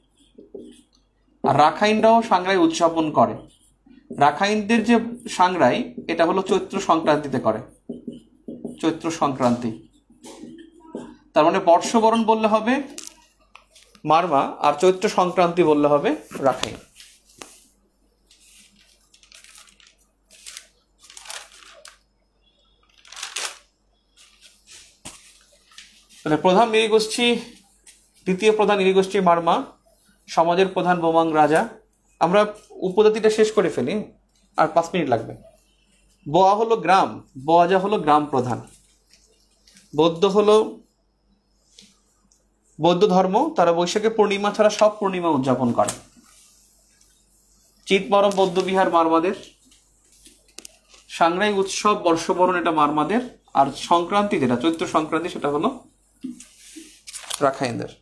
আর রাখাইনরাও সাংগ্রাই উদযাপন করে। রাখাইনদের যে সাংগ্রাই এটা হলো চৈত্র সংক্রান্তিতে করে, চৈত্র সংক্রান্তি। তার মানে বর্ষবরণ বললে হবে মারমা, আর চৈত্র সংক্রান্তি বললে হবে রাখাইন। তাহলে প্রধান নৃগোষ্ঠী, দ্বিতীয় প্রধান নৃগোষ্ঠী মারমা, সমাজের প্রধান বোমাং রাজা। আমরা উপজাতিটা শেষ করে ফেলি, আর পাঁচ মিনিট লাগবে। বোয়া হলো গ্রাম, বোয়াজা হলো গ্রাম প্রধান। বৌদ্ধ হলো বৌদ্ধ ধর্ম, তারা বৈশাখে পূর্ণিমা ছাড়া সব পূর্ণিমা উদযাপন করে। চিতমরম বৌদ্ধ বিহার মারমাদের। সাংগ্রাই উৎসব বর্ষবরণ এটা মারমাদের, আর সংক্রান্তি যেটা চৈত্র সংক্রান্তি সেটা হলো রাখাইনদের।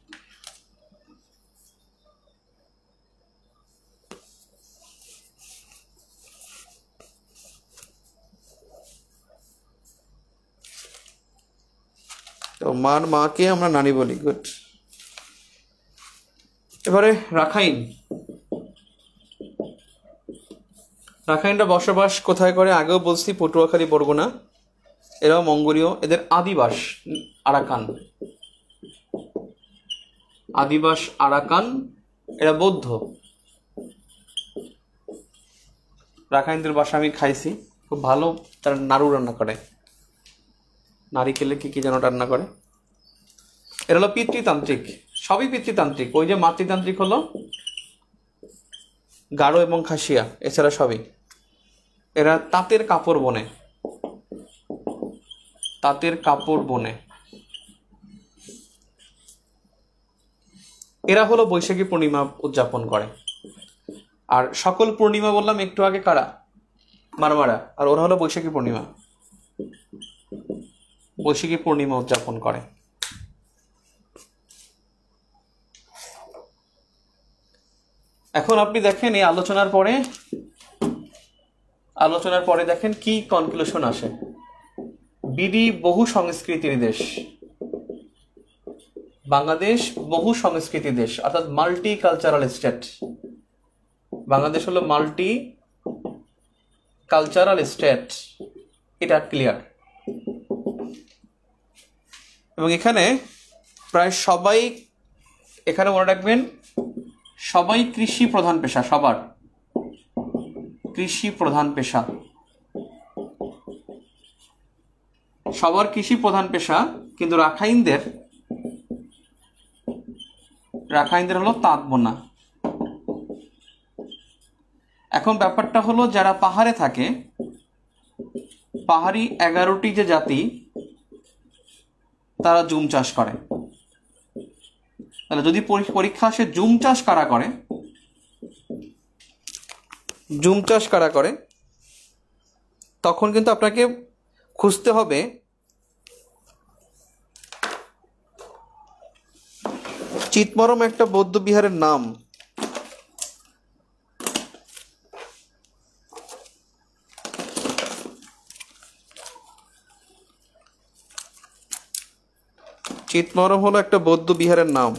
তো মার মাকে আমরা নানি বলি। গুড। এবারে রাখাইন। রাখাইনরা বসবাস কোথায় করে? আগেও বলছি, পটুয়াখালী, বরগুনা। এরাও মঙ্গোলীয়। এদের আদিবাস আরাকান, আদিবাস আরাকান। এরা বৌদ্ধ। রাখাইনদের বাসা আমি খাইছি, খুব ভালো। তারা নাড়ু রান্না করে, নারিকেলে কি কি যেন রান্না করে। এরা হলো পিতৃতান্ত্রিক, সবই পিতৃতান্ত্রিক। ওই যে মাতৃতান্ত্রিক হলো গারো এবং খাসিয়া, এছাড়া সবই। এরা তাঁতের কাপড় বোনে, তাঁতের কাপড় বোনে। এরা হলো বৈশাখী পূর্ণিমা উদযাপন করে। আর সকল পূর্ণিমা বললাম একটু আগে কারা? মারমারা। আর ওরা হলো বৈশাখী পূর্ণিমা, বৈশাখী পূর্ণিমা উদযাপন করে। এখন আপনি দেখেন এই আলোচনার পরে আলোচনার পরে দেখেন কি কনক্লুশন আসে। বিডি বহু সংস্কৃতির দেশ, বাংলাদেশ বহু সংস্কৃতি দেশ, অর্থাৎ মাল্টি কালচারাল স্টেট। বাংলাদেশ হলো মাল্টি কালচারাল স্টেট, এটা ক্লিয়ার। এবং এখানে প্রায় সবাই, এখানে মনে রাখবেন, সবাই কৃষি প্রধান পেশা, সবার কৃষি প্রধান পেশা, সবার কৃষি প্রধান পেশা। কিন্তু রাখাইনদের রাখাইনদের হলো তাঁত বোনা। এখন ব্যাপারটা হলো, যারা পাহাড়ে থাকে, পাহাড়ি এগারোটি যে জাতি, তারা জুম চাষ করে। তাহলে যদি পরীক্ষা আসে জুম চাষ কারা করে, জুম চাষ কারা করে, তখন কিন্তু আপনাকে খুঁজতে হবে চিতমরম একটা বৌদ্ধ বিহারের নাম। চিতমরম হলো একটা বৌদ্ধ বিহারের নাম।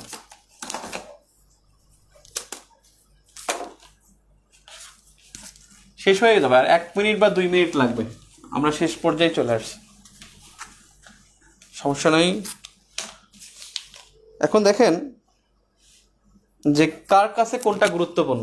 শেষ হয়ে যাবে, আর এক মিনিট বা দুই মিনিট লাগবে, আমরা শেষ পর্যায়ে চলে আসছি। সমস্যা নেই। এখন দেখেন যে কার কাছে কোনটা গুরুত্বপূর্ণ।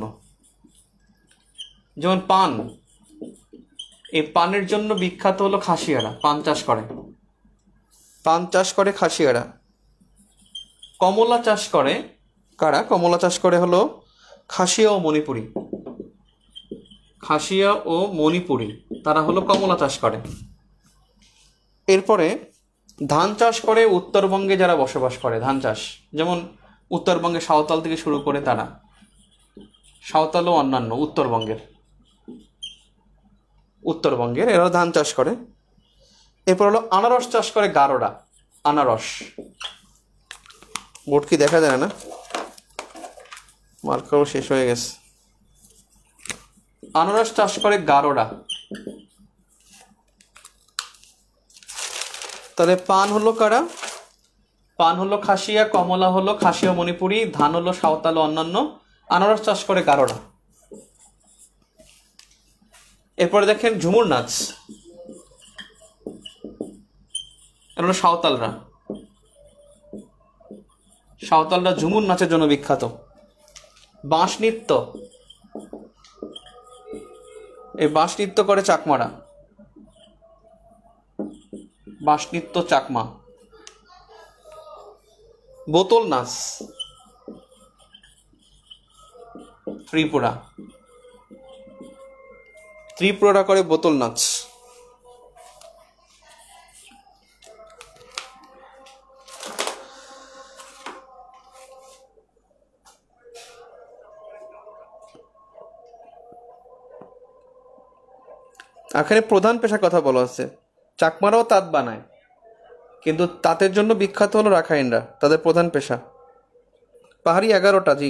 যেমন পান, এই পানের জন্য বিখ্যাত হলো খাসিয়ারা, পান চাষ করে, পান চাষ করে খাসিয়ারা। কমলা চাষ করে কারা? কমলা চাষ করে হলো খাসিয়া ও মণিপুরি, খাসিয়া ও মণিপুরি, তারা হলো কমলা চাষ করে। এরপরে ধান চাষ করে উত্তরবঙ্গে যারা বসবাস করে, ধান চাষ, যেমন উত্তরবঙ্গে সাঁওতাল থেকে শুরু করে তারা, সাঁওতাল ও অন্যান্য উত্তরবঙ্গের উত্তরবঙ্গের এরা ধান চাষ করে। এরপর হলো আনারস চাষ করে গারোরা, আনারস। বোর্ড কি দেখা যায় না? মার্কারও শেষ হয়ে গেছে। আনারস চাষ করে গারোরা। তাহলে পান হলো কারা? পান হলো খাসিয়া, কমলা হলো খাসিয়া মণিপুরি, ধান হলো সাঁওতাল ও অন্যান্য, আনারস চাষ করে গারোরা। এরপরে দেখেন ঝুমুর নাচ, এটা হলো সাঁওতালরা। সাঁওতালরা ঝুমুর নাচের জন্য বিখ্যাত। বাঁশ নৃত্য, এই বাঁশ নৃত্য করে চাকমারা, বাঁশ নৃত্য চাকমা। বোতল নাচ ত্রিপুরা, ত্রিপুরা করে বোতল নাচ। এখানে প্রধান পেশার কথা বলা হচ্ছে, চাকমারাও তাঁত বানায়, কিন্তু তাঁতের জন্য বিখ্যাত হলো রাখাইনরা, তাদের প্রধান পেশা। পাহাড়ি এগারোটা, জি,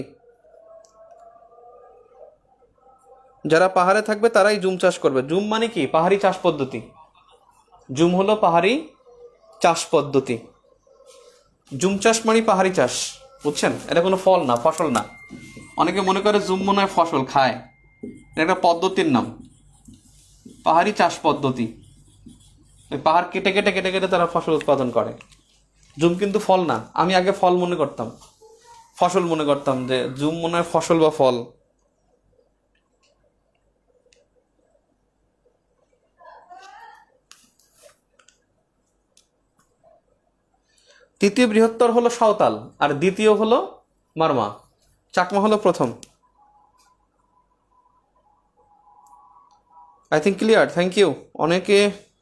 যারা পাহাড়ে থাকবে তারাই জুম চাষ করবে। জুম মানে কি? পাহাড়ি চাষ পদ্ধতি। জুম হলো পাহাড়ি চাষ পদ্ধতি। জুম চাষ মানে পাহাড়ি চাষ, বুঝছেন? এটা কোনো ফল না, ফসল না। অনেকে মনে করে জুম মনে হয় ফসল খায়, এটা একটা পদ্ধতির নাম, পাহাড়ি চাষ পদ্ধতি। ওই পাহাড় কেটে কেটে কেটে কেটে তারা ফসল উৎপাদন করে। জুম কিন্তু ফল না। আমি আগে ফল মনে করতাম, ফসল মনে করতাম, যে জুম মনে হয় ফসল বা ফল। তৃতীয় বৃহত্তর হলো সাঁওতাল, আর দ্বিতীয় হলো মারমা, চাকমা হলো প্রথম। I think clear. Thank you. অনেকে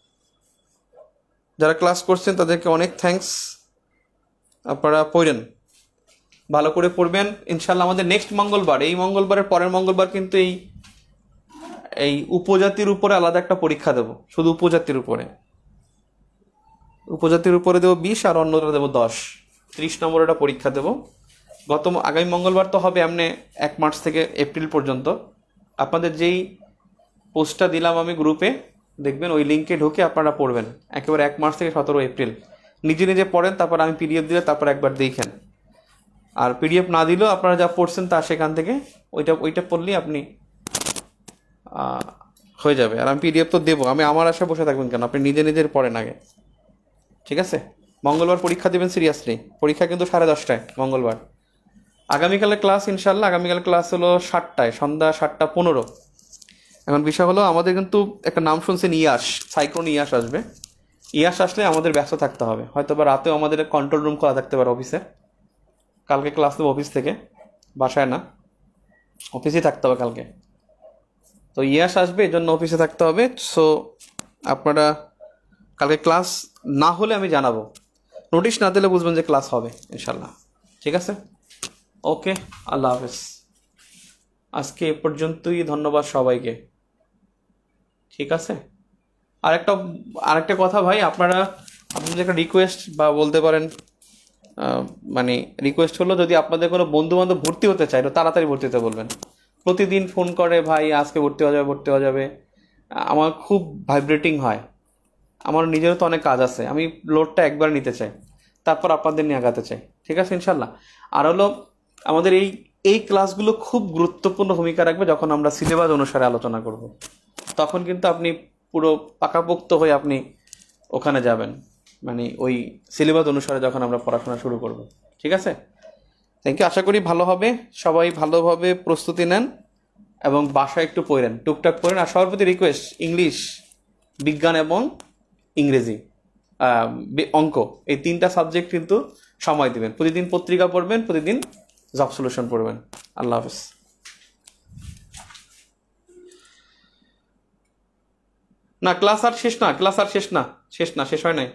যারা ক্লাস করছেন তাদেরকে অনেক থ্যাঙ্কস। আপনারা পড়েন, ভালো করে পড়বেন ইনশাল্লাহ। আমাদের নেক্সট মঙ্গলবার, এই মঙ্গলবারের পরের মঙ্গলবার কিন্তু এই এই উপজাতির উপরে আলাদা একটা পরীক্ষা দেব, শুধু উপজাতির উপরে। উপজাতির উপরে দেবো বিশ, আর অন্যটা দেবো দশ, ত্রিশ নম্বর একটা পরীক্ষা দেবো। গত আগামী মঙ্গলবার তো হবে এমনি এক মার্চ থেকে এপ্রিল পর্যন্ত। আপনাদের যেই পোস্টটা দিলাম আমি গ্রুপে, দেখবেন ওই লিঙ্কে ঢুকে আপনারা পড়বেন একেবারে এক মার্চ থেকে সতেরো এপ্রিল। নিজে নিজে পড়েন, তারপর আমি পিডিএফ দিলে তারপর একবার দেখেন। আর পিডিএফ না দিলেও আপনারা যা পড়ছেন তা সেখান থেকে ওইটা ওইটা পড়লেই আপনি হয়ে যাবে। আর আমি পিডিএফ তো দেবো, আমি আমার আশা বসে থাকবেন কেন? আপনি নিজে নিজের পড়েন আগে, ঠিক আছে? মঙ্গলবার পরীক্ষা দেবেন সিরিয়াসলি। পরীক্ষা কিন্তু সাড়ে দশটায় মঙ্গলবার। আগামীকালের ক্লাস ইনশাল্লাহ, আগামীকাল ক্লাস হলো সাতটায়, সন্ধ্যা সাতটা পনেরো। এখন বিষয় হলো আমাদের কিন্তু একটা নাম শুনছেন ইয়াস, সাইক্লোন ইয়াস আসবে। ইয়াস আসলে আমাদের ব্যস্ত থাকতে হবে, হয়তো বা রাতেও আমাদের কন্ট্রোল রুম খোলা থাকতে পারে অফিসে। কালকে ক্লাস দেবো অফিস থেকে, বাসায় না, অফিসেই থাকতে হবে কালকে। তো ইয়াস আসবে, এই জন্য অফিসে থাকতে হবে। সো আপনারা কালকে ক্লাস না হলে আমি জানাবো, নোটিশ না দিলে বুঝবেন যে ক্লাস হবে ইনশাল্লাহ, ঠিক আছে? ওকে, আল্লাহ হাফেজ। আজকে এ পর্যন্তই, ধন্যবাদ সবাইকে, ঠিক আছে? আরেকটা আরেকটা কথা ভাই, আপনারা আপনাদের একটা রিকোয়েস্ট বা বলতে পারেন, মানে রিকোয়েস্ট হলো, যদি আপনাদের কোনো বন্ধু বান্ধব ভর্তি হতে চায় তো তাড়াতাড়ি ভর্তি হতে বলবেন। প্রতিদিন ফোন করে, ভাই আজকে ভর্তি হওয়া যাবে, ভর্তি হওয়া যাবে। আমার খুব ভাইব্রেটিং হয়, আমার নিজেরও তো অনেক কাজ আছে, আমি লোডটা একবার নিতে চাই, তারপর আপনাদের নিয়ে আগাতে চাই, ঠিক আছে ইনশাল্লাহ? আর হলো আমাদের এই এই ক্লাসগুলো খুব গুরুত্বপূর্ণ ভূমিকা রাখবে যখন আমরা সিলেবাস অনুসারে আলোচনা করব। তখন কিন্তু আপনি পুরো পাকাপোক্ত হয়ে আপনি ওখানে যাবেন, মানে ওই সিলেবাস অনুসারে যখন আমরা পড়াশোনা শুরু করব, ঠিক আছে? Thank you. আশা করি ভালো হবে, সবাই ভালোভাবে প্রস্তুতি নেন এবং বাসায় একটু পড়েন, টুকটাক পড়েন। আর সবার প্রতি রিকোয়েস্ট, ইংলিশ, বিজ্ঞান এবং ইংরেজি, অঙ্ক, এই তিনটা সাবজেক্ট কিন্তু সময় দিবেন। প্রতিদিন পত্রিকা পড়বেন, প্রতিদিন জব সলিউশন পড়বেন। আল্লাহ হাফেজ। না, ক্লাস আর শেষ না, ক্লাস আর শেষ না, শেষ না, শেষ হয় নাই।